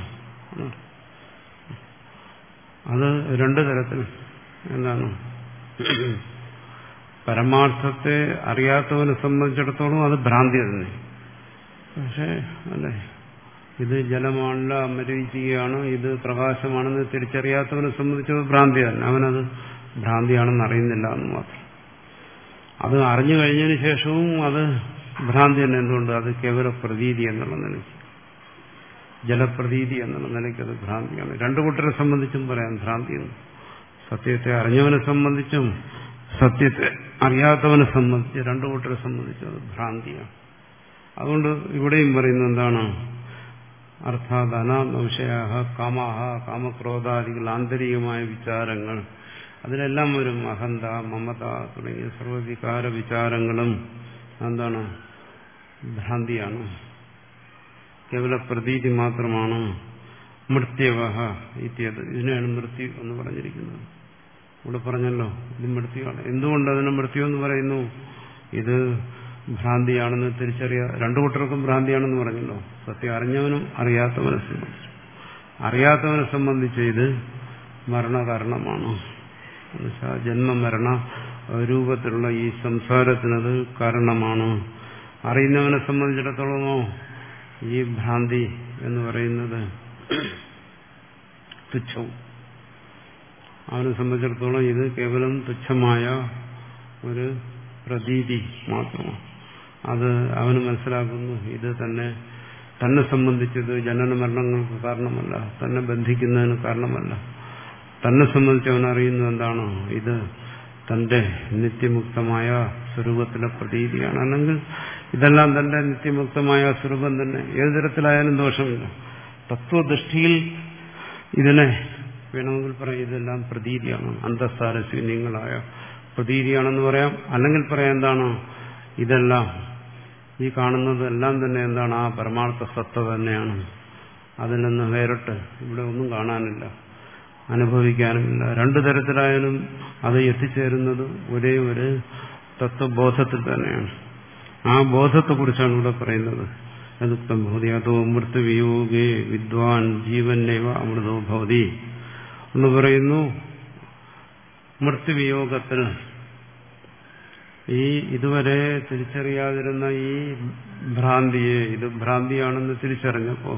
S1: അത് രണ്ടു തരത്തിൽ എന്താണ്, പരമാർത്ഥത്തെ അറിയാത്തവനെ സംബന്ധിച്ചിടത്തോളം അത് ഭ്രാന്തി തന്നെ. പക്ഷേ അല്ലേ, ഇത് ജലമല്ല മരീചികയാണ്, ഇത് പ്രകാശമാണെന്ന് തിരിച്ചറിയാത്തവനെ സംബന്ധിച്ചത് ഭ്രാന്തി തന്നെ. അവനത് ഭ്രാന്തിയാണെന്ന് അറിയുന്നില്ല എന്ന് മാത്രം. അത് അറിഞ്ഞു കഴിഞ്ഞതിന് ശേഷവും അത് ഭ്രാന്തി തന്നെ. എന്തുകൊണ്ട്? അത് കേവല പ്രതീതി എന്നുള്ള നിലയ്ക്ക്, ജലപ്രതീതി എന്നുള്ള നിലയ്ക്ക് അത് ഭ്രാന്തിയാണ്. രണ്ടു കൂട്ടരെ സംബന്ധിച്ചും പറയാം ഭ്രാന്തിയെന്ന്. സത്യത്തെ അറിഞ്ഞവനെ സംബന്ധിച്ചും സത്യത്തെ അറിയാത്തവനെ സംബന്ധിച്ച് രണ്ടു കൂട്ടരെ സംബന്ധിച്ചും അത് ഭ്രാന്തിയാണ്. അതുകൊണ്ട് ഇവിടെയും പറയുന്നത് എന്താണ്, അർത്ഥാത് അനാത്മവിഷയാഹ കാമാഹ, കാമക്രോധാദികൾ ആന്തരികമായ വിചാരങ്ങൾ, അതിലെല്ലാം വരും അഹന്ത, മമത തുടങ്ങിയ സർവവികാര വിചാരങ്ങളും എന്താണ്, ഭ്രാന്തിയാണ്, കേവല പ്രതീതി മാത്രമാണ്. മൃത്യുവഹ ഇത്യത്, ഇതിനെയാണ് മൃത്യു എന്ന് പറഞ്ഞിരിക്കുന്നത്. ഇവിടെ പറഞ്ഞല്ലോ ഇത് മൃത്യുവാണ്. എന്തുകൊണ്ട് അതിനെ മൃത്യു എന്ന് പറയുന്നു? ഇത് ഭ്രാന്തിയാണെന്ന് തിരിച്ചറിയാ, രണ്ടു കൂട്ടർക്കും ഭ്രാന്തിയാണെന്ന് പറഞ്ഞല്ലോ. സത്യം അറിഞ്ഞവനും അറിയാത്തവനെ സംബന്ധിച്ചു. അറിയാത്തവനെ സംബന്ധിച്ച് ഇത് മരണകാരണമാണ്. എന്നുവെച്ചാൽ ജന്മമരണ രൂപത്തിലുള്ള ഈ സംസാരത്തിനത് കാരണമാണ്. അറിയുന്നവനെ സംബന്ധിച്ചിടത്തോളമോ ഈ ഭ്രാന്തി എന്ന് പറയുന്നത് തുച്ഛവും. അവനെ സംബന്ധിച്ചിടത്തോളം ഇത് കേവലം തുച്ഛമായ ഒരു പ്രതീതി മാത്രമാണ്. അത് അവന് മനസ്സിലാക്കുന്നു, ഇത് തന്നെ തന്നെ സംബന്ധിച്ചത് ജനന മരണങ്ങൾക്ക് കാരണമല്ല, തന്നെ ബന്ധിക്കുന്നതിന് കാരണമല്ല. തന്നെ സംബന്ധിച്ച് അവൻ അറിയുന്നു എന്താണ്, ഇത് തന്റെ നിത്യമുക്തമായ സ്വരൂപത്തിലെ പ്രതീതിയാണ്. അല്ലെങ്കിൽ ഇതെല്ലാം തന്റെ നിത്യമുക്തമായ സ്വരൂപം തന്നെ. ഏതു തരത്തിലായാലും ദോഷമില്ല. തത്വദൃഷ്ടിയിൽ ഇതിനെ വേണമെങ്കിൽ പറയാം, ഇതെല്ലാം പ്രതീതിയാണ്, അന്തഃസാരശൂന്യങ്ങളായ പ്രതീതിയാണെന്ന് പറയാം. അല്ലെങ്കിൽ പറയാം എന്താണ്, ഇതെല്ലാം ഈ കാണുന്നതെല്ലാം തന്നെ എന്താണ്, ആ പരമാർത്ഥ സത്ത തന്നെയാണ്. അതിൽ നിന്ന് വേറിട്ട് ഇവിടെ ഒന്നും കാണാനില്ല, അനുഭവിക്കാനുമില്ല. രണ്ടു തരത്തിലായാലും അത് എത്തിച്ചേരുന്നത് ഒരേ ഒരു തത്വബോധത്തിൽ തന്നെയാണ്. ആ ബോധത്തെക്കുറിച്ചാണ് ഇവിടെ പറയുന്നത്. അതുക്തം ഭവതി അതോ മൃത്യുവിയോഗേ വിദ്വാൻ ജീവന്നേവ അമൃതോ ഭവതി എന്ന് പറയുന്നു. മൃത്യുവിയോഗത്തിൽ ഈ ഇതുവരെ തിരിച്ചറിയാതിരുന്ന ഈ ഭ്രാന്തിയെ, ഇത് ഭ്രാന്തിയാണെന്ന് തിരിച്ചറിഞ്ഞപ്പോ,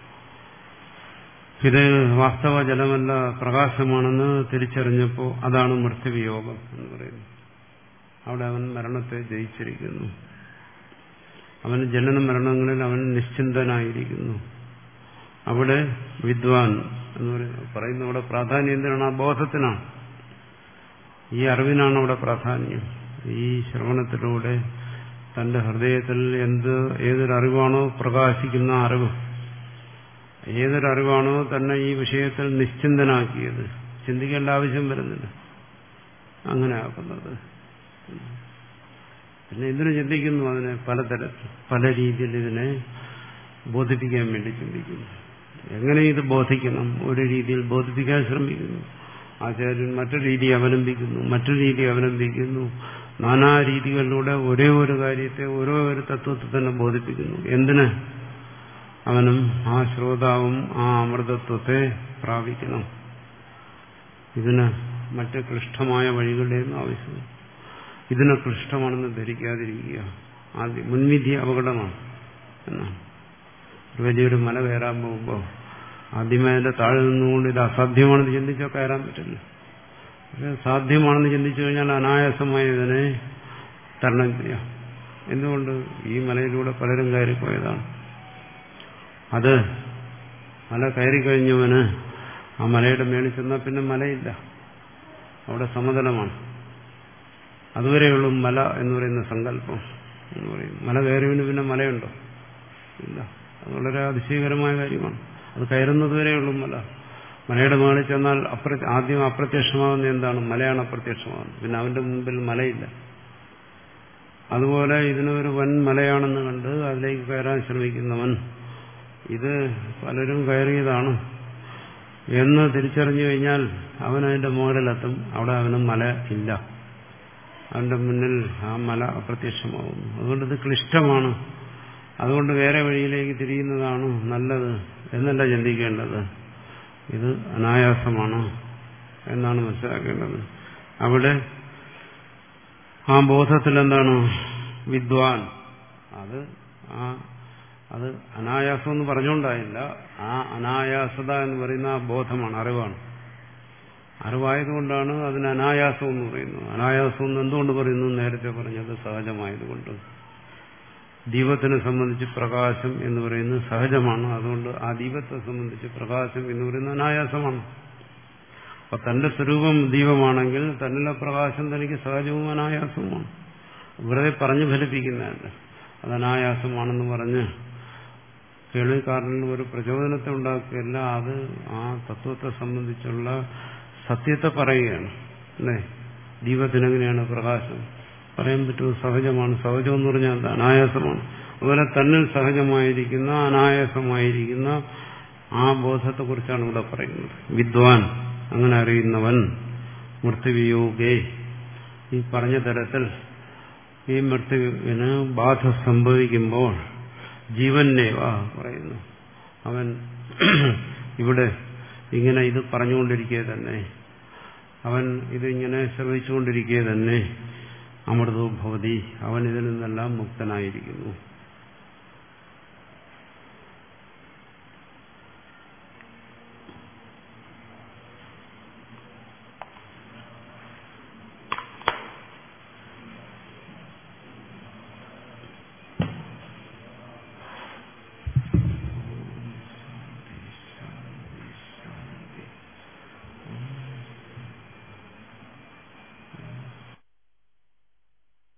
S1: ഇത് വാസ്തവ ജലമല്ല പ്രകാശമാണെന്ന് തിരിച്ചറിഞ്ഞപ്പോ, അതാണ് മൃത്യുവിയോഗം എന്ന് പറയുന്നത്. അവിടെ അവൻ മരണത്തെ ജയിച്ചിരിക്കുന്നു. അവൻ ജനന മരണങ്ങളിൽ അവൻ നിശ്ചിന്തനായിരിക്കുന്നു. അവിടെ വിദ്വാൻ എന്ന് പറയുന്ന അവിടെ പ്രാധാന്യം എന്തിനാണ്? ആ ബോധത്തിനാണ്, ഈ അറിവിനാണ് അവിടെ പ്രാധാന്യം. ഈ ശ്രവണത്തിലൂടെ തന്റെ ഹൃദയത്തിൽ എന്ത് ഏതൊരറിവാണോ പ്രകാശിക്കുന്ന അറിവ്, ഏതൊരറിവാണോ തന്നെ ഈ വിഷയത്തിൽ നിശ്ചിന്തനാക്കിയത്, ചിന്തിക്കേണ്ട ആവശ്യം വരുന്നില്ല, അങ്ങനെ ആക്കുന്നത്. പിന്നെ എന്തിനു ചിന്തിക്കുന്നു? അതിനെ പലതരത്തിൽ പല രീതിയിൽ ഇതിനെ ബോധിപ്പിക്കാൻ വേണ്ടി ചിന്തിക്കുന്നു. എങ്ങനെ ഇത് ബോധിക്കണം? ഒരു രീതിയിൽ ബോധിപ്പിക്കാൻ ശ്രമിക്കുന്നു, ആചാര്യൻ മറ്റൊരു രീതി അവലംബിക്കുന്നു, മറ്റൊരു രീതി അവലംബിക്കുന്നു. നാനാ രീതികളിലൂടെ ഒരേ ഒരു കാര്യത്തെ, ഓരോ ഒരു തത്വത്തെ തന്നെ ബോധിപ്പിക്കുന്നു. എന്തിന്? അവനും ആ ശ്രോതാവും ആ അമൃതത്വത്തെ പ്രാപിക്കണം. ഇതിന് മറ്റ് ക്ലിഷ്ടമായ വഴികളുടെയൊന്നും ആവശ്യമില്ല. ഇതിന് ക്ലിഷ്ടമാണെന്ന് ധരിക്കാതിരിക്കുക ആദ്യം മുൻവിധി അപകടമാണ് എന്നാണ്. വലിയൊരു മല കയറാൻ പോകുമ്പോൾ ആദ്യമേ അതിന്റെ താഴെ നിന്നുകൊണ്ട് ഇത് അസാധ്യമാണെന്ന് ചിന്തിച്ചാൽ കയറാൻ പറ്റില്ല. പക്ഷെ സാധ്യമാണെന്ന് ചിന്തിച്ചു കഴിഞ്ഞാൽ അനായാസമായി ഇതിനെ തരണം ചെയ്യാം. എന്തുകൊണ്ട്? ഈ മലയിലൂടെ പലരും കയറിപ്പോയതാണ്. അത് മല കയറിക്കഴിഞ്ഞവന് ആ മലയുടെ മേളിൽ ചെന്നാൽ പിന്നെ മലയില്ല, അവിടെ സമതലമാണ്. അതുവരെയുള്ളൂ മല എന്ന് പറയുന്ന സങ്കല്പം എന്ന് പറയും. മല കയറിയതിന് പിന്നെ മലയുണ്ടോ? ഇല്ല. അത് വളരെ അതിശയകരമായ കാര്യമാണ്. അത് കയറുന്നതുവരെയുള്ളൂ മല. മലയുടെ മുകളിൽ ചെന്നാൽ അപ്ര ആദ്യം അപ്രത്യക്ഷമാകുന്ന എന്താണ്? മലയാണ് അപ്രത്യക്ഷമാകുന്നത്. പിന്നെ അവന്റെ മുമ്പിൽ മലയില്ല. അതുപോലെ ഇതിനൊരു വൻ മലയാണെന്ന് കണ്ട് അതിലേക്ക് കയറാൻ ശ്രമിക്കുന്നവൻ ഇത് പലരും കയറിയതാണ് എന്ന് തിരിച്ചറിഞ്ഞു കഴിഞ്ഞാൽ അവൻ അതിന്റെ മുകളിലെത്തും. അവിടെ അവന് മല ഇല്ല, അവന്റെ മുന്നിൽ ആ മല അപ്രത്യക്ഷമാകുന്നു. അതുകൊണ്ട് ഇത് ക്ലിഷ്ടമാണ്. അതുകൊണ്ട് വേറെ വഴിയിലേക്ക് തിരിയുന്നതാണ് നല്ലത് എന്നല്ല ചിന്തിക്കേണ്ടത്. ഇത് അനായാസമാണ് എന്നാണ് മനസ്സിലാക്കേണ്ടത്. അവിടെ ആ ബോധത്തിൽ എന്താണ്? വിദ്വാൻ. അത് ആ അത് അനായാസം എന്ന് പറഞ്ഞുകൊണ്ടായില്ല. ആ അനായാസത എന്ന് പറയുന്ന ആ ബോധമാണ്, അറിവാണ്. അറിവായതുകൊണ്ടാണ് അതിന് അനായാസം എന്ന് പറയുന്നത്. അനായാസം എന്ന് എന്തുകൊണ്ട് പറയുന്നു? നേരത്തെ പറഞ്ഞത് സഹജമായതുകൊണ്ട്. ദീപത്തിനെ സംബന്ധിച്ച് പ്രകാശം എന്ന് പറയുന്നത് സഹജമാണ്. അതുകൊണ്ട് ആ ദീപത്തെ സംബന്ധിച്ച് പ്രകാശം എന്ന് പറയുന്നത് അനായാസമാണ്. അപ്പൊ തന്റെ സ്വരൂപം ദീപമാണെങ്കിൽ തന്നിലെ പ്രകാശം തനിക്ക് സഹജവും അനായാസവുമാണ്. വെറുതെ പറഞ്ഞു ഫലിപ്പിക്കുന്നതല്ല. അത് അനായാസമാണെന്ന് പറഞ്ഞ് കേൾവിക്കാരനിൽ ഒരു പ്രചോദനത്തെ ഉണ്ടാക്കുകയല്ല. അത് ആ തത്വത്തെ സംബന്ധിച്ചുള്ള സത്യത്തെ പറയുകയാണ്. അല്ലേ? ദീപത്തിനെങ്ങനെയാണ് പ്രകാശം പറയാൻ പറ്റുന്നത്? സഹജമാണ്. സഹജം എന്ന് പറഞ്ഞാൽ അത് അനായാസമാണ്. അതുപോലെ തന്നിൽ സഹജമായിരിക്കുന്ന അനായാസമായിരിക്കുന്ന ആ ബോധത്തെക്കുറിച്ചാണ് ഇവിടെ പറയുന്നത്. വിദ്വാൻ, അങ്ങനെ അറിയുന്നവൻ, മൃത്യുവിയോഗേ, ഈ പറഞ്ഞ തരത്തിൽ ഈ മൃത്യുവിന് ബാധ സംഭവിക്കുമ്പോൾ ജീവന്നേവ പറയുന്നു. അവൻ ഇവിടെ ഇങ്ങനെ ഇത് പറഞ്ഞുകൊണ്ടിരിക്കെ തന്നെ, അവൻ ഇതിങ്ങനെ ശ്രവിച്ചുകൊണ്ടിരിക്കെ തന്നെ അമൃതോ ഭവതി, അവൻ ഇതിൽ നിന്നെല്ലാം മുക്തനായിരിക്കുന്നു.